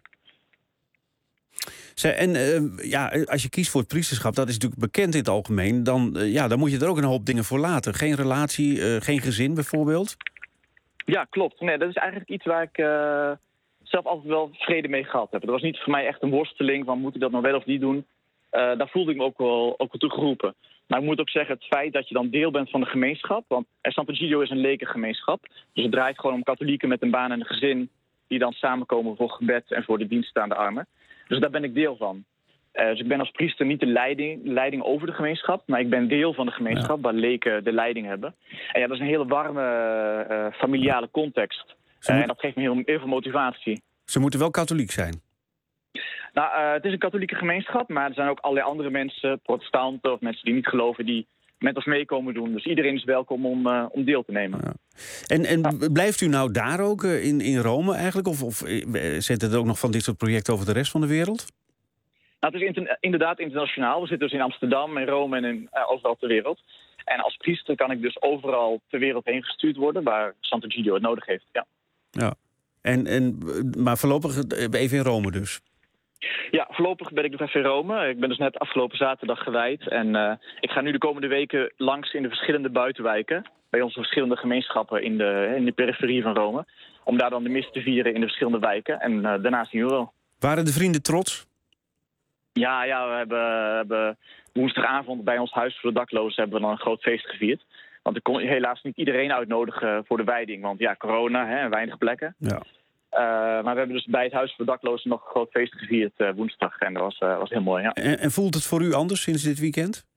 Als je kiest voor het priesterschap, dat is natuurlijk bekend in het algemeen. Dan moet je er ook een hoop dingen voor laten. Geen relatie, geen gezin bijvoorbeeld. Ja, klopt. Nee, dat is eigenlijk iets waar ik zelf altijd wel vrede mee gehad heb. Dat was niet voor mij echt een worsteling van moet ik dat nou wel of niet doen. Daar voelde ik me ook wel toe geroepen. Maar ik moet ook zeggen, het feit dat je dan deel bent van de gemeenschap. Want Sant'Egidio is een lekengemeenschap. Dus het draait gewoon om katholieken met een baan en een gezin die dan samenkomen voor gebed en voor de dienst aan de armen. Dus daar ben ik deel van. Dus ik ben als priester niet de leiding over de gemeenschap, maar ik ben deel van de gemeenschap waar leken de leiding hebben. En ja, dat is een hele warme familiale context. En dat geeft me heel veel motivatie. Ze moeten wel katholiek zijn? Nou, het is een katholieke gemeenschap, maar er zijn ook allerlei andere mensen, protestanten of mensen die niet geloven, die met ons meekomen doen. Dus iedereen is welkom om deel te nemen. Ja. En blijft u nou daar ook in Rome eigenlijk? Of zet het ook nog van dit soort projecten over de rest van de wereld? Nou, het is inderdaad internationaal. We zitten dus in Amsterdam, in Rome en overal ter wereld. En als priester kan ik dus overal ter wereld heen gestuurd worden waar Sant'Egidio het nodig heeft. Ja. Maar voorlopig even in Rome dus? Ja, voorlopig ben ik nog even in Rome. Ik ben dus net afgelopen zaterdag gewijd. En ik ga nu de komende weken langs in de verschillende buitenwijken. Bij onze verschillende gemeenschappen in de periferie van Rome. Om daar dan de mis te vieren in de verschillende wijken. En daarna zien we wel. Waren de vrienden trots? Ja, we hebben woensdagavond bij ons huis voor de daklozen hebben we dan een groot feest gevierd. Want ik kon helaas niet iedereen uitnodigen voor de wijding. Want ja, corona, weinig plekken. Ja. Maar we hebben dus bij het Huis voor Daklozen nog een groot feest gevierd woensdag. En dat was heel mooi, ja. En voelt het voor u anders sinds dit weekend?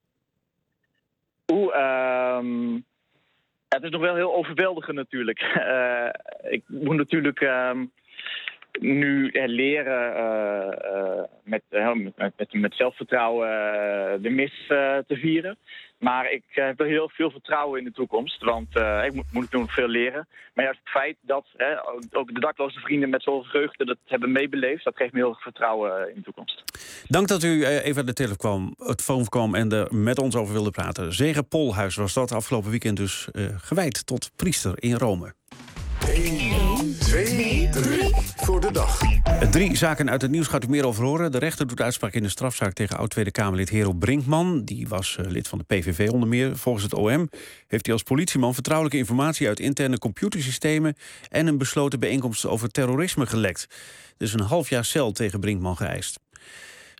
Het is nog wel heel overweldigend natuurlijk. Ik moet natuurlijk nu leren met zelfvertrouwen de mis te vieren. Maar ik heb wel heel veel vertrouwen in de toekomst. Want ik moet nog veel leren. Maar juist het feit dat ook de dakloze vrienden met zoveel vreugde dat hebben meebeleefd, dat geeft me heel veel vertrouwen in de toekomst. Dank dat u even aan de telefoon kwam en er met ons over wilde praten. Zege Polhuis was dat afgelopen weekend dus gewijd tot priester in Rome. 1, 2, 3 voor de dag. 3 zaken uit het nieuws gaat u meer over horen. De rechter doet uitspraak in de strafzaak tegen oud-Tweede Kamerlid Hero Brinkman. Die was lid van de PVV onder meer. Volgens het OM heeft hij als politieman vertrouwelijke informatie uit interne computersystemen en een besloten bijeenkomst over terrorisme gelekt. Dus een half jaar cel tegen Brinkman geëist.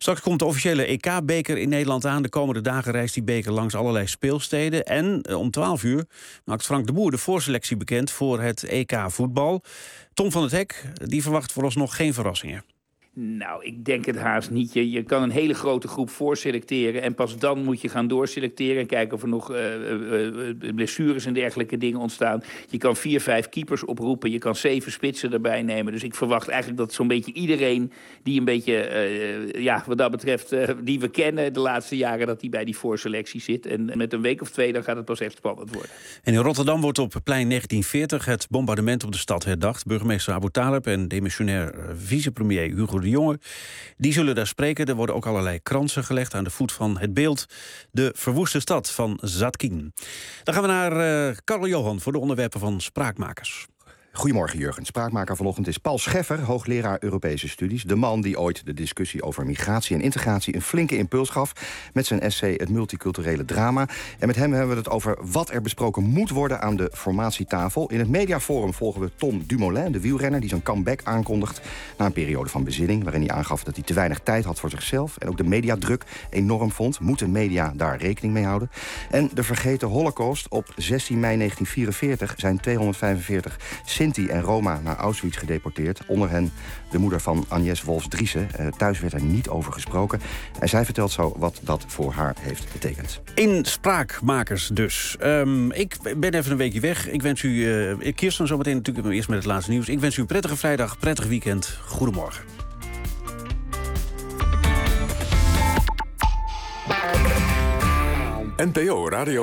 Straks komt de officiële EK-beker in Nederland aan. De komende dagen reist die beker langs allerlei speelsteden. En om 12 uur maakt Frank de Boer de voorselectie bekend voor het EK-voetbal. Tom van het Hek die verwacht vooralsnog geen verrassingen. Nou, ik denk het haast niet. Je kan een hele grote groep voorselecteren en pas dan moet je gaan doorselecteren en kijken of er nog blessures en dergelijke dingen ontstaan. Je kan 4-5 keepers oproepen, je kan 7 spitsen erbij nemen. Dus ik verwacht eigenlijk dat zo'n beetje iedereen die een beetje, wat dat betreft, die we kennen de laatste jaren, dat die bij die voorselectie zit. En met een week of 2 dan gaat het pas echt spannend worden. En in Rotterdam wordt op plein 1940 het bombardement op de stad herdacht. Burgemeester Abu Taleb en demissionair vicepremier Hugo de Jonge, die zullen daar spreken. Er worden ook allerlei kransen gelegd aan de voet van het beeld De Verwoeste Stad van Zatkin. Dan gaan we naar Karel Johan voor de onderwerpen van Spraakmakers. Goedemorgen Jurgen. Spraakmaker vanochtend is Paul Scheffer, hoogleraar Europese studies. De man die ooit de discussie over migratie en integratie een flinke impuls gaf met zijn essay Het multiculturele drama. En met hem hebben we het over wat er besproken moet worden aan de formatietafel. In het mediaforum volgen we Tom Dumoulin, de wielrenner die zijn comeback aankondigt na een periode van bezinning, waarin hij aangaf dat hij te weinig tijd had voor zichzelf en ook de mediadruk enorm vond. Moeten media daar rekening mee houden? En de vergeten Holocaust. Op 16 mei 1944 zijn 245 Sinti en Roma naar Auschwitz gedeporteerd. Onder hen de moeder van Agnes Wolfs-Driessen. Thuis werd er niet over gesproken. En zij vertelt zo wat dat voor haar heeft betekend. In Spraakmakers dus. Ik ben even een weekje weg. Ik wens u, Kirsten zometeen natuurlijk, eerst met het laatste nieuws. Ik wens u een prettige vrijdag, prettig weekend. Goedemorgen. NPO Radio